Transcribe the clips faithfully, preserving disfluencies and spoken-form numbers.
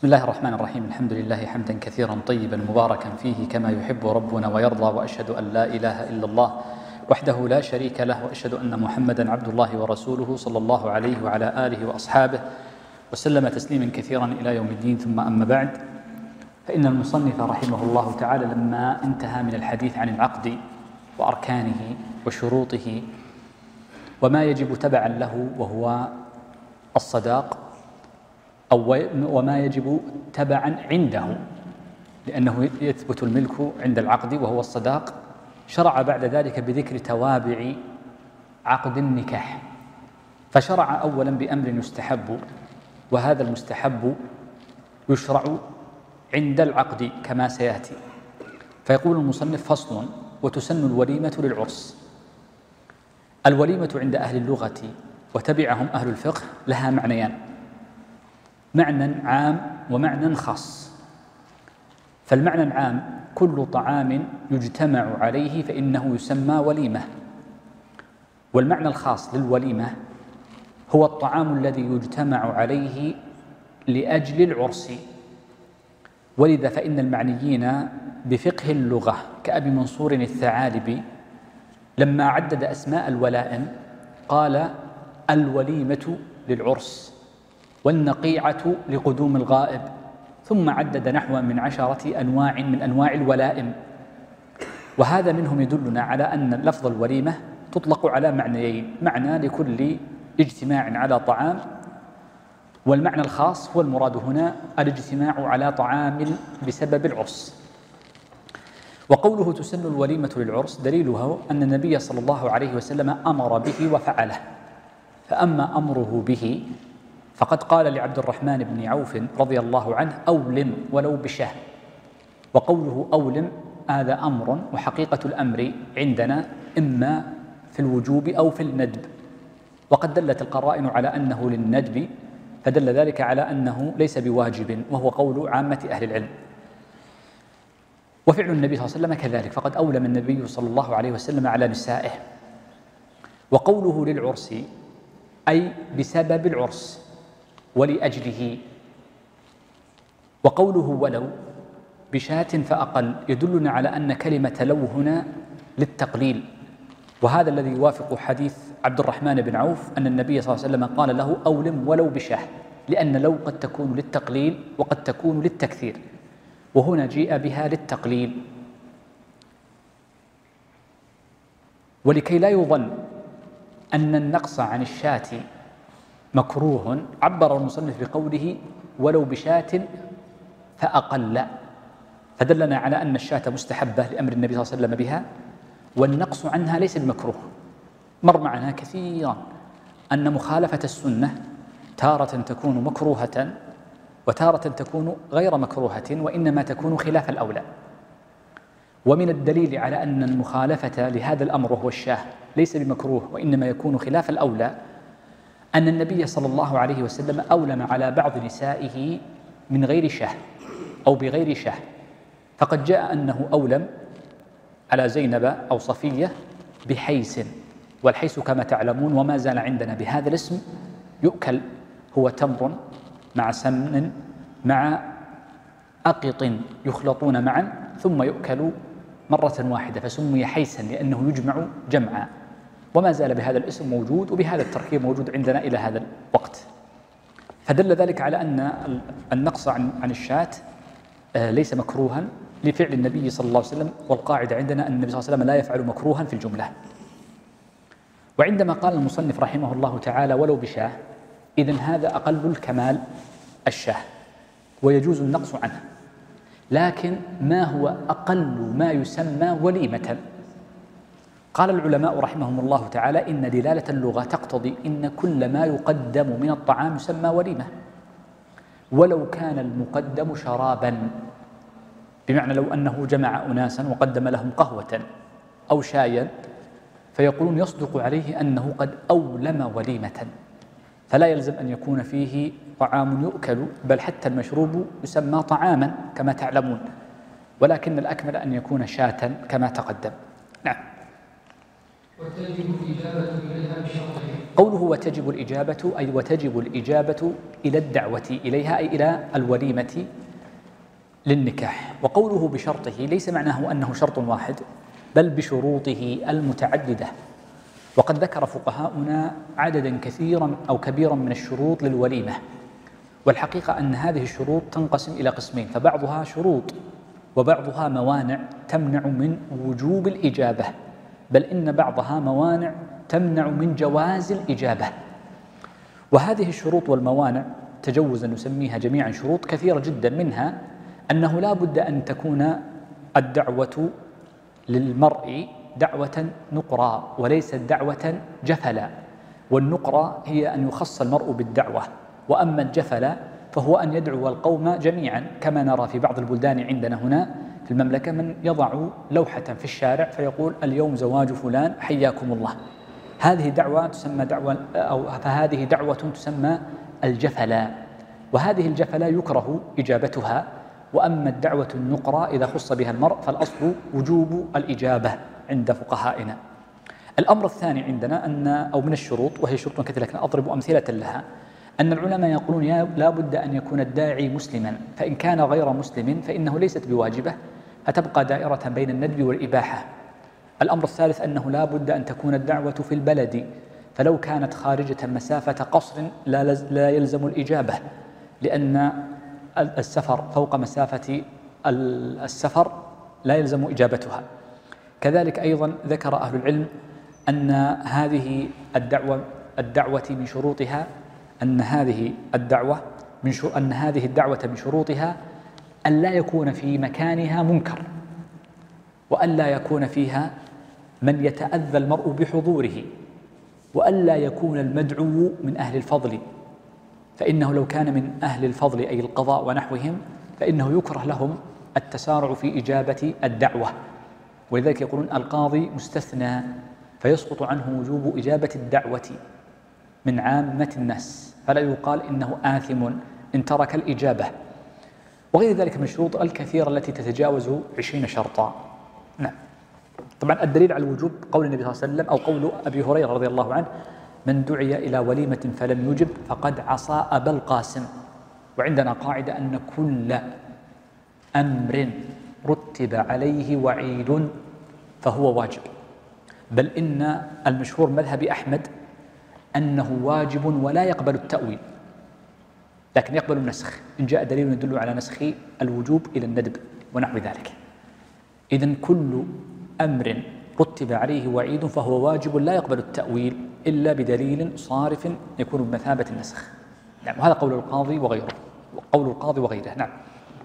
بسم الله الرحمن الرحيم. الحمد لله حمدا كثيرا طيبا مباركا فيه كما يحب ربنا ويرضى، وأشهد أن لا إله إلا الله وحده لا شريك له، وأشهد أن محمدا عبد الله ورسوله صلى الله عليه وعلى آله وأصحابه وسلم تسليما كثيرا إلى يوم الدين. ثم أما بعد، فإن المصنف رحمه الله تعالى لما انتهى من الحديث عن العقد وأركانه وشروطه وما يجب تبعا له وهو الصداق، أو وما يجب تبعا عنده لأنه يثبت الملك عند العقد وهو الصداق، شرع بعد ذلك بذكر توابع عقد النكاح. فشرع أولا بأمر يستحب، وهذا المستحب يشرع عند العقد كما سيأتي. فيقول المصنف: فصل: وتسن الوليمة للعرس. الوليمة عند أهل اللغة وتبعهم أهل الفقه لها معنيان: معنى عام ومعنى خاص. فالمعنى العام كل طعام يجتمع عليه فإنه يسمى وليمة، والمعنى الخاص للوليمة هو الطعام الذي يجتمع عليه لأجل العرس. ولذا فإن المعنيين بفقه اللغة كأبي منصور الثعالبي لما عدد أسماء الولائم قال: الوليمة للعرس، والنقيعة لقدوم الغائب، ثم عدد نحو من عشرة أنواع من أنواع الولائم. وهذا منهم يدلنا على أن لفظ الوليمة تطلق على معنيين: معنى لكل اجتماع على طعام، والمعنى الخاص هو المراد هنا الاجتماع على طعام بسبب العرس. وقوله تسن الوليمة للعرس دليله أن النبي صلى الله عليه وسلم أمر به وفعله. فأما أمره به فقد قال لعبد الرحمن بن عوف رضي الله عنه: أولم ولو بشاه. وقوله أولم هذا أمر، وحقيقة الأمر عندنا إما في الوجوب أو في الندب، وقد دلت القرائن على أنه للندب، فدل ذلك على أنه ليس بواجب، وهو قول عامة أهل العلم. وفعل النبي صلى الله عليه وسلم كذلك، فقد أولم النبي صلى الله عليه وسلم على نسائه. وقوله للعرس أي بسبب العرس ولأجله. وقوله ولو بشاة فأقل يدلنا على أن كلمة لو هنا للتقليل، وهذا الذي يوافق حديث عبد الرحمن بن عوف أن النبي صلى الله عليه وسلم قال له: أولم ولو بشاه، لأن لو قد تكون للتقليل وقد تكون للتكثير، وهنا جيء بها للتقليل. ولكي لا يظن أن النقص عن الشاة مكروه عبر المصنف بقوله ولو بشاة فأقل، فدلنا على أن الشاة مستحبة لأمر النبي صلى الله عليه وسلم بها، والنقص عنها ليس بمكروه. مر معنا كثيرا أن مخالفة السنة تارة تكون مكروهة وتارة تكون غير مكروهة، وإنما تكون خلاف الأولى. ومن الدليل على أن المخالفة لهذا الأمر وهو الشاه ليس بمكروه وإنما يكون خلاف الأولى أن النبي صلى الله عليه وسلم أولم على بعض نسائه من غير شاه أو بغير شاه. فقد جاء أنه أولم على زينب أو صفية بحيس، والحيس كما تعلمون وما زال عندنا بهذا الاسم يؤكل، هو تمر مع سمن مع أقط يخلطون معا ثم يؤكل مرة واحدة، فسمي حيسا لأنه يجمع جمعا، وما زال بهذا الاسم موجود وبهذا التركيب موجود عندنا إلى هذا الوقت. فدل ذلك على أن النقص عن عن الشاة ليس مكروها لفعل النبي صلى الله عليه وسلم، والقاعدة عندنا أن النبي صلى الله عليه وسلم لا يفعل مكروها في الجملة. وعندما قال المصنف رحمه الله تعالى ولو بشاه، إذن هذا أقل الكمال الشاه ويجوز النقص عنه. لكن ما هو أقل ما يسمى وليمة؟ قال العلماء رحمهم الله تعالى: إن دلالة اللغة تقتضي إن كل ما يقدم من الطعام يسمى وليمة، ولو كان المقدم شرابا، بمعنى لو أنه جمع أناسا وقدم لهم قهوة أو شايا فيقولون يصدق عليه أنه قد أولم وليمة، فلا يلزم أن يكون فيه طعام يؤكل، بل حتى المشروب يسمى طعاما كما تعلمون، ولكن الأكمل أن يكون شاة كما تقدم. نعم. وتجب الإجابة إليها بشرطين: قوله وتجب الإجابة أي وتجب الإجابة إلى الدعوة إليها أي إلى الوليمة للنكاح. وقوله بشرطه ليس معناه أنه شرط واحد بل بشروطه المتعددة. وقد ذكر فقهاؤنا عددا كثيرا أو كبيرا من الشروط للوليمة، والحقيقة أن هذه الشروط تنقسم إلى قسمين، فبعضها شروط وبعضها موانع تمنع من وجوب الإجابة، بل إن بعضها موانع تمنع من جواز الإجابة. وهذه الشروط والموانع تجوزا نسميها جميعا شروط كثيرة جدا، منها أنه لا بد أن تكون الدعوة للمرء دعوة نقرى وليست دعوة جفلا، والنقرى هي أن يخص المرء بالدعوة، وأما الجفلا فهو أن يدعو القوم جميعا، كما نرى في بعض البلدان عندنا هنا في المملكة من يضع لوحة في الشارع فيقول اليوم زواج فلان حياكم الله. هذه دعوة تسمى دعوة أو فهذه دعوة تسمى الجفلا، وهذه الجفلا يكره إجابتها. وأما الدعوة النقرى إذا خص بها المرء فالأصل وجوب الإجابة عند فقهائنا. الأمر الثاني عندنا أن أو من الشروط، وهي شروط كثيرة لكن أضرب أمثلة لها، أن العلماء يقولون لا بد أن يكون الداعي مسلما، فإن كان غير مسلم فإنه ليست بواجبة، فتبقى دائرة بين الندب والإباحة. الأمر الثالث أنه لا بد أن تكون الدعوة في البلد، فلو كانت خارجة مسافة قصر لا يلزم الإجابة، لأن السفر فوق مسافة السفر لا يلزم إجابتها. كذلك أيضا ذكر أهل العلم أن هذه الدعوة الدعوة من شروطها أن هذه الدعوة من شو أن هذه الدعوة من شروطها أن لا يكون في مكانها منكر، وأن لا يكون فيها من يتأذى المرء بحضوره، وأن لا يكون المدعو من أهل الفضل، فإنه لو كان من أهل الفضل أي القضاء ونحوهم فإنه يكره لهم التسارع في إجابة الدعوة، ولذلك يقولون القاضي مستثنى فيسقط عنه وجوب إجابة الدعوة من عامة الناس، فلا يقال إنه آثم إن ترك الإجابة. وغير ذلك من الشروط الكثيرة التي تتجاوز عشرين شرطا. نعم. طبعا الدليل على الوجوب قول النبي صلى الله عليه وسلم أو قول أبي هريرة رضي الله عنه من دعي إلى وليمة فلم يجب فقد عصى أبا القاسم. وعندنا قاعدة أن كل أمر رتب عليه وعيد فهو واجب، بل إن المشهور مذهب أحمد أنه واجب ولا يقبل التأويل، لكن يقبل النسخ إن جاء دليل يدل على نسخ الوجوب إلى الندب ونحو ذلك. إذن كل أمر رتب عليه وعيد فهو واجب لا يقبل التأويل إلا بدليل صارف يكون بمثابة النسخ. نعم. وهذا قول القاضي وغيره قول القاضي وغيره. نعم.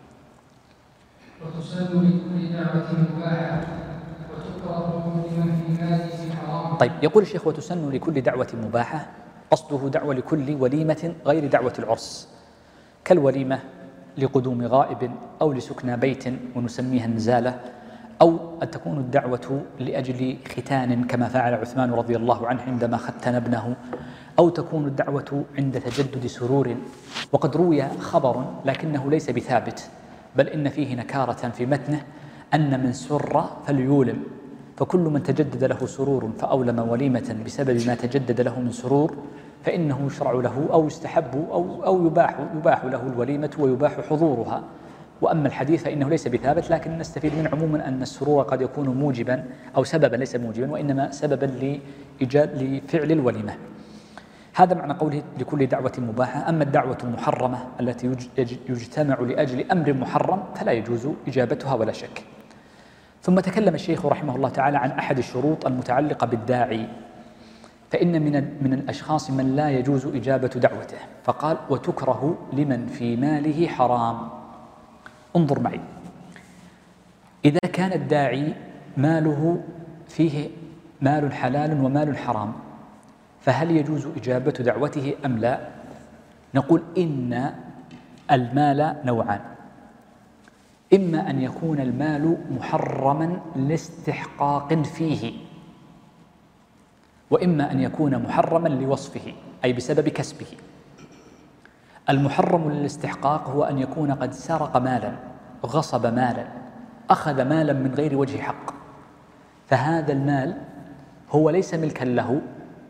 وتسن لكل دعوة مباحة وتكره لمن في ماله حرام. طيب، يقول الشيخ وتسن لكل دعوة مباحة، قصده دعوة لكل وليمة غير دعوة العرس، كالوليمة لقدوم غائب أو لسكنى بيت ونسميها النزالة، أو أن تكون الدعوة لأجل ختان كما فعل عثمان رضي الله عنه عندما ختن ابنه، أو تكون الدعوة عند تجدد سرور. وقد روي خبر لكنه ليس بثابت، بل إن فيه نكارة في متنه أن من سر فليولم، فكل من تجدد له سرور فأولم وليمة بسبب ما تجدد له من سرور فإنه يشرع له أو يستحب أو, أو يباح, يباح له الوليمة ويباح حضورها. وأما الحديث فإنه ليس بثابت، لكن نستفيد من عموما أن السرور قد يكون موجبا أو سببا ليس موجبا، وإنما سببا لإيجاد لفعل الوليمة. هذا معنى قوله لكل دعوة مباحة. أما الدعوة المحرمة التي يجتمع لأجل أمر محرم فلا يجوز إجابتها ولا شك. ثم تكلم الشيخ رحمه الله تعالى عن أحد الشروط المتعلقة بالداعي، فإن من من الأشخاص من لا يجوز إجابة دعوته، فقال وتكره لمن في ماله حرام. انظر معي، إذا كان الداعي ماله فيه مال حلال ومال حرام فهل يجوز إجابة دعوته أم لا؟ نقول إن المال نوعان، إما أن يكون المال محرما لاستحقاق فيه، وإما أن يكون محرما لوصفه أي بسبب كسبه. المحرم للاستحقاق هو أن يكون قد سرق مالا، غصب مالا، أخذ مالا من غير وجه حق، فهذا المال هو ليس ملكا له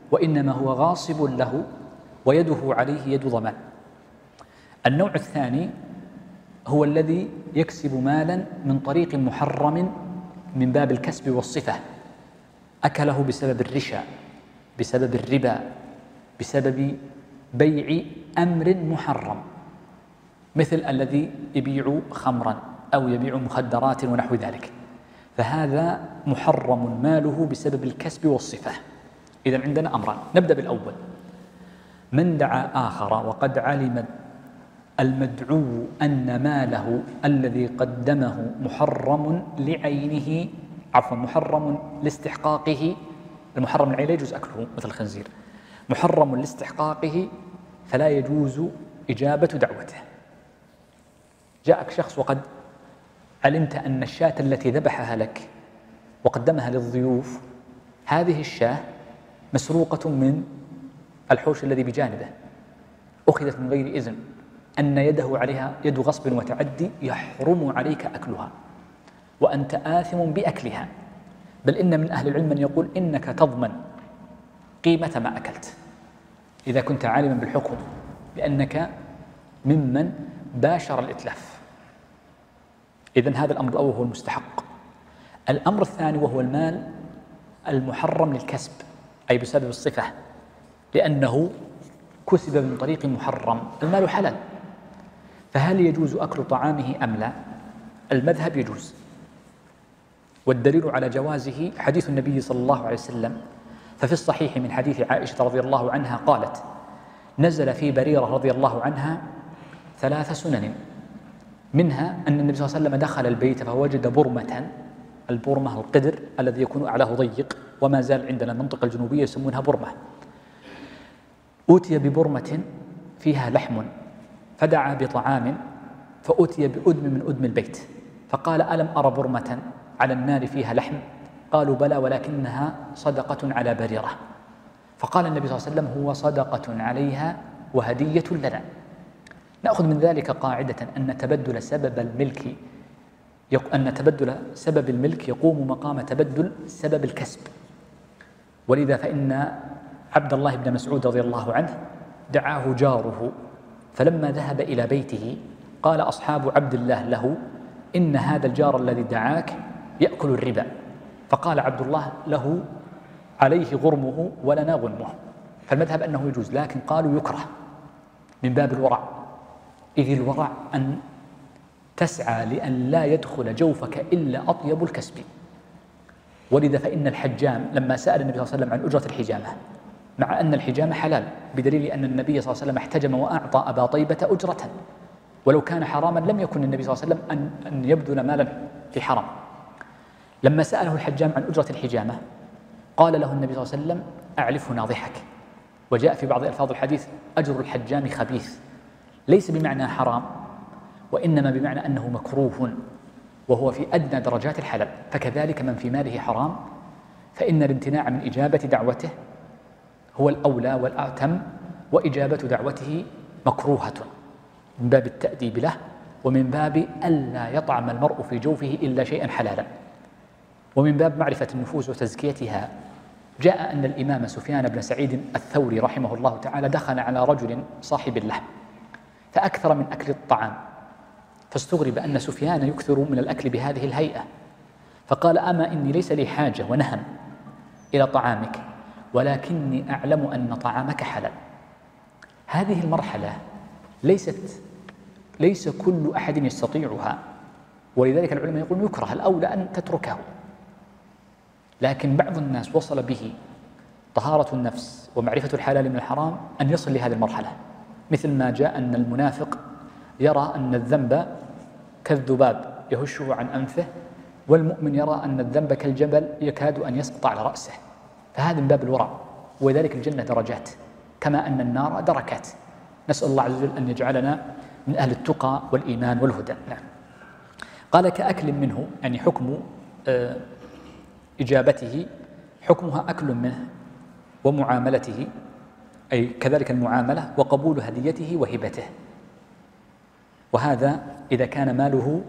وإنما هو غاصب له ويده عليه يد ضمان. النوع الثاني هو الذي يكسب مالا من طريق محرم من باب الكسب والصفة، أكله بسبب الرشا، بسبب الربا، بسبب بيع أمر محرم، مثل الذي يبيع خمرا أو يبيع مخدرات ونحو ذلك، فهذا محرم ماله بسبب الكسب والصفة. إذن عندنا أمران، نبدأ بالأول. من دعا آخر وقد علم المدعو أن ماله الذي قدمه محرم لعينه، عفوا محرم لاستحقاقه، المحرم لعينه لا يجوز أكله مثل الخنزير، محرم لاستحقاقه فلا يجوز إجابة دعوته. جاءك شخص وقد علمت أن الشاة التي ذبحها لك وقدمها للضيوف هذه الشاة مسروقة من الحوش الذي بجانبه، أخذت من غير إذن، أن يده عليها يد غصب وتعدي، يحرم عليك أكلها وأنت آثم بأكلها، بل إن من أهل العلم من يقول إنك تضمن قيمة ما أكلت إذا كنت عالما بالحكم، لأنك ممن باشر الإتلاف. إذن هذا الأمر الأول هو المستحق. الأمر الثاني وهو المال المحرم للكسب، أي بسبب الصفة، لأنه كسب من طريق محرم، المال حلال، فهل يجوز أكل طعامه أم لا؟ المذهب يجوز، والدليل على جوازه حديث النبي صلى الله عليه وسلم، ففي الصحيح من حديث عائشة رضي الله عنها قالت: نزل في بريرة رضي الله عنها ثلاث سنن، منها أن النبي صلى الله عليه وسلم دخل البيت فوجد برمة، البرمة القدر الذي يكون أعلاه ضيق، وما زال عندنا المنطقة الجنوبية يسمونها برمة، أوتي ببرمة فيها لحم فدعا بطعام، فأتي بأدم من أدم البيت، فقال: ألم أرى برمة على النار فيها لحم؟ قالوا: بلى، ولكنها صدقة على بريرة. فقال النبي صلى الله عليه وسلم: هو صدقة عليها وهدية لنا. نأخذ من ذلك قاعدة أن تبدل سبب الملك أن تبدل سبب الملك يقوم مقام تبدل سبب الكسب، ولذا فإن عبد الله بن مسعود رضي الله عنه دعاه جاره، فلما ذهب إلى بيته قال أصحاب عبد الله له: إن هذا الجار الذي دعاك يأكل الربا. فقال عبد الله: له عليه غرمه ولنا غنمه. فالمذهب أنه يجوز، لكن قالوا يكره من باب الورع، إذ الورع أن تسعى لأن لا يدخل جوفك إلا أطيب الكسب. ولذا فإن الحجام لما سأل النبي صلى الله عليه وسلم عن أجرة الحجامة، مع أن الحجامة حلال بدليل أن النبي صلى الله عليه وسلم احتجم وأعطى أبا طيبة أجرة، ولو كان حراما لم يكن النبي صلى الله عليه وسلم أن, أن يبذل مالا في حرام. لما سأله الحجام عن أجرة الحجامة قال له النبي صلى الله عليه وسلم: أعلفه ناضحك. وجاء في بعض ألفاظ الحديث: أجر الحجام خبيث، ليس بمعنى حرام، وإنما بمعنى أنه مكروه، وهو في أدنى درجات الحلال. فكذلك من في ماله حرام فإن الامتناع من إجابة دعوته هو الأولى والأتم، وإجابة دعوته مكروهة من باب التأديب له، ومن باب ألا يطعم المرء في جوفه إلا شيئا حلالا، ومن باب معرفة النفوس وتزكيتها. جاء أن الإمام سفيان بن سعيد الثوري رحمه الله تعالى دخل على رجل صاحب اللحم فأكثر من أكل الطعام، فاستغرب أن سفيان يكثر من الأكل بهذه الهيئة، فقال: أما إني ليس لي حاجة ونهم إلى طعامك، ولكني أعلم أن طعامك حلال. هذه المرحلة ليست ليس كل أحد يستطيعها، ولذلك العلماء يقولون يكره، الأولى أن تتركه. لكن بعض الناس وصل به طهارة النفس ومعرفة الحلال من الحرام أن يصل لهذه المرحلة، مثل ما جاء أن المنافق يرى أن الذنب كالذباب يهشه عن أنفه، والمؤمن يرى أن الذنب كالجبل يكاد أن يسقط على رأسه، فهذا من باب الورع. وذلك الجنة درجات كما أن النار دركات. نسأل الله عز وجل أن يجعلنا من أهل التقى والإيمان والهدى. نعم. قال: كأكل منه، يعني حكم إجابته حكمها أكل منه ومعاملته، أي كذلك المعاملة وقبول هديته وهبته، وهذا إذا كان ماله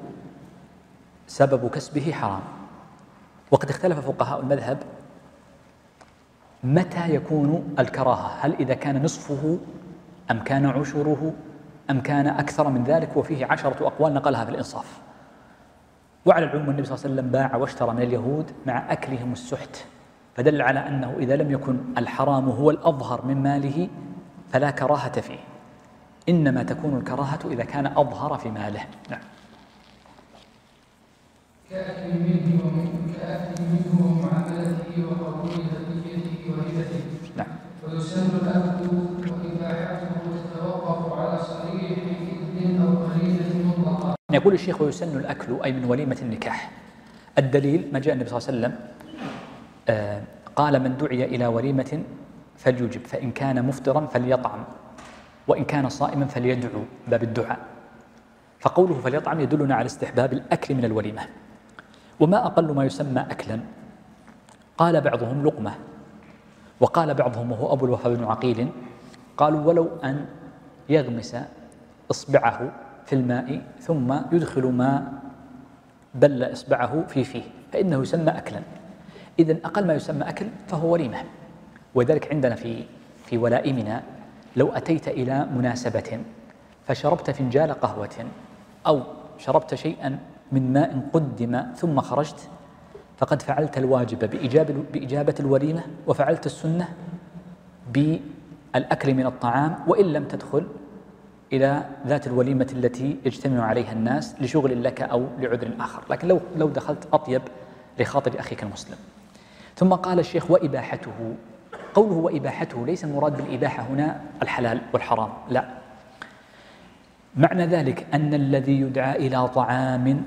سبب كسبه حرام. وقد اختلف فقهاء المذهب متى يكون الكراهة؟ هل إذا كان نصفه أم كان عشره أم كان أكثر من ذلك؟ وفيه عشرة أقوال نقلها في الإنصاف. وعلى العموم النبي صلى الله عليه وسلم باع واشترى من اليهود مع أكلهم السحت، فدل على أنه إذا لم يكن الحرام هو الأظهر من ماله فلا كراهة فيه، إنما تكون الكراهة إذا كان أظهر في ماله. نعم. كأكل منه كأكل منه ومعاملته وقبول هديته وهبته. نعم. ويسن الأكل وإباحته تتوقف على صريح إذن أو قرينة مطلقة. يقول الشيخ ويسن الأكل أي من وليمة النكاح. الدليل ما جاء النبي صلى الله عليه وسلم آه قال من دعي إلى وليمة فليجب، فإن كان مفطرا فليطعم، وإن كان صائما فليدعو، باب الدعاء. فقوله فليطعم يدلنا على استحباب الأكل من الوليمة. وما أقل ما يسمى أكلا؟ قال بعضهم لقمة، وقال بعضهم وهو أبو الوفاء بن عقيل قالوا ولو أن يغمس إصبعه في الماء ثم يدخل ما بل إصبعه في فيه فإنه يسمى أكلا. إذن أقل ما يسمى أكل فهو وليمة. وذلك عندنا في في ولائمنا لو أتيت إلى مناسبة فشربت فنجال قهوة أو شربت شيئا من ماء قدم ثم خرجت فقد فعلت الواجب بإجابة, بإجابة الوليمة، وفعلت السنة بالأكل من الطعام، وإن لم تدخل إلى ذات الوليمة التي يجتمع عليها الناس لشغل لك أو لعذر آخر. لكن لو لو دخلت أطيب لخاطر أخيك المسلم. ثم قال الشيخ وإباحته. قوله وإباحته ليس المراد بالإباحة هنا الحلال والحرام، لا، معنى ذلك أن الذي يدعى إلى طعام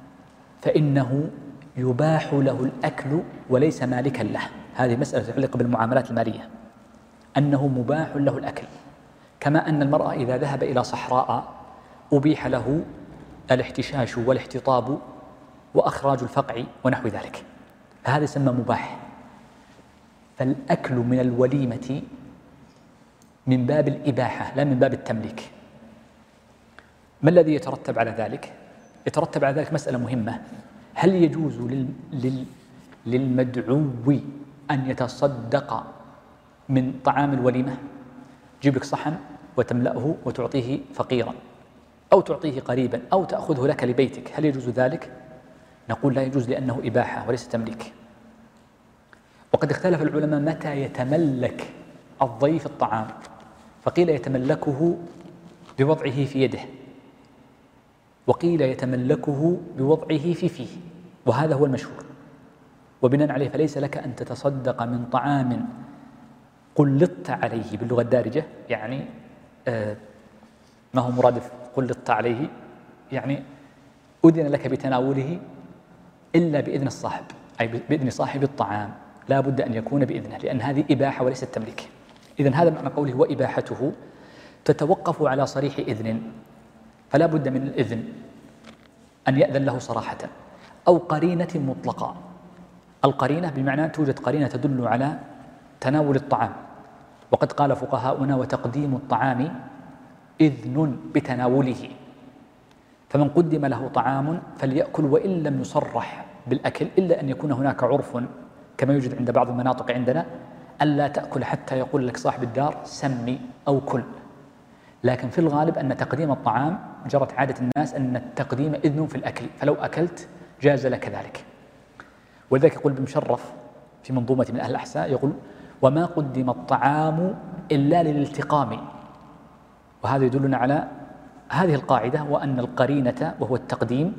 فإنه يباح له الأكل وليس مالكا له. هذه مسألة تتعلق بالمعاملات المالية، أنه مباح له الأكل، كما أن المرأة إذا ذهب إلى صحراء أبيح له الاحتشاش والاحتطاب وأخراج الفقع ونحو ذلك، فهذا يسمى مباح. فالأكل من الوليمة من باب الإباحة لا من باب التمليك. ما الذي يترتب على ذلك؟ يترتب على ذلك مسألة مهمة: هل يجوز لل... لل... للمدعو أن يتصدق من طعام الوليمة؟ جيب لك صحن وتملأه وتعطيه فقيرا، أو تعطيه قريبا، أو تأخذه لك لبيتك، هل يجوز ذلك؟ نقول لا يجوز لأنه إباحة وليس تمليك. وقد اختلف العلماء متى يتملك الضيف الطعام، فقيل يتملكه بوضعه في يده، وقيل يتملكه بوضعه في فيه، وهذا هو المشهور. وبناء عليه فليس لك أن تتصدق من طعام قلطت عليه باللغة الدارجة، يعني آه ما هو مرادف قلطت عليه، يعني أذن لك بتناوله إلا بإذن الصاحب، أي بإذن صاحب الطعام، لا بد أن يكون بإذنه، لأن هذه إباحة وليست تمليك. إذن هذا معنى قوله وإباحته تتوقف على صريح إذن، فلا بد من الإذن أن يأذن له صراحة، أو قرينة مطلقة. القرينة بمعنى توجد قرينة تدل على تناول الطعام، وقد قال فقهاؤنا وتقديم الطعام إذن بتناوله، فمن قدم له طعام فليأكل وإن لم يصرح بالأكل، إلا أن يكون هناك عرف كما يوجد عند بعض المناطق عندنا ألا تأكل حتى يقول لك صاحب الدار سمي أو كل. لكن في الغالب أن تقديم الطعام جرت عادة الناس أن التقديم إذن في الأكل، فلو أكلت جاز لك ذلك. ولذلك يقول بمشرف في منظومة من أهل الأحساء، يقول وما قدم الطعام إلا للالتقام، وهذا يدلنا على هذه القاعدة، وأن القرينة وهو التقديم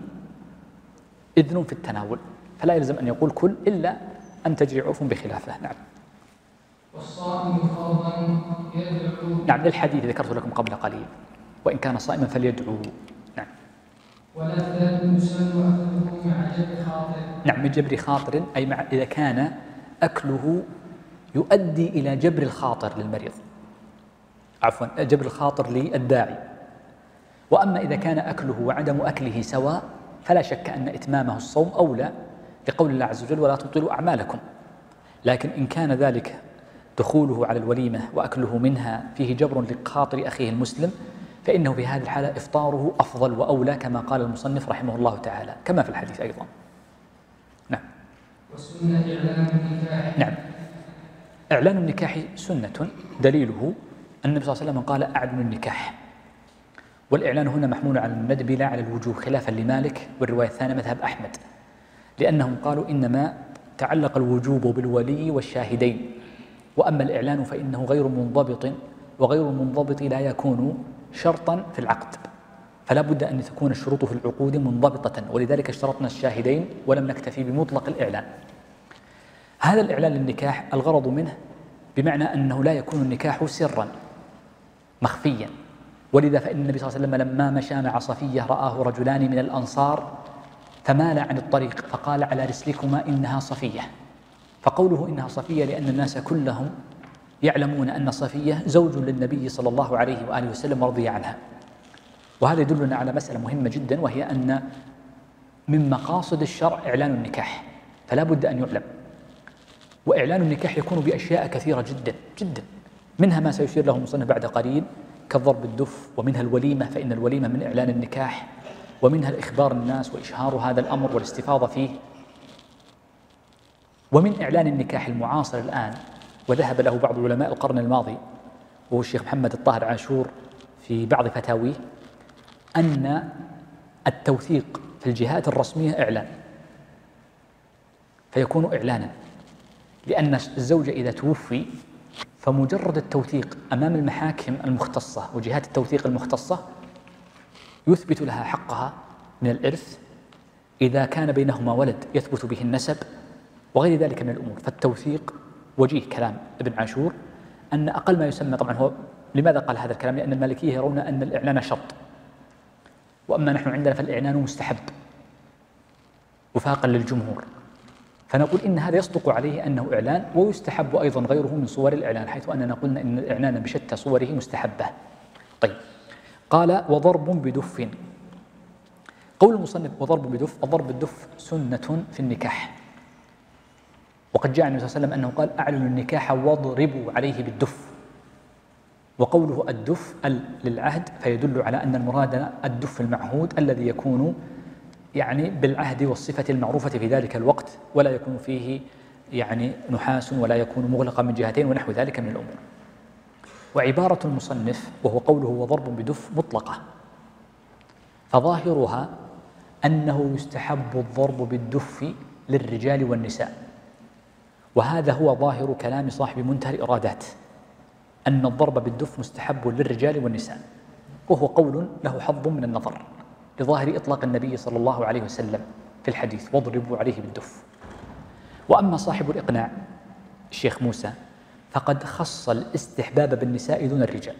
إذن في التناول، فلا يلزم أن يقول كل إلا أن تجري عرف بخلافه. نعم. والصائم فرضا يدعو. نعم، للحديث ذكرت لكم قبل قليل وإن كان صائما فليدعو. نعم. ولذة يسن أكله مع جبر خاطر. نعم، من جبر خاطر أي مع إذا كان أكله يؤدي إلى جبر الخاطر للمريض، عفوا جبر الخاطر للداعي. وأما إذا كان أكله وعدم أكله سواء فلا شك أن إتمامه الصوم أولى، لقول الله عز وجل ولا تبطلوا أعمالكم. لكن إن كان ذلك دخوله على الوليمة وأكله منها فيه جبر لخاطر أخيه المسلم، فإنه في هذه الحالة إفطاره أفضل وأولى، كما قال المصنف رحمه الله تعالى، كما في الحديث أيضا. نعم. والسنة إعلام النكاح. نعم. إعلان النكاح سنة، دليله أن النبي صلى الله عليه وسلم قال أعلنوا النكاح، والإعلان هنا محمول على الندب لا على الوجوب خلافا لمالك والرواية الثانية مذهب أحمد، لأنهم قالوا إنما تعلق الوجوب بالولي والشاهدين، وأما الإعلان فإنه غير منضبط، وغير المنضبط لا يكون شرطا في العقد، فلا بد أن تكون الشروط في العقود منضبطة، ولذلك اشترطنا الشاهدين ولم نكتفي بمطلق الإعلان. هذا الإعلان للنكاح الغرض منه بمعنى أنه لا يكون النكاح سرا مخفيا، ولذا فإن النبي صلى الله عليه وسلم لما مشى مع صفية رآه رجلان من الأنصار فمال عن الطريق فقال على رسلكما إنها صفية، فقوله إنها صفية لأن الناس كلهم يعلمون أن صفية زوج للنبي صلى الله عليه وآله وسلم ورضي عنها. وهذا يدلنا على مسألة مهمة جدا، وهي أن من مقاصد الشرع إعلان النكاح، فلا بد أن يعلم. وإعلان النكاح يكون بأشياء كثيرة جدا جدا، منها ما سيشير له المصنف بعد قليل كضرب الدف، ومنها الوليمة فإن الوليمة من إعلان النكاح، ومنها الإخبار الناس وإشهار هذا الأمر والاستفاضة فيه. ومن إعلان النكاح المعاصر الآن وذهب له بعض علماء القرن الماضي وهو الشيخ محمد الطاهر عاشور في بعض فتاويه أن التوثيق في الجهات الرسمية إعلان، فيكون إعلانا، لأن الزوج إذا توفي فمجرد التوثيق أمام المحاكم المختصة وجهات التوثيق المختصة يثبت لها حقها من الإرث، إذا كان بينهما ولد يثبت به النسب وغير ذلك من الأمور. فالتوثيق وجيه كلام ابن عاشور أن أقل ما يسمى، طبعا هو لماذا قال هذا الكلام؟ لأن المالكية يرون أن الإعلان شرط، وأما نحن عندنا فالإعلان مستحب وفاقا للجمهور، فنقول إن هذا يصدق عليه أنه إعلان، ويستحب أيضا غيره من صور الإعلان، حيث أننا قلنا إن الإعلان بشتى صوره مستحبة. طيب، قال وضرب بدف. قول المصنف وضرب بدف، الضرب بالدف سنة في النكاح، وقد جاء النبي صلى الله عليه وسلم أنه قال أعلنوا النكاح واضربوا عليه بالدف، وقوله الدف ال للعهد فيدل على أن المراد الدف المعهود الذي يكون يعني بالعهد والصفة المعروفة في ذلك الوقت، ولا يكون فيه يعني نحاس ولا يكون مغلقا من جهتين ونحو ذلك من الأمور. وعبارة المصنف وهو قوله وضرب بدف مطلقة، فظاهرها أنه يستحب الضرب بالدف للرجال والنساء، وهذا هو ظاهر كلام صاحب منتهى الإرادات، أن الضرب بالدف مستحب للرجال والنساء، وهو قول له حظ من النظر لظاهر إطلاق النبي صلى الله عليه وسلم في الحديث واضربوا عليه بالدف. وأما صاحب الإقناع الشيخ موسى فقد خص الاستحباب بالنساء دون الرجال،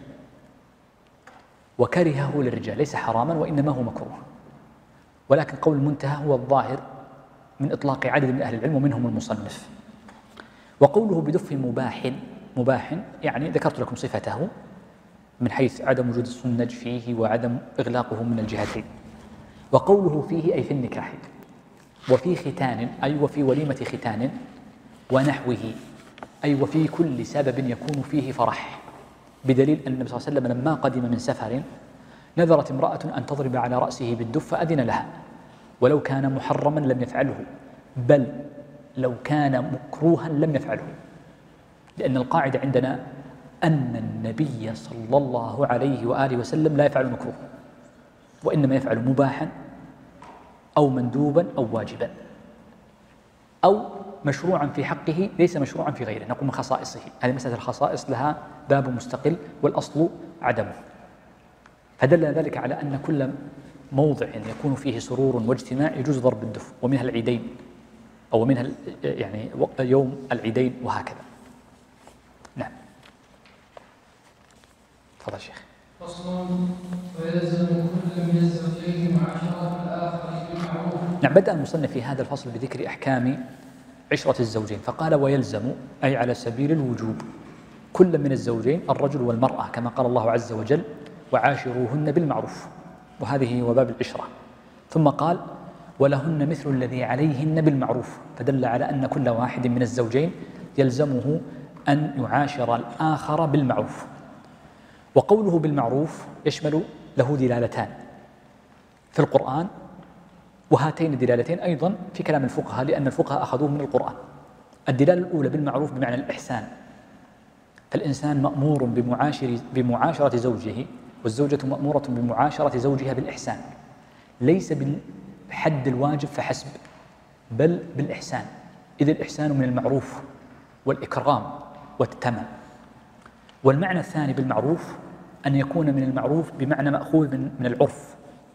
وكرهه للرجال، ليس حراما وإنما هو مكروه، ولكن قول المنتهى هو الظاهر من إطلاق عدد من أهل العلم ومنهم المصنف. وقوله بدف مباح، مباح يعني ذكرت لكم صفته من حيث عدم وجود السنج فيه وعدم إغلاقه من الجهتين. وقوله فيه أي في النكاح، وفي ختان أي وفي وليمة ختان ونحوه، أي وفي كل سبب يكون فيه فرح، بدليل أن النبي صلى الله عليه وسلم لما قدم من سفر نذرت امرأة أن تضرب على رأسه بالدف فأذن لها، ولو كان محرما لم يفعله، بل لو كان مكروها لم يفعله، لأن القاعدة عندنا أن النبي صلى الله عليه وآله وسلم لا يفعل مكروه، وإنما يفعل مباحا أو مندوبا أو واجبا أو مشروعا في حقه ليس مشروعا في غيره، نقول من خصائصه. هذه مسألة الخصائص لها باب مستقل والأصل عدمه، فدل ذلك على أن كل موضع يكون فيه سرور واجتماع يجوز ضرب الدف، ومنها العيدين أو منها يعني يوم العيدين وهكذا. نعم. تفضل شيخ. فصل ويلزم كل من الزوجين معاشرة الآخر بالمعروف. نعم، بدأ المصنف في هذا الفصل بذكر أحكام عشرة الزوجين، فقال ويلزم أي على سبيل الوجوب كل من الزوجين الرجل والمرأة، كما قال الله عز وجل وعاشروهن بالمعروف، وهذه هو باب العشرة. ثم قال ولهن مثل الذي عليهن بالمعروف، فدل على أن كل واحد من الزوجين يلزمه أن يعاشر الآخر بالمعروف. وقوله بالمعروف يشمل له دلالتان في القرآن، وهاتين الدلالتين أيضا في كلام الفقهاء، لأن الفقهاء أخذوه من القرآن. الدلالة الأولى بالمعروف بمعنى الإحسان فالإنسان مأمور بمعاشر بمعاشرة زوجه، والزوجة مأمورة بمعاشرة زوجها بالإحسان، ليس بالحد الواجب فحسب، بل بالإحسان، إذ الإحسان من المعروف والإكرام والتمام. والمعنى الثاني بالمعروف أن يكون من المعروف بمعنى مأخوذ من, من العرف،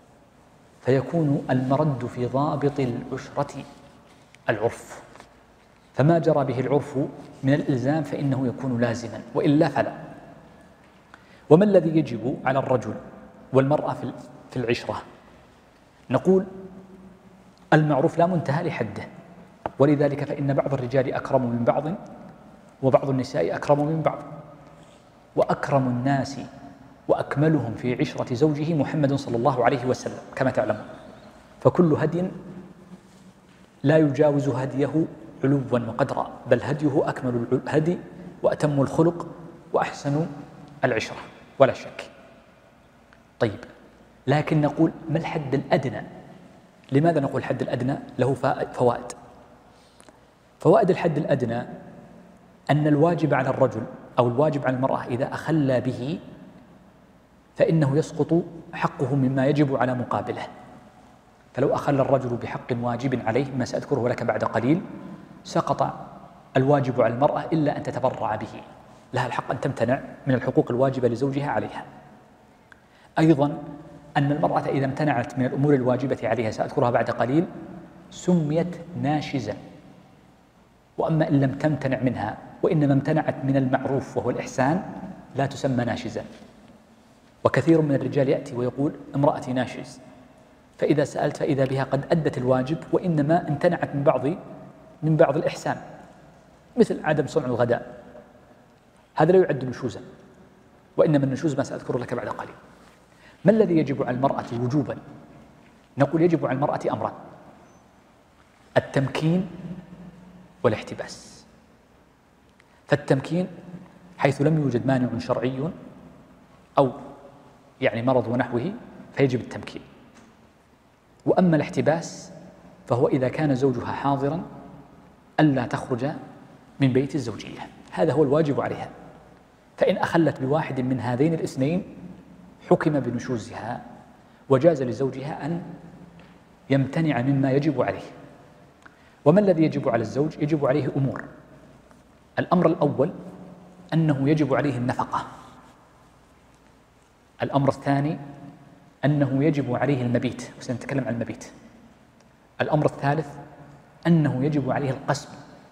فيكون المرد في ضابط العشرة العرف، فما جرى به العرف من الإلزام فإنه يكون لازما، وإلا فلا. وما الذي يجب على الرجل والمرأة في العشرة؟ نقول المعروف لا منتهى لحده، ولذلك فإن بعض الرجال أكرم من بعض وبعض النساء أكرم من بعض، وأكرم الناس وأكملهم في عشرة زوجه محمد صلى الله عليه وسلم كما تعلمون، فكل هدي لا يجاوز هديه علوا وقدرا، بل هديه أكمل الهدي وأتم الخلق وأحسن العشرة ولا شك. طيب، لكن نقول ما الحد الأدنى؟ لماذا نقول الحد الأدنى؟ له فوائد. فوائد الحد الأدنى أن الواجب على الرجل أو الواجب على المرأة إذا أخلى به فإنه يسقط حقه مما يجب على مقابله. فلو أخل الرجل بحق واجب عليه ما سأذكره لك بعد قليل سقط الواجب على المرأة إلا أن تتبرع به، لها الحق أن تمتنع من الحقوق الواجبة لزوجها عليها. أيضا أن المرأة إذا امتنعت من الأمور الواجبة عليها سأذكرها بعد قليل سميت ناشزا، وأما إن لم تمتنع منها وإنما امتنعت من المعروف وهو الإحسان لا تسمى ناشزا. وكثير من الرجال يأتي ويقول امرأتي ناشز، فإذا سألت فإذا بها قد أدت الواجب وإنما امتنعت من بعض من بعض الإحسان، مثل عدم صنع الغداء، هذا لا يعد نشوزا، وإنما النشوز ما سأذكر لك بعد قليل. ما الذي يجب على المرأة وجوبا؟ نقول يجب على المرأة أمران: التمكين والاحتباس. فالتمكين حيث لم يوجد مانع شرعي أو يعني مرض ونحوه فيجب التمكين. وأما الاحتباس فهو إذا كان زوجها حاضرا ألا تخرج من بيت الزوجية، هذا هو الواجب عليها. فإن أخلت بواحد من هذين الاثنين حكم بنشوزها، وجاز لزوجها أن يمتنع مما يجب عليه. وما الذي يجب على الزوج؟ يجب عليه أمور. الأمر الأول أنه يجب عليه النفقة. الأمر الثاني أنه يجب عليه المبيت، وسنتكلم عن المبيت. الأمر الثالث أنه يجب عليه القسم.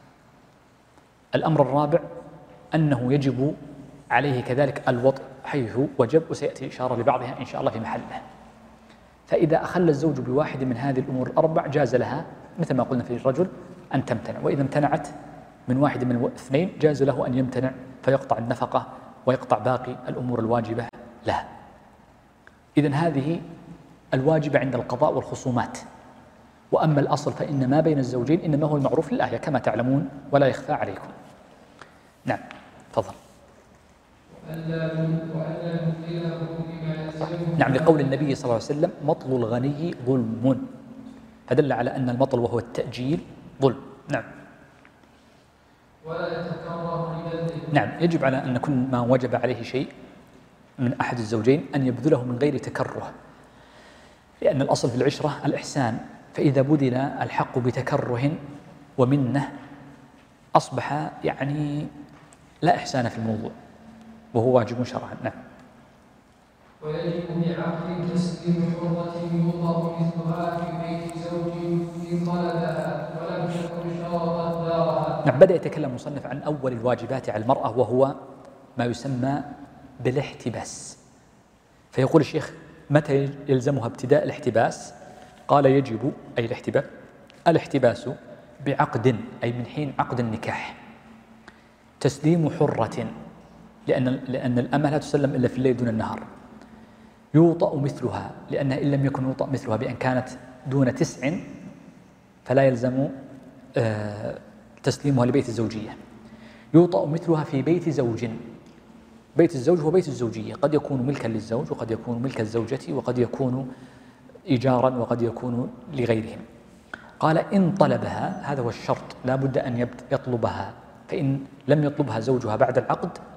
الأمر الرابع أنه يجب عليه كذلك الوطء حيث وجب، وسيأتي إشارة لبعضها إن شاء الله في محله. فإذا أخل الزوج بواحد من هذه الأمور الأربع جاز لها مثل ما قلنا في الرجل أن تمتنع، وإذا امتنعت من واحد من الاثنين جاز له أن يمتنع فيقطع النفقة ويقطع باقي الأمور الواجبة لها. إذن هذه الواجبة عند القضاء والخصومات. وأما الأصل فإن ما بين الزوجين إنما هو المعروف للآية كما تعلمون ولا يخفى عليكم. نعم، تفضل. نعم، لقول النبي صلى الله عليه وسلم: مطل الغني ظلم، فدل على أن المطل وهو التأجيل ظلم. نعم. ولا يتكرر لبذله. نعم، يجب على أن كل ما وجب عليه شيء من أحد الزوجين أن يبذله من غير تكره، لأن الأصل في العشرة الإحسان، فإذا بذل الحق بتكره ومنه أصبح يعني لا إحسان في الموضوع وهو واجب شرعا. نعم. ويجب بعقد تسليم حرة يوضع مثلها في بيت زوج إن طلبها ولم تكن شرطت دارها. نعم، بدأ يتكلم المصنف عن أول الواجبات على المرأة وهو ما يسمى بالاحتباس. فيقول الشيخ: متى يلزمها ابتداء الاحتباس؟ قال: يجب أي الاحتباس الاحتباس بعقد، أي من حين عقد النكاح، تسليم حرة، لأن لأن الأمة لا تسلم إلا في الليل دون النهار، يوطأ مثلها، لأنها إن لم يكن يوطأ مثلها بأن كانت دون تسع فلا يلزم تسليمها لبيت الزوجية. يوطأ مثلها في بيت زوج. بيت الزوج هو بيت الزوجية، قد يكون ملكا للزوج وقد يكون ملك الزوجة وقد يكون إيجارا وقد يكون لغيرهم. قال: إن طلبها، هذا هو الشرط، لا بد أن يطلبها، فإن لم يطلبها زوجها بعد العقد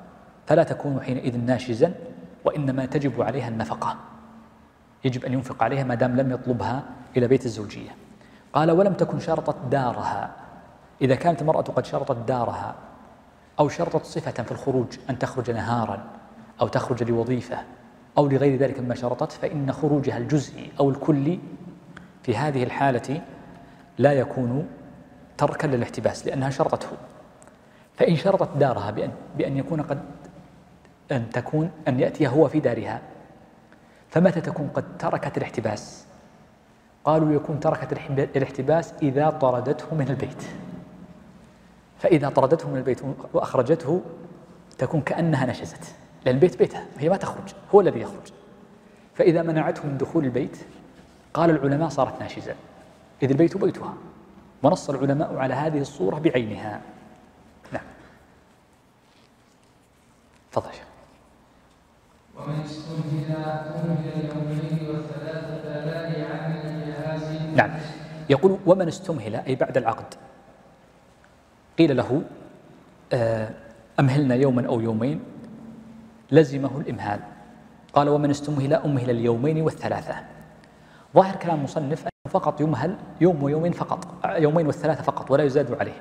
فلا تكون حينئذ ناشزا، وإنما تجب عليها النفقة، يجب أن ينفق عليها ما دام لم يطلبها إلى بيت الزوجية. قال ولم تكن شرطت دارها، إذا كانت المرأة قد شرطت دارها أو شرطت صفة في الخروج أن تخرج نهارا أو تخرج لوظيفة أو لغير ذلك مما شرطت، فإن خروجها الجزئي أو الكلي في هذه الحالة لا يكون تركا للاحتباس لأنها شرطته. فإن شرطت دارها بأن, بأن يكون قد أن تكون أن يأتي هو في دارها، فمتى تكون قد تركت الاحتباس؟ قالوا يكون تركت الاحتباس إذا طردته من البيت، فإذا طردته من البيت وأخرجته تكون كأنها نشزت، لأن البيت بيتها هي ما تخرج، هو الذي يخرج. فإذا منعته من دخول البيت قال العلماء صارت ناشزة، إذ البيت بيتها، ونص العلماء على هذه الصورة بعينها. نعم تفضل. ومن استنهل أنهل اليومين والثلاثة لا لعمل الجهاز. نعم، يقول ومن استمهل أي بعد العقد، قيل له أمهلنا يوما أو يومين، لزمه الإمهال. قال ومن استمهل أمهل اليومين والثلاثة. ظاهر كلام المصنف أنه فقط يمهل يوم ويومين فقط، يومين والثلاثة فقط، ولا يزاد عليه.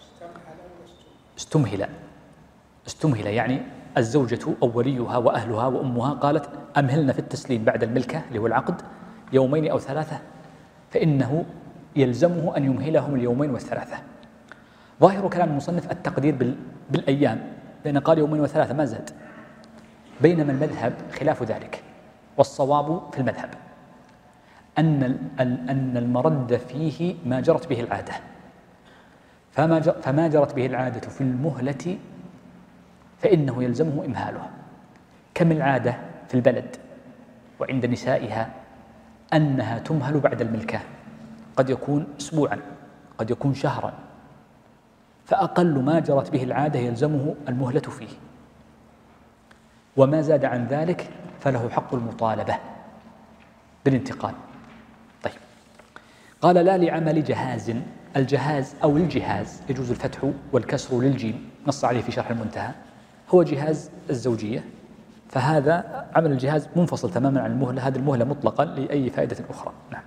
استمهل استمهل يعني الزوجة أو وليها وأهلها وأمها قالت أمهلنا في التسليم بعد الملكة اللي هو العقد يومين أو ثلاثة، فإنه يلزمه أن يمهلهم اليومين والثلاثة. ظاهر كلام المصنف التقدير بالأيام، لأن قال يومين وثلاثة ما زاد، بينما المذهب خلاف ذلك، والصواب في المذهب أن أن المرد فيه ما جرت به العادة، فما فما جرت به العادة في المهلة فإنه يلزمه إمهاله. كم العادة في البلد وعند نسائها أنها تمهل بعد الملكة، قد يكون أسبوعا قد يكون شهرا، فأقل ما جرت به العادة يلزمه المهلة فيه، وما زاد عن ذلك فله حق المطالبة بالانتقال. طيب، قال لا لعمل جهاز. الجهاز أو الجهاز يجوز الفتح والكسر للجيم، نص عليه في شرح المنتهى، هو جهاز الزوجية، فهذا عمل الجهاز منفصل تماما عن المهلة، هذه المهلة مطلقا لأي فائدة أخرى. نعم.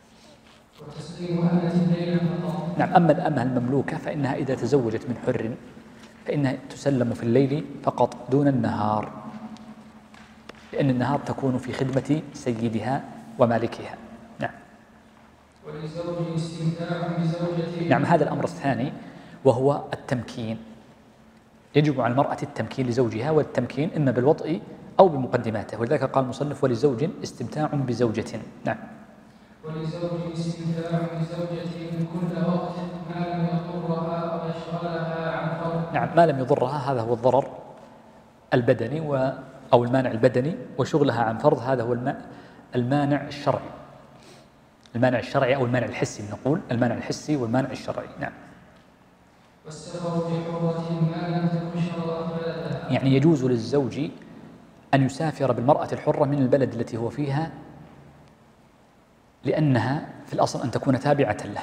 نعم. أما الأمة المملوكة فإنها إذا تزوجت من حر فإنها تسلم في الليل فقط دون النهار، لأن النهار تكون في خدمة سيدها ومالكها. نعم. ولزوج استمتاع بزوجته. نعم، هذا الأمر الثاني وهو التمكين. يجب على المرأة التمكين لزوجها، والتمكين إما بالوطء أو بمقدماته، ولذلك قال المصنف ولزوج استمتاع بزوجة. نعم. ولزوج استمتاع بزوجته من كل وقت ما لم يضرها أو يشغلها عن فرض. نعم، ما لم يضرها هذا هو الضرر البدني و أو المانع البدني، وشغلها عن فرض هذا هو المانع الشرعي. المانع الشرعي أو المانع الحسي، نقول المانع الحسي والمانع الشرعي. نعم. والسفر بحرة ما لم تكن شرطت بلدها. يعني يجوز للزوج أن يسافر بالمرأة الحرة من البلد التي هو فيها، لأنها في الأصل أن تكون تابعة له،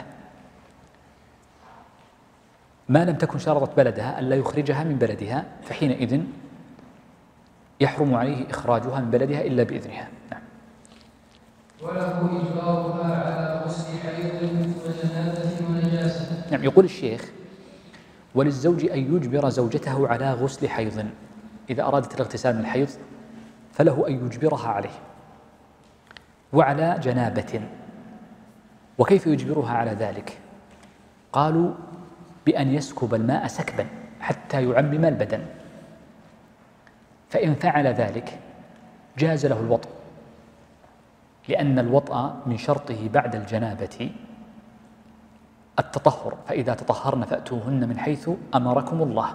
ما لم تكن شرطت بلدها ألا يخرجها من بلدها، فحينئذ يحرم عليه إخراجها من بلدها إلا بإذنها. نعم. وله إجبارها على غسل حيض وجنابة ونجاسة. نعم. يقول الشيخ وللزوج أن يجبر زوجته على غسل حيض، إذا أرادت الاغتسال من الحيض فله أن يجبرها عليه، وعلى جنابة. وكيف يجبرها على ذلك؟ قالوا بأن يسكب الماء سكبا حتى يعمم البدن، فإن فعل ذلك جاز له الوطء، لأن الوطء من شرطه بعد الجنابة التطهر، فإذا تطهرن فأتوهن من حيث أمركم الله.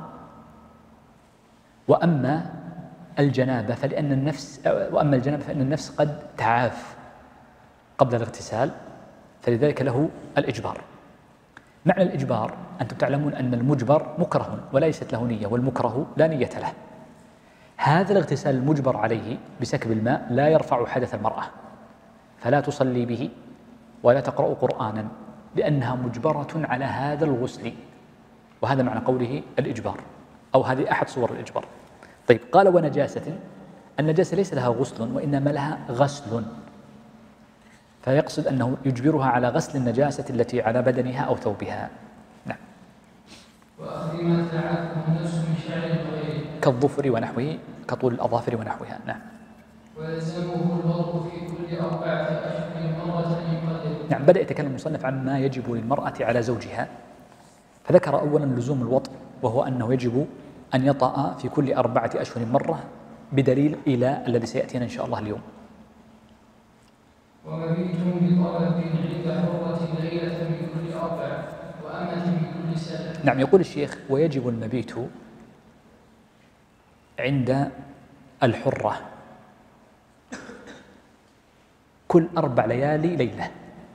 وأما الجنابة فلأن النفس وأما الجنابة فإن النفس قد تعاف قبل الاغتسال، فلذلك له الإجبار. معنى الإجبار أنتم تعلمون أن المجبر مكره وليست له نية، والمكره لا نية له. هذا الاغتسال المجبر عليه بسكب الماء لا يرفع حدث المرأة، فلا تصلي به ولا تقرأ قرآنا، لأنها مجبرة على هذا الغسل، وهذا معنى قوله الإجبار، أو هذه أحد صور الإجبار. طيب قال ونجاسة، النجاسة ليس لها غسل وإنما لها غسل، فيقصد أنه يجبرها على غسل النجاسة التي على بدنها أو ثوبها. نعم. وأخذ ما ادعته النفس من شعر وغيره كالظفر ونحوه، كطول الأظافر ونحوها. نعم. ويلزمه الوضوء في كل أربعة أشهر مرة يقدر. نعم. بدأ يتكلم المصنف عن ما يجب للمرأة على زوجها، فذكر أولا لزوم الوطء، وهو أنه يجب أن يطأ في كل أربعة أشهر مرة بدليل إلى الذي سيأتينا إن شاء الله اليوم. ومبيت بطلب عند حرة ليلة من كل أربع وأمة من كل سنة. نعم. يقول الشيخ ويجب المبيت عند الحرة كل أربع ليالي ليلة،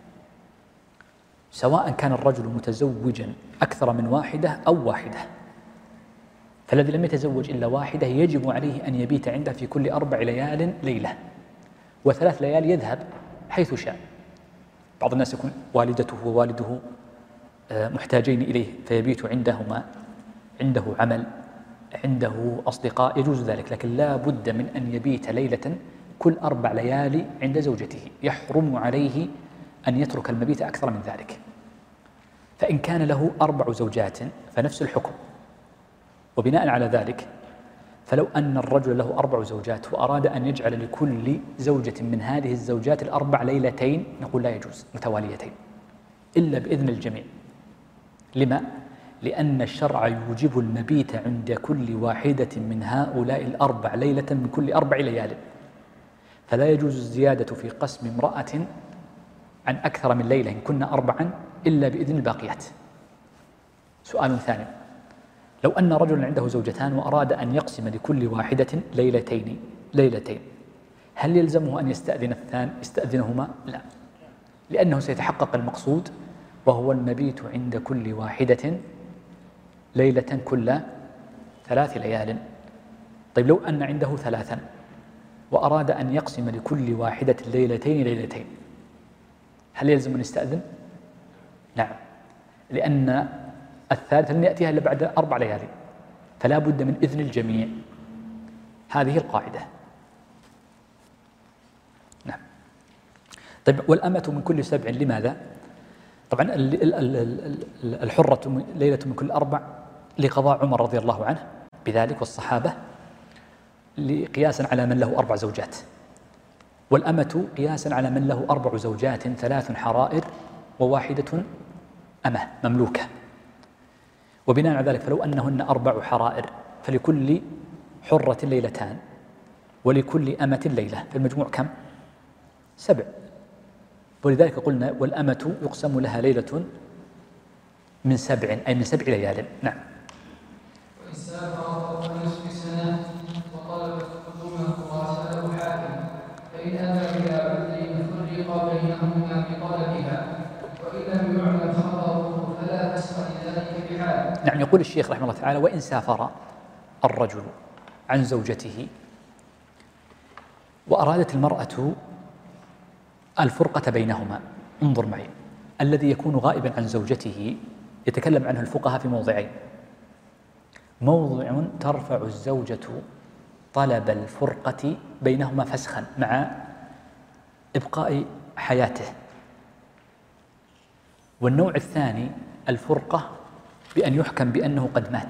سواء كان الرجل متزوجا أكثر من واحدة أو واحدة، فالذي لم يتزوج إلا واحدة يجب عليه أن يبيت عنده في كل أربع ليال ليلة، وثلاث ليال يذهب حيث شاء. بعض الناس يكون والدته ووالده محتاجين إليه فيبيت عندهما، عنده عمل، عنده أصدقاء، يجوز ذلك، لكن لا بد من أن يبيت ليلة كل أربع ليالي عند زوجته، يحرم عليه أن يترك المبيت أكثر من ذلك. فإن كان له أربع زوجات فنفس الحكم، وبناء على ذلك فلو أن الرجل له أربع زوجات وأراد أن يجعل لكل زوجة من هذه الزوجات الأربع ليلتين، نقول لا يجوز متواليتين إلا بإذن الجميع. لما؟ لأن الشرع يوجب المبيت عند كل واحدة من هؤلاء الأربع ليلة من كل أربع ليال، فلا يجوز الزيادة في قسم امرأة عن أكثر من ليلة إن كنا أربعا إلا بإذن الباقيات. سؤال ثاني: لو أن رجلا عنده زوجتان وأراد أن يقسم لكل واحدة ليلتين ليلتين هل يلزمه أن يستأذن الثاني يستأذنهما؟ لا، لأنه سيتحقق المقصود وهو المبيت عند كل واحدة ليلة كل ثلاث ليال. طيب لو أن عنده ثلاثا وأراد أن يقسم لكل واحدة ليلتين ليلتين هل يلزم أن يستأذن؟ نعم، لأن الثالث لن يأتيها إلا بعد أربع ليالي، فلا بد من إذن الجميع. هذه القاعدة. نعم. طيب والأمة من كل سبع لماذا؟ طبعا الحرة ليلة من كل أربع لقضاء عمر رضي الله عنه بذلك والصحابة قياسا على من له أربع زوجات، والأمة قياسا على من له أربع زوجات ثلاث حرائر وواحدة أمة مملوكة. وبناء على ذلك فلو أنهن أربع حرائر فلكل حرة ليلتان ولكل أمة ليلة، فالمجموع كم؟ سبع. ولذلك قلنا والأمة يقسم لها ليلة من سبع، أي من سبع ليال. نعم. وإن سافر فوق نصف سنة وطلب قدومه وأرسله حاكم فإن أتى بلا عذر فرق بينهما بطلبها، وإن لم يعلم خبره فلا فسخ لذلك بحال. نعم. يقول الشيخ رحمه الله تعالى: وإن سافر الرجل عن زوجته وأرادت المرأة الفرقة بينهما، انظر معي، الذي يكون غائبا عن زوجته يتكلم عنه الفقهاء في موضعين: موضع ترفع الزوجة طلب الفرقة بينهما فسخا مع إبقاء حياته، والنوع الثاني الفرقة بأن يحكم بأنه قد مات،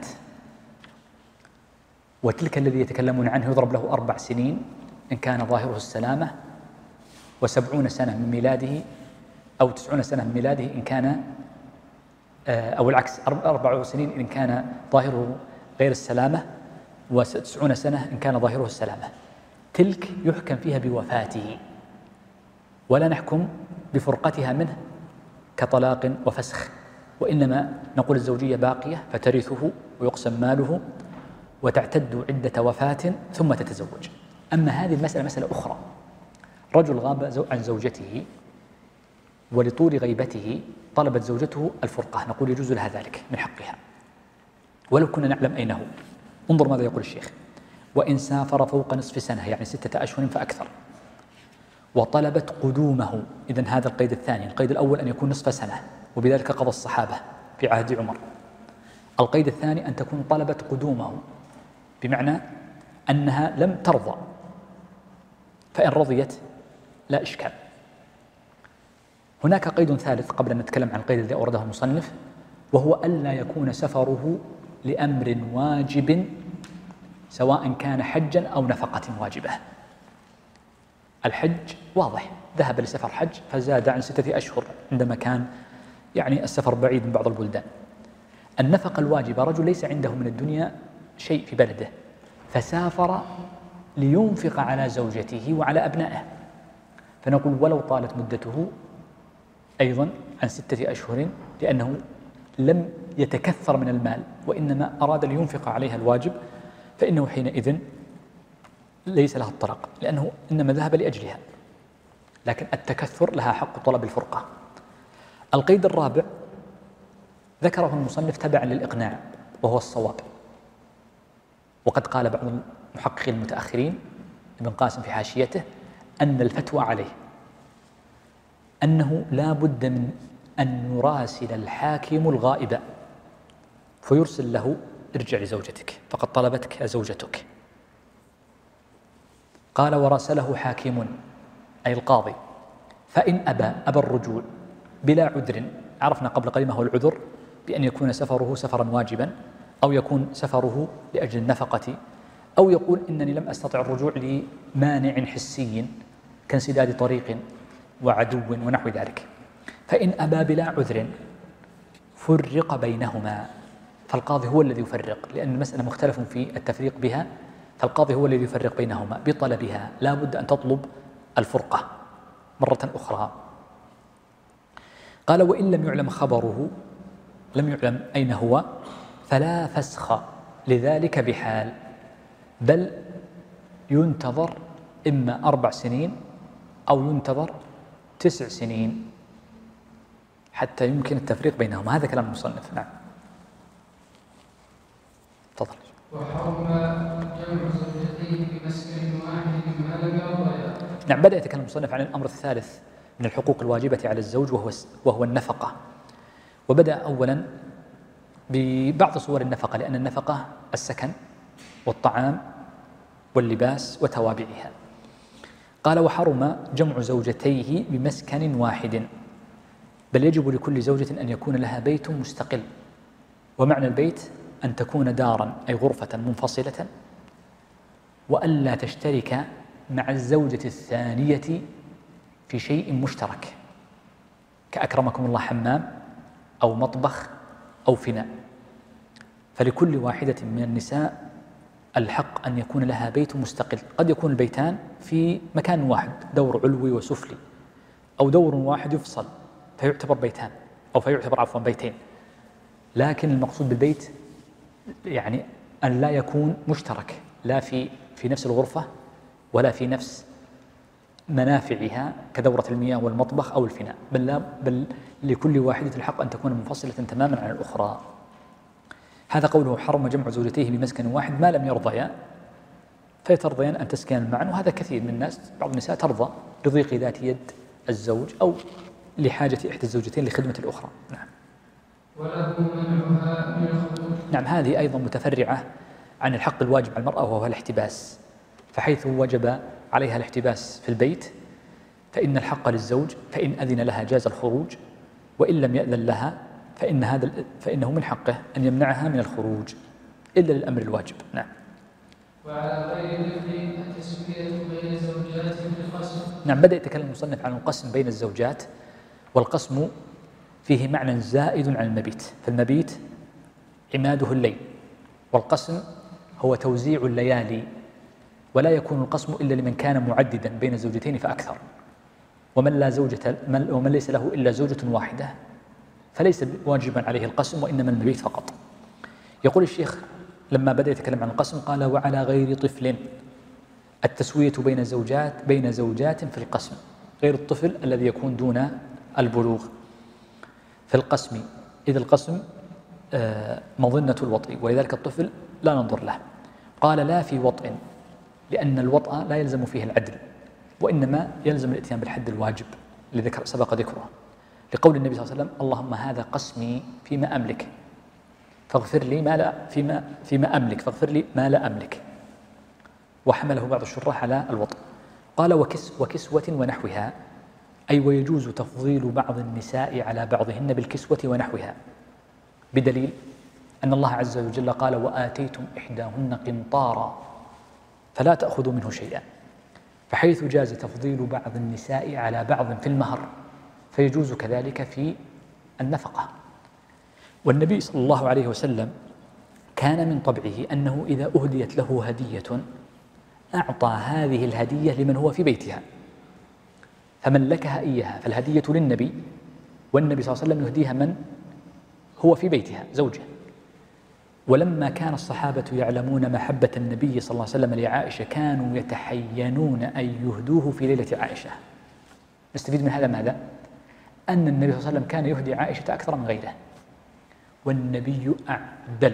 وتلك الذي يتكلمون عنه يضرب له أربع سنين إن كان ظاهره السلامة، وسبعون سنة من ميلاده أو تسعون سنة من ميلاده إن كان أو العكس، أربع سنين إن كان ظاهره غير السلامة، وتسعون سنة إن كان ظاهره السلامة. تلك يحكم فيها بوفاته، ولا نحكم بفرقتها منه كطلاق وفسخ، وإنما نقول الزوجية باقية فترثه ويقسم ماله وتعتد عدة وفاة ثم تتزوج. أما هذه المسألة مسألة أخرى: رجل غاب عن زوجته ولطول غيبته طلبت زوجته الفرقة، نقول يجوز لها ذلك من حقها ولو كنا نعلم أين هو. انظر ماذا يقول الشيخ: وإن سافر فوق نصف سنة يعني ستة أشهر فأكثر وطلبت قدومه، إذن هذا القيد الثاني. القيد الأول أن يكون نصف سنة وبذلك قضى الصحابة في عهد عمر. القيد الثاني أن تكون طلبت قدومه، بمعنى أنها لم ترضى، فإن رضيت لا إشكال. هناك قيد ثالث قبل أن نتكلم عن القيد الذي أورده المصنف، وهو ألا يكون سفره لأمر واجب سواء كان حجا أو نفقة واجبة. الحج واضح، ذهب لسفر حج فزاد عن ستة أشهر عندما كان يعني السفر بعيد من بعض البلدان. النفقة الواجبة رجل ليس عنده من الدنيا شيء في بلده فسافر لينفق على زوجته وعلى أبنائه، فنقول ولو طالت مدته أيضا عن ستة أشهر لأنه لم يتكثر من المال وإنما أراد لينفق عليها الواجب، فإنه حينئذ ليس له الطلاق لأنه إنما ذهب لأجلها، لكن التكثر لها حق طلب الفرقة. القيد الرابع ذكره المصنف تبعا للإقناع وهو الصواب، وقد قال بعض المحققين المتأخرين ابن قاسم في حاشيته أن الفتوى عليه أنه لا بد من أن يراسل الحاكم الغائب فيرسل له ارجع لزوجتك فقد طلبتك زوجتك. قال وراسله حاكم أي القاضي، فإن أبى أبى الرجوع بلا عذر، عرفنا قبل قليل ما هو العذر بأن يكون سفره سفرا واجبا أو يكون سفره لأجل النفقة أو يقول إنني لم أستطع الرجوع لمانع حسي كانسداد طريق وعدو ونحو ذلك. فإن أبى بلا عذر فرق بينهما، فالقاضي هو الذي يفرق لأن المسألة مختلف في التفريق بها، فالقاضي هو الذي يفرق بينهما بطلبها، لا بد أن تطلب الفرقة مرة أخرى. قال وإن لم يعلم خبره، لم يعلم أين هو، فلا فسخ لذلك بحال، بل ينتظر إما أربع سنين أو ينتظر تسع سنين حتى يمكن التفريق بينهما. هذا كلام المصنف. نعم تفضل. وحرم جمع زوجتين بمسكن واحد ما لم يرضيا. نعم، بدأ يتكلم المصنف عن الأمر الثالث من الحقوق الواجبة على الزوج وهو وهو النفقة، وبدأ أولا ببعض صور النفقة لأن النفقة السكن والطعام واللباس وتوابعها. قال وحرم جمع زوجتيه بمسكن واحد، بل يجب لكل زوجة أن يكون لها بيت مستقل، ومعنى البيت أن تكون دارا أي غرفة منفصلة، وألا تشترك مع الزوجة الثانية في شيء مشترك كأكرمكم الله حمام أو مطبخ أو فناء، فلكل واحدة من النساء الحق أن يكون لها بيت مستقل. قد يكون البيتان في مكان واحد، دور علوي وسفلي، أو دور واحد يفصل فيعتبر بيتان أو فيعتبر عفوا بيتين، لكن المقصود بالبيت يعني أن لا يكون مشترك لا في في نفس الغرفة ولا في نفس منافعها كدورة المياه والمطبخ أو الفناء، بل, لا بل لكل واحدة الحق أن تكون منفصلة تماما عن الأخرى. هذا قوله حرم جمع زوجتيه بمسكن واحد ما لم يرضيا، فيترضيان أن تسكن معا، وهذا كثير من الناس، بعض النساء ترضى لضيق ذات يد الزوج أو لحاجة إحدى الزوجتين لخدمة الأخرى. نعم. وله منعها من الخروج. نعم، هذه أيضا متفرعة عن الحق الواجب على المرأة وهو الاحتباس، فحيث وجب عليها الاحتباس في البيت فإن الحق للزوج، فإن أذن لها جاز الخروج، وإن لم يأذن لها فإن هذا فإنه من حقه أن يمنعها من الخروج إلا للأمر الواجب. نعم. وعلى غير الإثم التسوية بين الزوجات في القسم. نعم، بدأ يتكلم المصنف عن القسم بين الزوجات، والقسم فيه معنى زائد عن المبيت، فالمبيت عماده الليل، والقسم هو توزيع الليالي، ولا يكون القسم إلا لمن كان معددا بين الزوجتين فأكثر، ومن لا زوجة ومن ليس له إلا زوجة واحدة فليس واجبا عليه القسم وإنما المبيت فقط. يقول الشيخ لما بدأ يتكلم عن القسم قال وعلى غير طفل التسوية بين زوجات بين زوجات في القسم، غير الطفل الذي يكون دون البلوغ في القسم، إذ القسم مظنة الوطء ولذلك الطفل لا ننظر له. قال لا في وطء، لأن الوطء لا يلزم فيه العدل وإنما يلزم الاتيان بالحد الواجب الذي سبق ذكره، لقول النبي صلى الله عليه وسلم اللهم هذا قسمي فيما أملك فاغفر لي ما لا فيما فيما أملك فاغفر لي ما لا أملك. وحمله بعض الشراح على الوطء. قال وكس وكسوة ونحوها، أي ويجوز تفضيل بعض النساء على بعضهن بالكسوة ونحوها، بدليل أن الله عز وجل قال وآتيتم إحداهن قنطارا فلا تأخذوا منه شيئا، فحيث جاز تفضيل بعض النساء على بعض في المهر فيجوز كذلك في النفقة. والنبي صلى الله عليه وسلم كان من طبعه أنه إذا أهديت له هدية أعطى هذه الهدية لمن هو في بيتها، فملكها إياها، فالهدية للنبي والنبي صلى الله عليه وسلم يهديها من هو في بيتها زوجه. ولما كان الصحابة يعلمون محبة النبي صلى الله عليه وسلم لعائشة كانوا يتحينون أن يهدوه في ليلة عائشة. نستفيد من هذا ماذا؟ أن النبي صلى الله عليه وسلم كان يهدي عائشة أكثر من غيره، والنبي أعدل.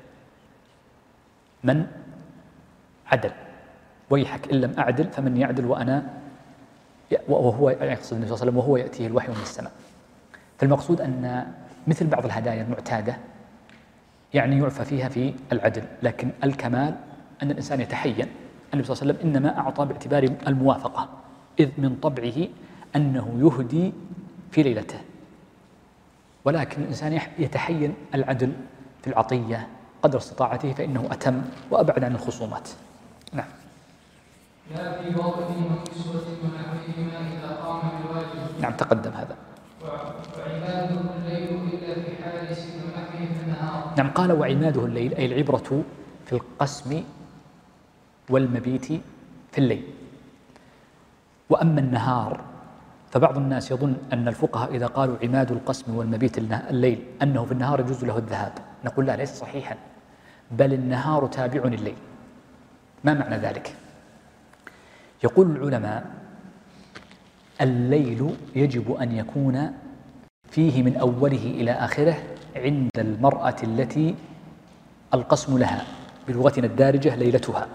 من عدل؟ ويحك إن لم أعدل فمن يعدل وأنا، وهو يقصد النبي صلى الله عليه وسلم وهو يأتيه الوحي من السماء. فالمقصود أن مثل بعض الهدايا المعتادة يعني يعفى فيها في العدل، لكن الكمال أن الإنسان يتحين. النبي صلى الله عليه وسلم إنما أعطى باعتبار الموافقة، إذ من طبعه أنه يهدي في ليلته، ولكن الإنسان يتحين العدل في العطية قدر استطاعته فإنه أتم وأبعد عن الخصومات. نعم. لا في وطء وكسوة ونحوهما إذا قام بالواجب. نعم تقدم هذا. وعباده الليل إلا في حارس ونحوه في النهار. نعم قال وعماده الليل، أي العبرة في القسم والمبيت في الليل. وأما النهار فبعض الناس يظن أن الفقهاء إذا قالوا عماد القسم والمبيت الليل أنه في النهار يجوز له الذهاب. نقول لا، ليس صحيحا، بل النهار تابع لليل. ما معنى ذلك؟ يقول العلماء الليل يجب أن يكون فيه من أوله إلى آخره عند المرأة التي القسم لها، بلغتنا الدارجة ليلتها.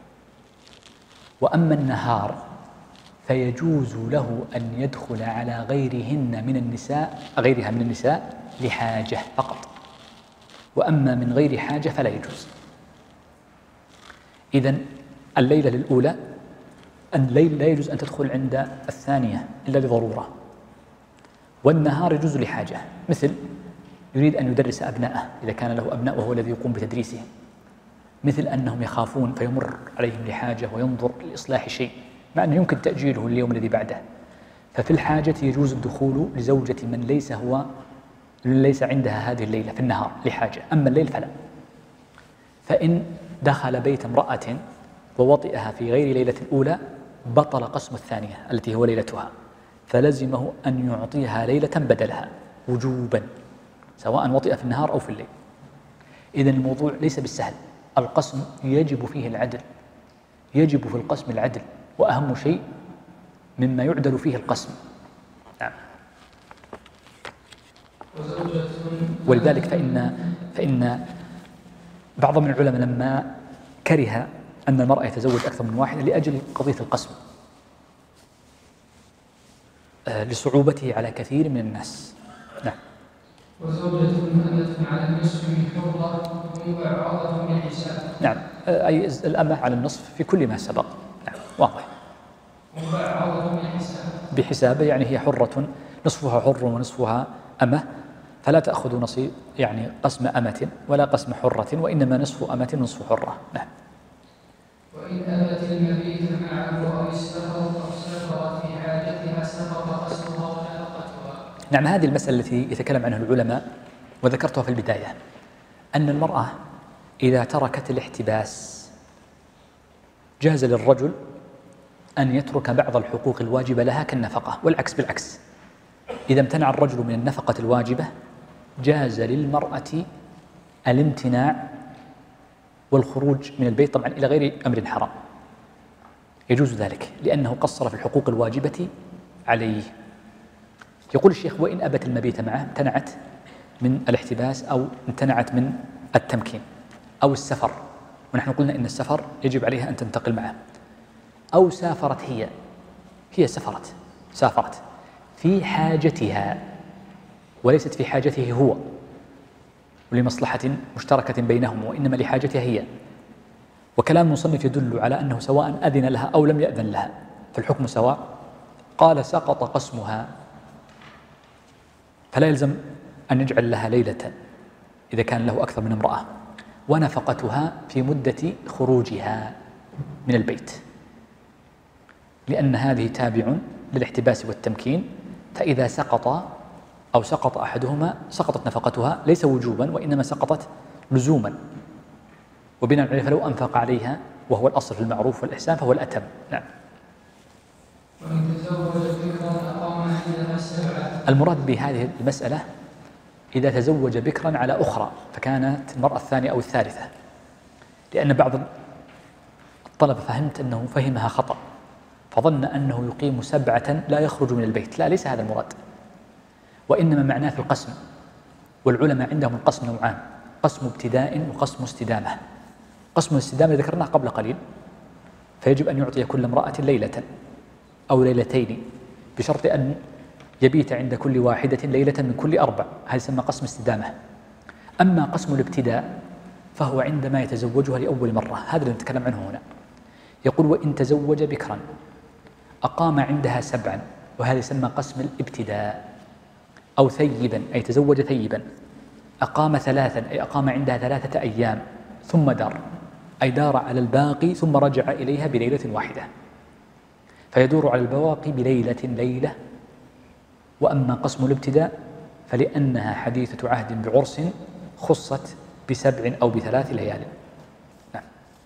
وأما النهار فيجوز له أن يدخل على غيرهن من النساء غيرها من النساء لحاجة فقط، وأما من غير حاجة فلا يجوز. إذن الليلة للأولى، الليل لا يجوز أن تدخل عند الثانية إلا لضرورة، والنهار يجوز لحاجة، مثل يريد أن يدرس أبناءه إذا كان له أبناء وهو الذي يقوم بتدريسهم، مثل أنهم يخافون فيمر عليهم لحاجة وينظر لإصلاح شيء مع أنه يمكن تأجيله اليوم الذي بعده. ففي الحاجة يجوز الدخول لزوجة من ليس هو ليس عندها هذه الليلة في النهار لحاجة، أما الليل فلا. فإن دخل بيت امرأة ووطئها في غير ليلة الأولى بطل قسم الثانية التي هو ليلتها، فلزمه أن يعطيها ليلة بدلها وجوبا، سواء وطئ في النهار أو في الليل. إذن الموضوع ليس بالسهل، القسم يجب فيه العدل، يجب في القسم العدل، وأهم شيء مما يعدل فيه القسم. نعم. ولذلك فإن فإن بعض من العلماء لما كره أن المرأة يتزوج أكثر من واحدة لأجل قضية القسم آه لصعوبته على كثير من الناس. نعم. وزوجة أمة على النصف من حرة مبعوضة من حساب. نعم، أي الأمة على النصف في كل ما سبق. نعم واضح. مبعوضة من حساب. بحسابه يعني هي حرة، نصفها حر ونصفها أمة، فلا تأخذ نصيب يعني قسم أمة ولا قسم حرة، وإنما نصف أمة ونصف حرة. نعم. وإن أبت المبيت معه أو السفر أو سافرت في حاجتها سقط قسمها ونفقتها. نعم، هذه المسألة التي يتكلم عنها العلماء وذكرتها في البداية، أن المرأة إذا تركت الاحتباس جاز للرجل أن يترك بعض الحقوق الواجبة لها كالنفقة، والعكس بالعكس. إذا امتنع الرجل من النفقة الواجبة جاز للمرأة الامتناع والخروج من البيت، طبعا إلى غير أمر حرام، يجوز ذلك لأنه قصر في الحقوق الواجبة عليه. يقول الشيخ وإن أبت المبيت معه، امتنعت من الاحتباس أو امتنعت من التمكين أو السفر، ونحن قلنا إن السفر يجب عليها أن تنتقل معه، أو سافرت هي هي سافرت سافرت في حاجتها وليست في حاجته هو ولمصلحة مشتركة بينهم، وإنما لحاجتها هي، وكلام المصنف يدل على أنه سواء أذن لها أو لم يأذن لها فالحكم سواء. قال سقط قسمها، فلا يلزم أن يجعل لها ليلة إذا كان له أكثر من امرأة، ونفقتها في مدة خروجها من البيت، لأن هذه تابع للاحتباس والتمكين، فإذا سقط أو سقط أحدهما سقطت نفقتها ليس وجوبا وإنما سقطت لزوما، وبناء عليه فلو أنفق عليها وهو الأصل في المعروف والإحسان فهو الأتم. نعم. وإن تزوج بكرا أقام عندها السبعة. المراد بهذه المسألة إذا تزوج بكرا على أخرى فكانت المرأة الثانية أو الثالثة، لأن بعض الطلبة فهمت أنه فهمها خطأ فظن أنه يقيم سبعة لا يخرج من البيت. لا، ليس هذا المراد، وإنما معناه في القسم. والعلماء عندهم القسم نوعان: قسم ابتداء وقسم استدامة. قسم الاستدامة ذكرناه قبل قليل، فيجب أن يعطي كل امرأة ليلة أو ليلتين بشرط أن يبيت عند كل واحدة ليلة من كل أربع، هذا يسمى قسم استدامة. أما قسم الابتداء فهو عندما يتزوجها لأول مرة، هذا اللي نتكلم عنه هنا. يقول وإن تزوج بكرا أقام عندها سبعا، وهذا يسمى قسم الابتداء. أو ثيبا أي تزوج ثيبا أقام ثلاثا أي أقام عندها ثلاثة أيام ثم دار، أي دار على الباقي ثم رجع إليها بليلة واحدة، فيدور على البواقي بليلة ليلة. وأما قسم الابتداء فلأنها حديثة عهد بعرس خصت بسبع أو بثلاث ليال. نعم.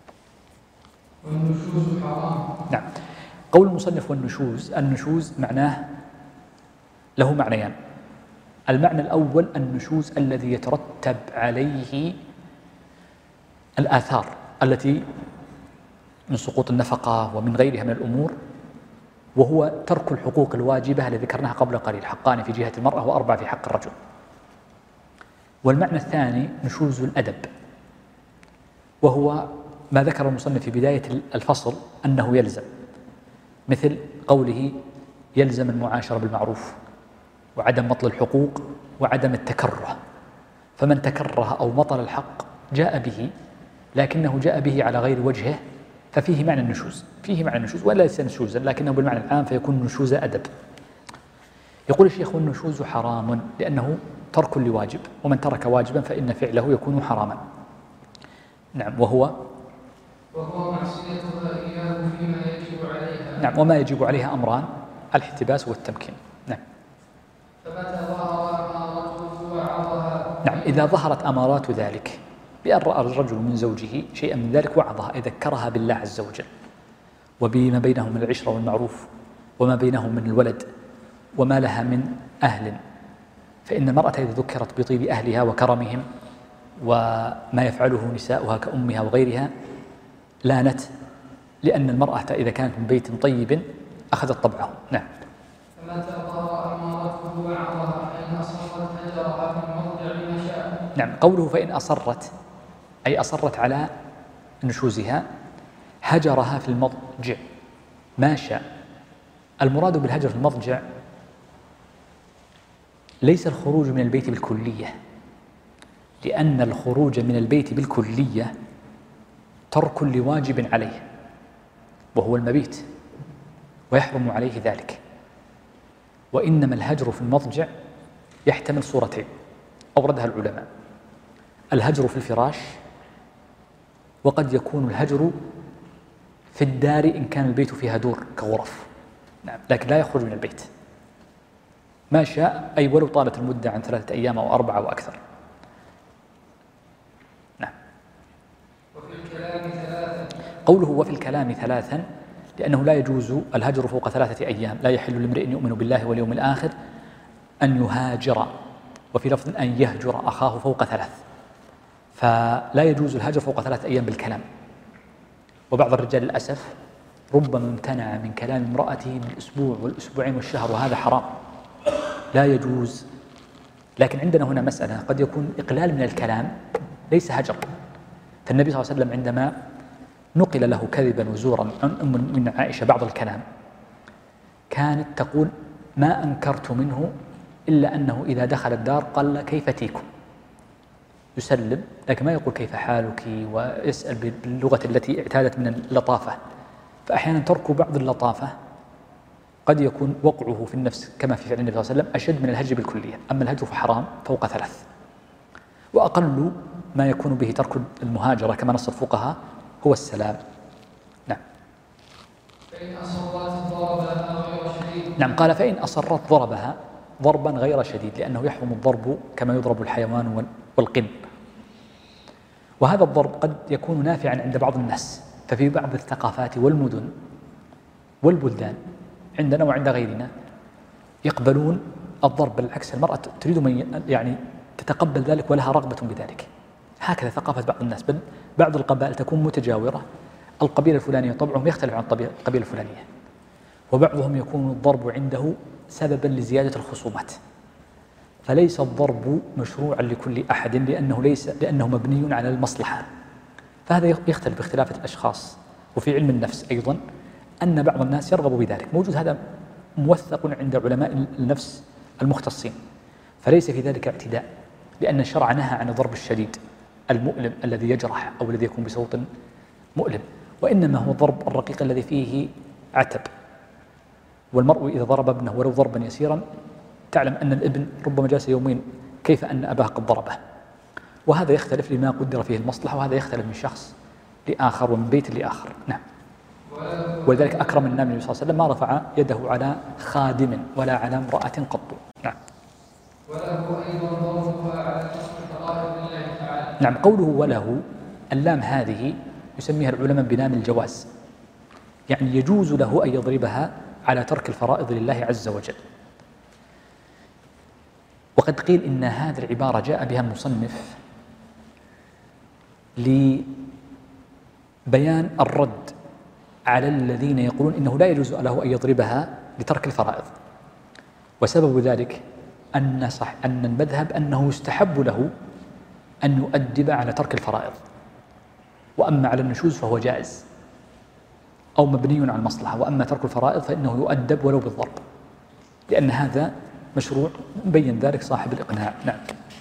والنشوز حرام. نعم. قول المصنف والنشوز، النشوز معناه له معنيان. المعنى الأول النشوز الذي يترتب عليه الآثار التي من سقوط النفقة ومن غيرها من الأمور، وهو ترك الحقوق الواجبة التي ذكرناها قبل قليل: حقان في جهة المرأة وأربع في حق الرجل. والمعنى الثاني نشوز الأدب، وهو ما ذكر المصنف في بداية الفصل أنه يلزم، مثل قوله يلزم المعاشرة بالمعروف وعدم مطل الحقوق وعدم التكره. فمن تكره أو مطل الحق جاء به لكنه جاء به على غير وجهه، ففيه معنى النشوز، فيه معنى النشوز ولا ليس نشوزا لكنه بالمعنى العام فيكون نشوز أدب. يقول الشيخ والنشوز حرام لأنه ترك لواجب، ومن ترك واجبا فإن فعله يكون حراما. نعم. وهو وهو معصيتها إياه فيما يجب عليها. نعم. وما يجب عليها أمران: الاحتباس والتمكين. نعم. فمتى ظهر أمارته وعظها. نعم. إذا ظهرت أمارات ذلك بأن رأى الرجل من زوجه شيئا من ذلك وعظها، أي ذكرها بالله عز وجل وبما بينهم من العشرة والمعروف وما بينهم من الولد وما لها من أهل، فإن المرأة إذا ذكرت بطيب أهلها وكرمهم وما يفعله نساؤها كأمها وغيرها لانت، لأن المرأة إذا كانت من بيت طيب أخذت طبعه. نعم. فمتى ظهر أمارته وعظها فإن أصرت هجرها في الموضع ما شاء. نعم. قوله فإن أصرت أي أصرت على نشوزها، هجرها في المضجع ما شاء. المراد بالهجر في المضجع ليس الخروج من البيت بالكلية، لأن الخروج من البيت بالكلية ترك لواجب عليه وهو المبيت ويحرم عليه ذلك، وإنما الهجر في المضجع يحتمل صورتين أوردها العلماء: الهجر في الفراش، وقد يكون الهجر في الدار إن كان البيت فيها دور كغرف. نعم. لكن لا يخرج من البيت ما شاء، أي ولو طالت المدة عن ثلاثة أيام أو أربعة وأكثر. نعم. وفي الكلام ثلاثة. قوله وفي الكلام ثلاثا لأنه لا يجوز الهجر فوق ثلاثة أيام. لا يحل لامرئ يؤمن بالله واليوم الآخر أن يهاجر، وفي لفظ أن يهجر أخاه فوق ثلاث، فلا يجوز الهجر فوق ثلاثة أيام بالكلام. وبعض الرجال للأسف ربما امتنع من كلام امرأته بالأسبوع والأسبوعين والشهر، وهذا حرام لا يجوز. لكن عندنا هنا مسألة: قد يكون إقلال من الكلام ليس هجر. فالنبي صلى الله عليه وسلم عندما نقل له كذبا وزورا عن أم من عائشة بعض الكلام كانت تقول: ما أنكرت منه إلا أنه إذا دخل الدار قال كيف تيكم، يسلم، لكن ما يقول كيف حالك ويسأل باللغة التي اعتادت من اللطافة. فأحيانا ترك بعض اللطافة قد يكون وقعه في النفس كما في فعل النبي صلى الله عليه وسلم أشد من الهجر بالكلية. أما الهجر فحرام فوق ثلاث، وأقل ما يكون به ترك المهاجرة كما نص الفقهاء هو السلام. نعم. فإن أصرت ضربها غير شديد. نعم، قال فإن أصرت ضربها ضربا غير شديد، لأنه يحرم الضرب كما يضرب الحيوان والقن. وهذا الضرب قد يكون نافعا عند بعض الناس، ففي بعض الثقافات والمدن والبلدان عندنا وعند غيرنا يقبلون الضرب، بالعكس المرأة تريد من يعني تتقبل ذلك ولها رغبة بذلك. هكذا ثقافة بعض الناس، بل بعض القبائل تكون متجاورة، القبيلة الفلانية طبعهم يختلف عن القبيلة الفلانية، وبعضهم يكون الضرب عنده سببا لزيادة الخصومات، فليس الضرب مشروعا لكل أحد لأنه ليس لأنه مبني على المصلحة. فهذا يختلف باختلاف الأشخاص. وفي علم النفس أيضا أن بعض الناس يرغب بذلك، موجود هذا موثق عند علماء النفس المختصين، فليس في ذلك اعتداء، لأن الشرع نهى عن الضرب الشديد المؤلم الذي يجرح أو الذي يكون بصوت مؤلم، وإنما هو الضرب الرقيق الذي فيه عتب. والمرء إذا ضرب ابنه ولو ضربا يسيرا تعلم أن الابن ربما جلس يومين كيف أن أباه قد ضربه، وهذا يختلف لما قدر فيه المصلحة، وهذا يختلف من شخص لآخر ومن بيت لآخر. نعم. ولذلك أكرم النبي صلى الله عليه وسلم ما رفع يده على خادم ولا على امرأة قط. نعم. وله أيضا ضربها على ترك فرائض الله تعالى. نعم، قوله وله اللام هذه يسميها العلماء بلام الجواز، يعني يجوز له أن يضربها على ترك الفرائض لله عز وجل. وقد قيل إن هذه العبارة جاء بها المصنف لبيان الرد على الذين يقولون إنه لا يجوز له أن يضربها لترك الفرائض، وسبب ذلك أن صح أن المذهب أنه يستحب له أن يؤدب على ترك الفرائض، وأما على النشوز فهو جائز أو مبني على المصلحة، وأما ترك الفرائض فإنه يؤدب ولو بالضرب، لأن هذا مشروع، بين ذلك صاحب الإقناع. نعم.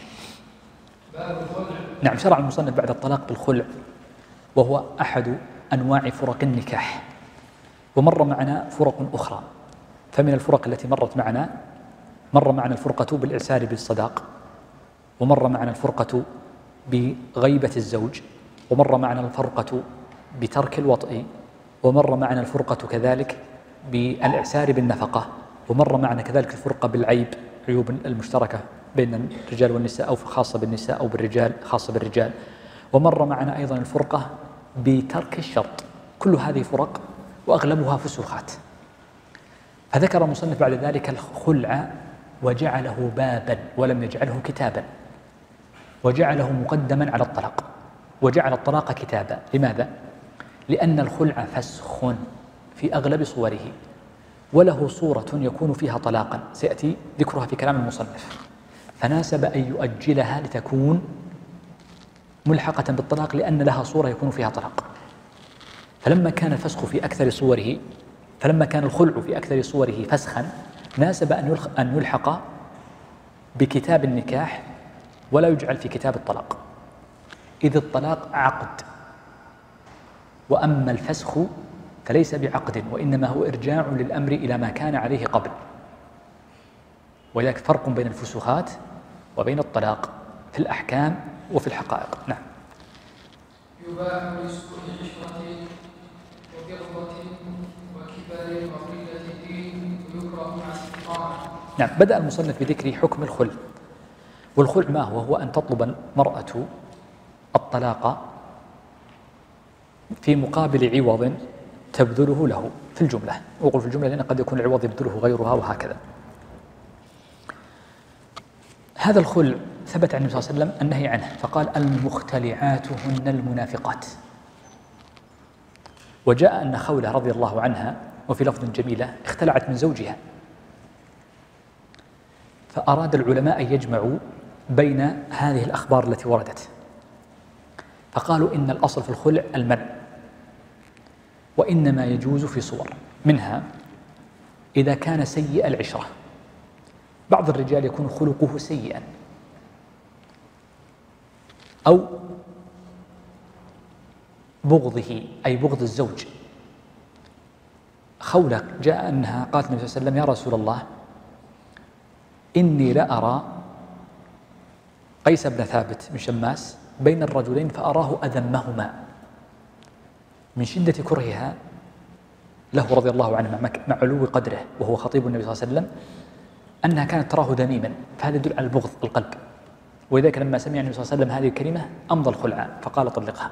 نعم، شرع المصنف بعد الطلاق بالخلع، وهو أحد أنواع فرق النكاح، ومر معنا فرق أخرى. فمن الفرق التي مرت معنا مر معنا الفرقة بالإعسار بالصداق، ومر معنا الفرقة بغيبة الزوج، ومر معنا الفرقة بترك الوطء، ومر معنا الفرقة كذلك بالإعسار بالنفقة، ومر معنا كذلك الفرقة بالعيب، عيوب المشتركة بين الرجال والنساء أو خاصة بالنساء أو بالرجال خاصة بالرجال، ومر معنا أيضا الفرقة بترك الشرط. كل هذه فرق وأغلبها فسوخات. فذكر المصنف بعد ذلك الخلع وجعله بابا ولم يجعله كتابا، وجعله مقدما على الطلاق، وجعل الطلاق كتابا. لماذا؟ لأن الخلع فسخ في أغلب صوره، وله صورة يكون فيها طلاقا سيأتي ذكرها في كلام المصنف، فناسب أن يؤجلها لتكون ملحقة بالطلاق، لأن لها صورة يكون فيها طلاق. فلما كان الفسخ في أكثر صوره فلما كان الخلع في أكثر صوره فسخا ناسب أن يلحق بكتاب النكاح ولا يجعل في كتاب الطلاق، إذ الطلاق عقد، وأما الفسخ فليس بعقد، وإنما هو إرجاع للأمر إلى ما كان عليه قبل. ولذلك فرق بين الفسوخات وبين الطلاق في الأحكام وفي الحقائق. نعم. يباح لسوء العشرة وقربة وكبر وقلة الدين ويكره مع الاستقامة. نعم. بدأ المصنف بذكر حكم الخلع. والخلع ما هو؟ هو أن تطلب المرأة الطلاق في مقابل عوض تبذله له في الجملة، وأقول في الجملة لأن قد يكون العوض يبذله غيرها وهكذا. هذا الخلع ثبت عن النبي صلى الله عليه وسلم النهي عنه، فقال المختلعات هن المنافقات. وجاء أن خولة رضي الله عنها وفي لفظ جميلة اختلعت من زوجها، فأراد العلماء أن يجمعوا بين هذه الأخبار التي وردت، فقالوا إن الأصل في الخلع المنع، وإنما يجوز في صور، منها إذا كان سيء العشرة. بعض الرجال يكون خلقه سيئا أو بغضه أي بغض الزوج. خولة جاء أنها قالت النبي صلى الله عليه وسلم: يا رسول الله، إني لأرى قيس بن ثابت بن شماس بين الرجلين فأراه أذمهما، من شدة كرهها له رضي الله عنه مع علو قدره وهو خطيب النبي صلى الله عليه وسلم أنها كانت تراه ذميما، فهذا يدل على البغض القلب. ولذلك لما سمع النبي صلى الله عليه وسلم هذه الكلمة أمضى الخلع فقال: طلقها.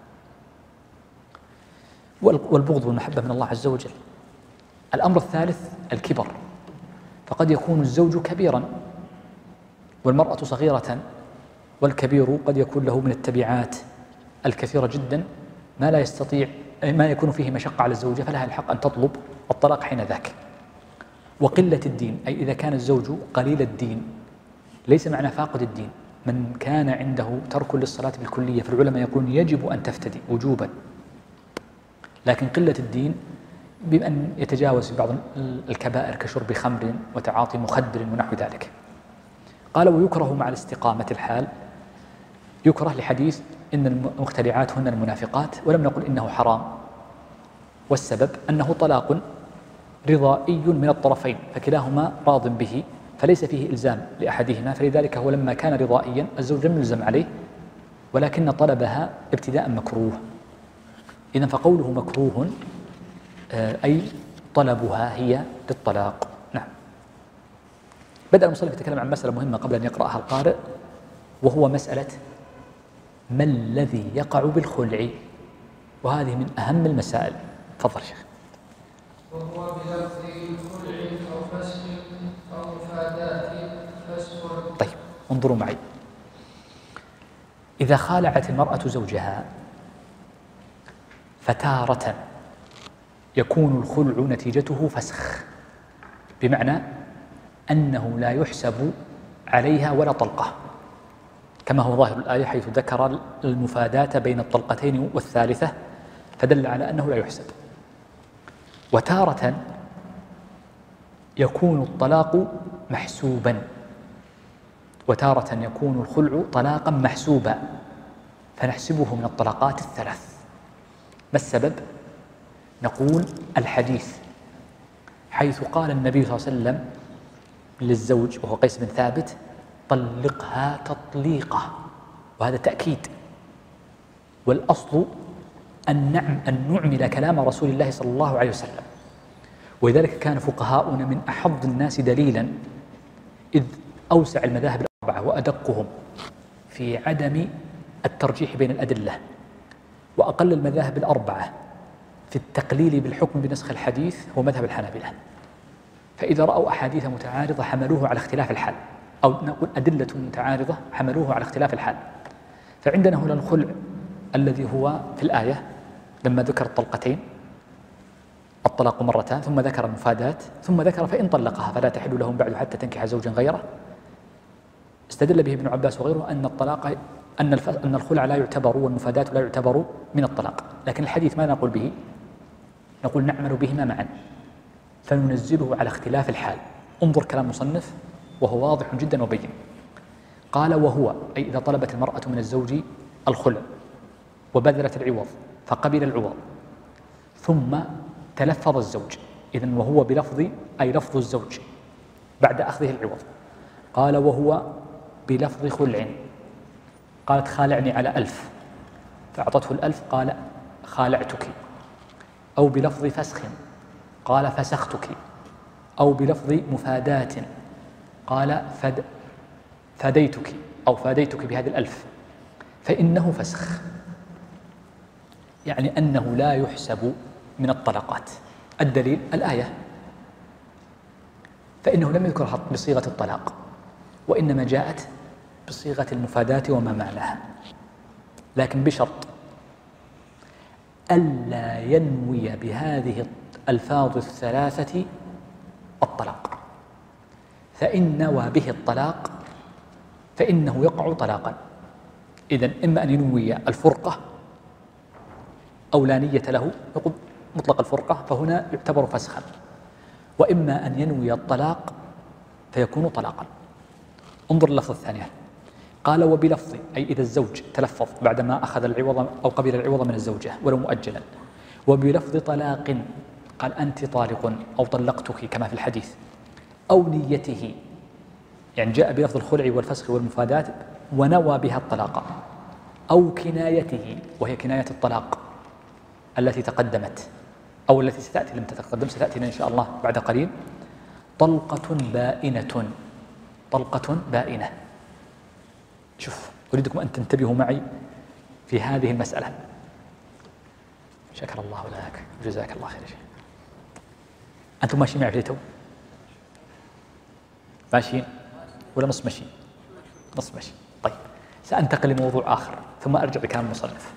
والبغض والمحبة من الله عز وجل. الأمر الثالث الكبر، فقد يكون الزوج كبيرا والمرأة صغيرة، والكبير قد يكون له من التبعات الكثيرة جدا ما لا يستطيع ما يكون فيه مشقة على الزوجة، فلها الحق أن تطلب الطلاق حين ذاك. وقلة الدين، أي إذا كان الزوج قليل الدين، ليس معنى فاقد الدين من كان عنده ترك للصلاة بالكلية، فالعلماء يقولون يجب أن تفتدي وجوبا، لكن قلة الدين بأن يتجاوز بعض الكبائر كشرب خمر وتعاطي مخدر ونحو ذلك. قال: ويكره مع الاستقامة الحال، يكره لحديث إن المخترعات هن المنافقات، ولم نقل إنه حرام، والسبب أنه طلاق رضائي من الطرفين، فكلاهما راض به، فليس فيه إلزام لأحدهما، فلذلك هو لما كان رضائيا الزوج لم يلزم عليه، ولكن طلبها ابتداء مكروه. إذن فقوله مكروه أي طلبها هي للطلاق. نعم. بدأ المصنف يتكلم عن مسألة مهمة قبل أن يقرأها القارئ، وهو مسألة ما الذي يقع بالخلع، وهذه من أهم المسائل. تفضل شيخ. وهو بلفظ الخلع أو فسخ أو مفادات فسخ. طيب انظروا معي، إذا خالعت المرأة زوجها فتارة يكون الخلع نتيجته فسخ، بمعنى أنه لا يحسب عليها ولا طلقة، كما هو ظاهر الآية حيث ذكر المفادات بين الطلقتين والثالثة فدل على أنه لا يحسب. وتارة يكون الطلاق محسوبا، وتارة يكون الخلع طلاقا محسوبا، فنحسبه من الطلاقات الثلاث. ما السبب؟ نقول الحديث حيث قال النبي صلى الله عليه وسلم للزوج وهو قيس بن ثابت: طلقها تطليقة، وهذا تأكيد. والأصل أن نعم أن نعمل كلام رسول الله صلى الله عليه وسلم، ولذلك كان فقهاؤنا من أحظ الناس دليلا، إذ أوسع المذاهب الأربعة وأدقهم في عدم الترجيح بين الأدلة، وأقل المذاهب الأربعة في التقليل بالحكم بنسخ الحديث هو مذهب الحنابلة. فإذا رأوا أحاديث متعارضة حملوه على اختلاف الحال، أو نقول أدلة متعارضة حملوه على اختلاف الحال. فعندنا هنا الخلع الذي هو في الآية لما ذكر الطلقتين الطلاق مرتان، ثم ذكر المفادات، ثم ذكر فإن طلقها فلا تحل لهم بعد حتى تنكح زوجا غيره. استدل به ابن عباس وغيره أن الطلاق أن أن الخلع لا يعتبر والمفادات لا يعتبر من الطلاق، لكن الحديث ما نقول به، نقول نعمل بهما معا فننزله على اختلاف الحال. انظر كلام مصنف وهو واضح جدا وبين. قال: وهو أي إذا طلبت المرأة من الزوج الخلع وبذلت العوض فقبل العوض ثم تلفظ الزوج، إذن وهو بلفظ أي لفظ الزوج بعد أخذه العوض. قال: وهو بلفظ خلع، قالت خالعني على ألف فأعطته الألف قال خالعتك، أو بلفظ فسخ قال فسختك، أو بلفظ مفادات قال فد فديتك أو فاديتك بهذه الألف، فإنه فسخ، يعني أنه لا يحسب من الطلقات. الدليل الآية، فإنه لم يذكر بصيغة الطلاق، وإنما جاءت بصيغة المفادات وما معناها، لكن بشرط ألا ينوي بهذه الألفاظ الثلاثة الطلاق، فإن نوى به الطلاق فإنه يقع طلاقا. إذن إما أن ينوي الفرقة أو لا نية له، يقول مطلق الفرقة فهنا يعتبر فسخا، وإما أن ينوي الطلاق فيكون طلاقا. انظر اللفظ الثانية: قال وبلفظ، أي إذا الزوج تلفظ بعدما أخذ العوض أو قبل العوض من الزوجة ولو مؤجلا، وبلفظ طلاق، قال أنت طالق أو طلقتك كما في الحديث، أو نيته، يعني جاء بلفظ الخلع والفسخ والمفادات ونوى بها الطلاق، أو كنايته وهي كناية الطلاق التي تقدمت أو التي ستأتي لم تتقدم ستأتينا إن شاء الله بعد قليل، طلقة بائنة، طلقة بائنة. شوف، أريدكم أن تنتبهوا معي في هذه المسألة. شكر الله لك وجزاك الله خير. شيء أنتم ماشيين معي في تو؟ ماشيين ولا نص ماشي؟ نص ماشي. طيب، سأنتقل لموضوع آخر ثم أرجع لكلام المصنف.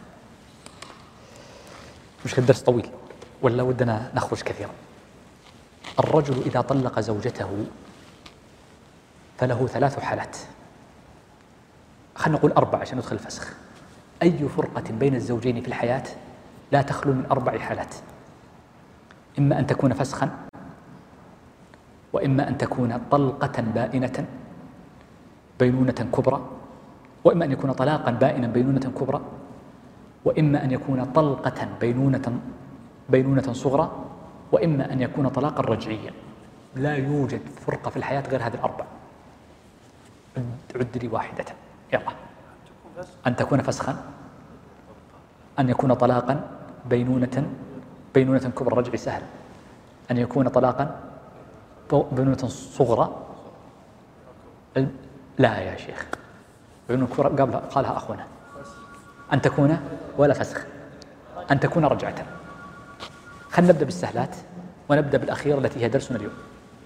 مش الدرس طويل ولا ودنا نخرج كثيرا. الرجل إذا طلق زوجته فله ثلاث حالات، خلينا نقول أربع عشان ندخل الفسخ. أي فرقة بين الزوجين في الحياة لا تخلو من أربع حالات: إما أن تكون فسخا، وإما أن تكون طلقة بائنة بينونة كبرى، وإما أن يكون طلاقا بائنا بينونة كبرى، وإما أن يكون طلقة بينونة بينونة صغرى، وإما أن يكون طلاقا رجعيا. لا يوجد فرقة في الحياة غير هذه الأربع. عد لي واحدة. يلا. أن تكون فسخا، أن يكون طلاقا بينونة بينونة كبرى رجعي سهل، أن يكون طلاقا بينونة صغرى. لا يا شيخ، بينونة كبرى قبل قالها أخونا. أن تكون ولا فسخ، أن تكون رجعة. خلينا نبدأ بالسهلات ونبدأ بالأخيرة التي هي درسنا اليوم.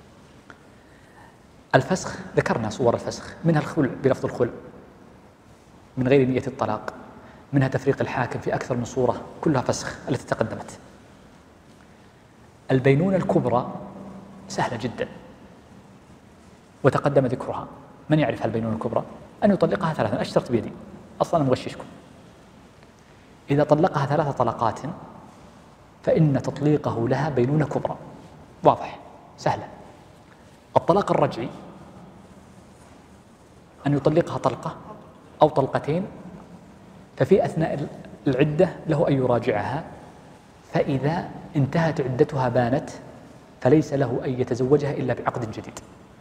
الفسخ ذكرنا صور الفسخ، منها الخلع بلفظ الخلع من غير نية الطلاق، منها تفريق الحاكم في أكثر من صورة، كلها فسخ التي تقدمت. البينونة الكبرى سهلة جدا وتقدم ذكرها. من يعرف البينونة الكبرى؟ أن يطلقها ثلاثا. أشترط بيدي، أصلا مغششكم. إذا طلقها ثلاث طلقات فإن تطليقه لها بينونة كبرى، واضح سهلة. الطلاق الرجعي أن يطلقها طلقة أو طلقتين، ففي أثناء العدة له أن يراجعها، فإذا انتهت عدتها بانت فليس له أن يتزوجها إلا بعقد جديد.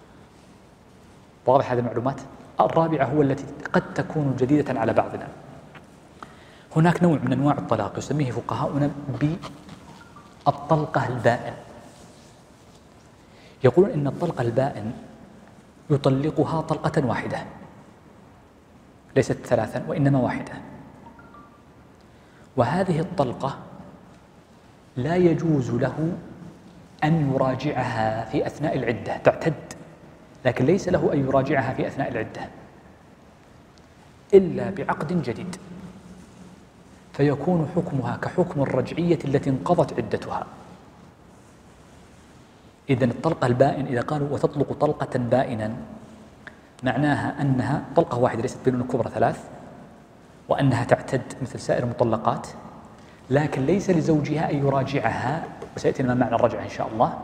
واضح هذه المعلومات؟ الرابعة هو التي قد تكون جديدة على بعضنا. هناك نوع من أنواع الطلاق يسميه فقهاؤنا بالطلقة البائن. يقولون إن الطلقة البائن يطلقها طلقة واحدة، ليست ثلاثا وإنما واحدة، وهذه الطلقة لا يجوز له أن يراجعها في أثناء العدة، تعتد، لكن ليس له أن يراجعها في أثناء العدة إلا بعقد جديد، فيكون حكمها كحكم الرجعية التي انقضت عدتها. إذن الطلقة البائن إذا قالوا وتطلق طلقة بائنا معناها أنها طلقة واحدة ليست بينونة كبرى ثلاث، وأنها تعتد مثل سائر المطلقات، لكن ليس لزوجها أن يراجعها، وسيأتينا ما معنى الرجعة إن شاء الله.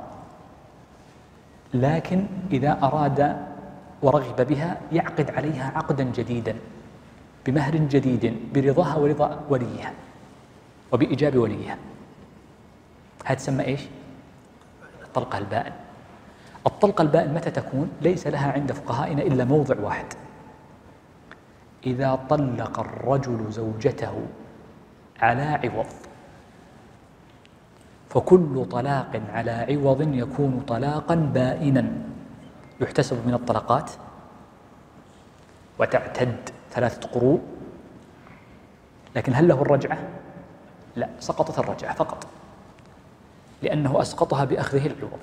لكن إذا أراد ورغب بها يعقد عليها عقدا جديدا بمهر جديد برضاها ورضا وليها وبإيجاب وليها. هذا تسمى إيش؟ الطلقة البائن. الطلقة البائن متى تكون؟ ليس لها عند فقهائنا إلا موضع واحد: إذا طلق الرجل زوجته على عوض، فكل طلاق على عوض يكون طلاقا بائنا، يحتسب من الطلقات وتعتد ثلاثة قروء. لكن هل له الرجعة؟ لا، سقطت الرجعة فقط، لأنه أسقطها بأخذه العوض.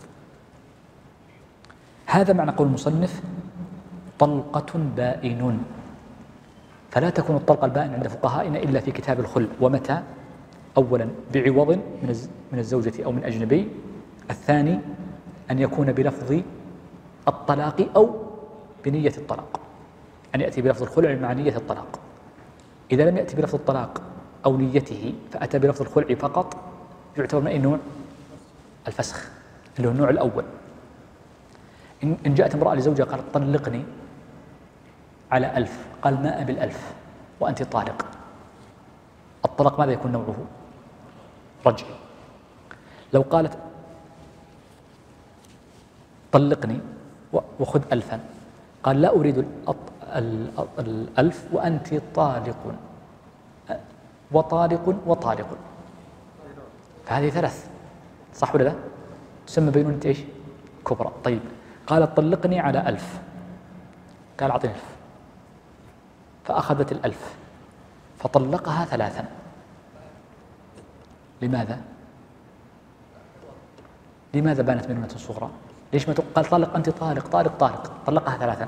هذا معنى قول المصنف طلقة بائن. فلا تكون الطلقة البائن عند فقهائنا إلا في كتاب الخلع. ومتى؟ أولا بعوض من الزوجة أو من أجنبي. الثاني أن يكون بلفظ الطلاق أو بنية الطلاق، أن يأتي بلفظ الخلع مع نية الطلاق. إذا لم يأتي بلفظ الطلاق أو نيته فأتى بلفظ الخلع فقط، يعتبر من أي نوع؟ الفسخ، اللي هو النوع الأول. إن جاءت امرأة لزوجها قالت طلقني على ألف، قال ما أبي الألف وأنت طالق، الطلاق ماذا يكون نوعه؟ رجعي. لو قالت طلقني وخذ ألفا، قال لا أريد الألف وأنت طالق وطالق وطالق، فهذه ثلاث، صح ولا لا؟ تسمى بينونة إيش؟ كبرى. طيب قالت طلقني على ألف، قال أعطني ألف، فأخذت الألف فطلقها ثلاثا. لماذا؟ لماذا بانت بينونة صغرى؟ ليش ما قال طالق أنت طالق طالق طالق، طلقها ثلاثا؟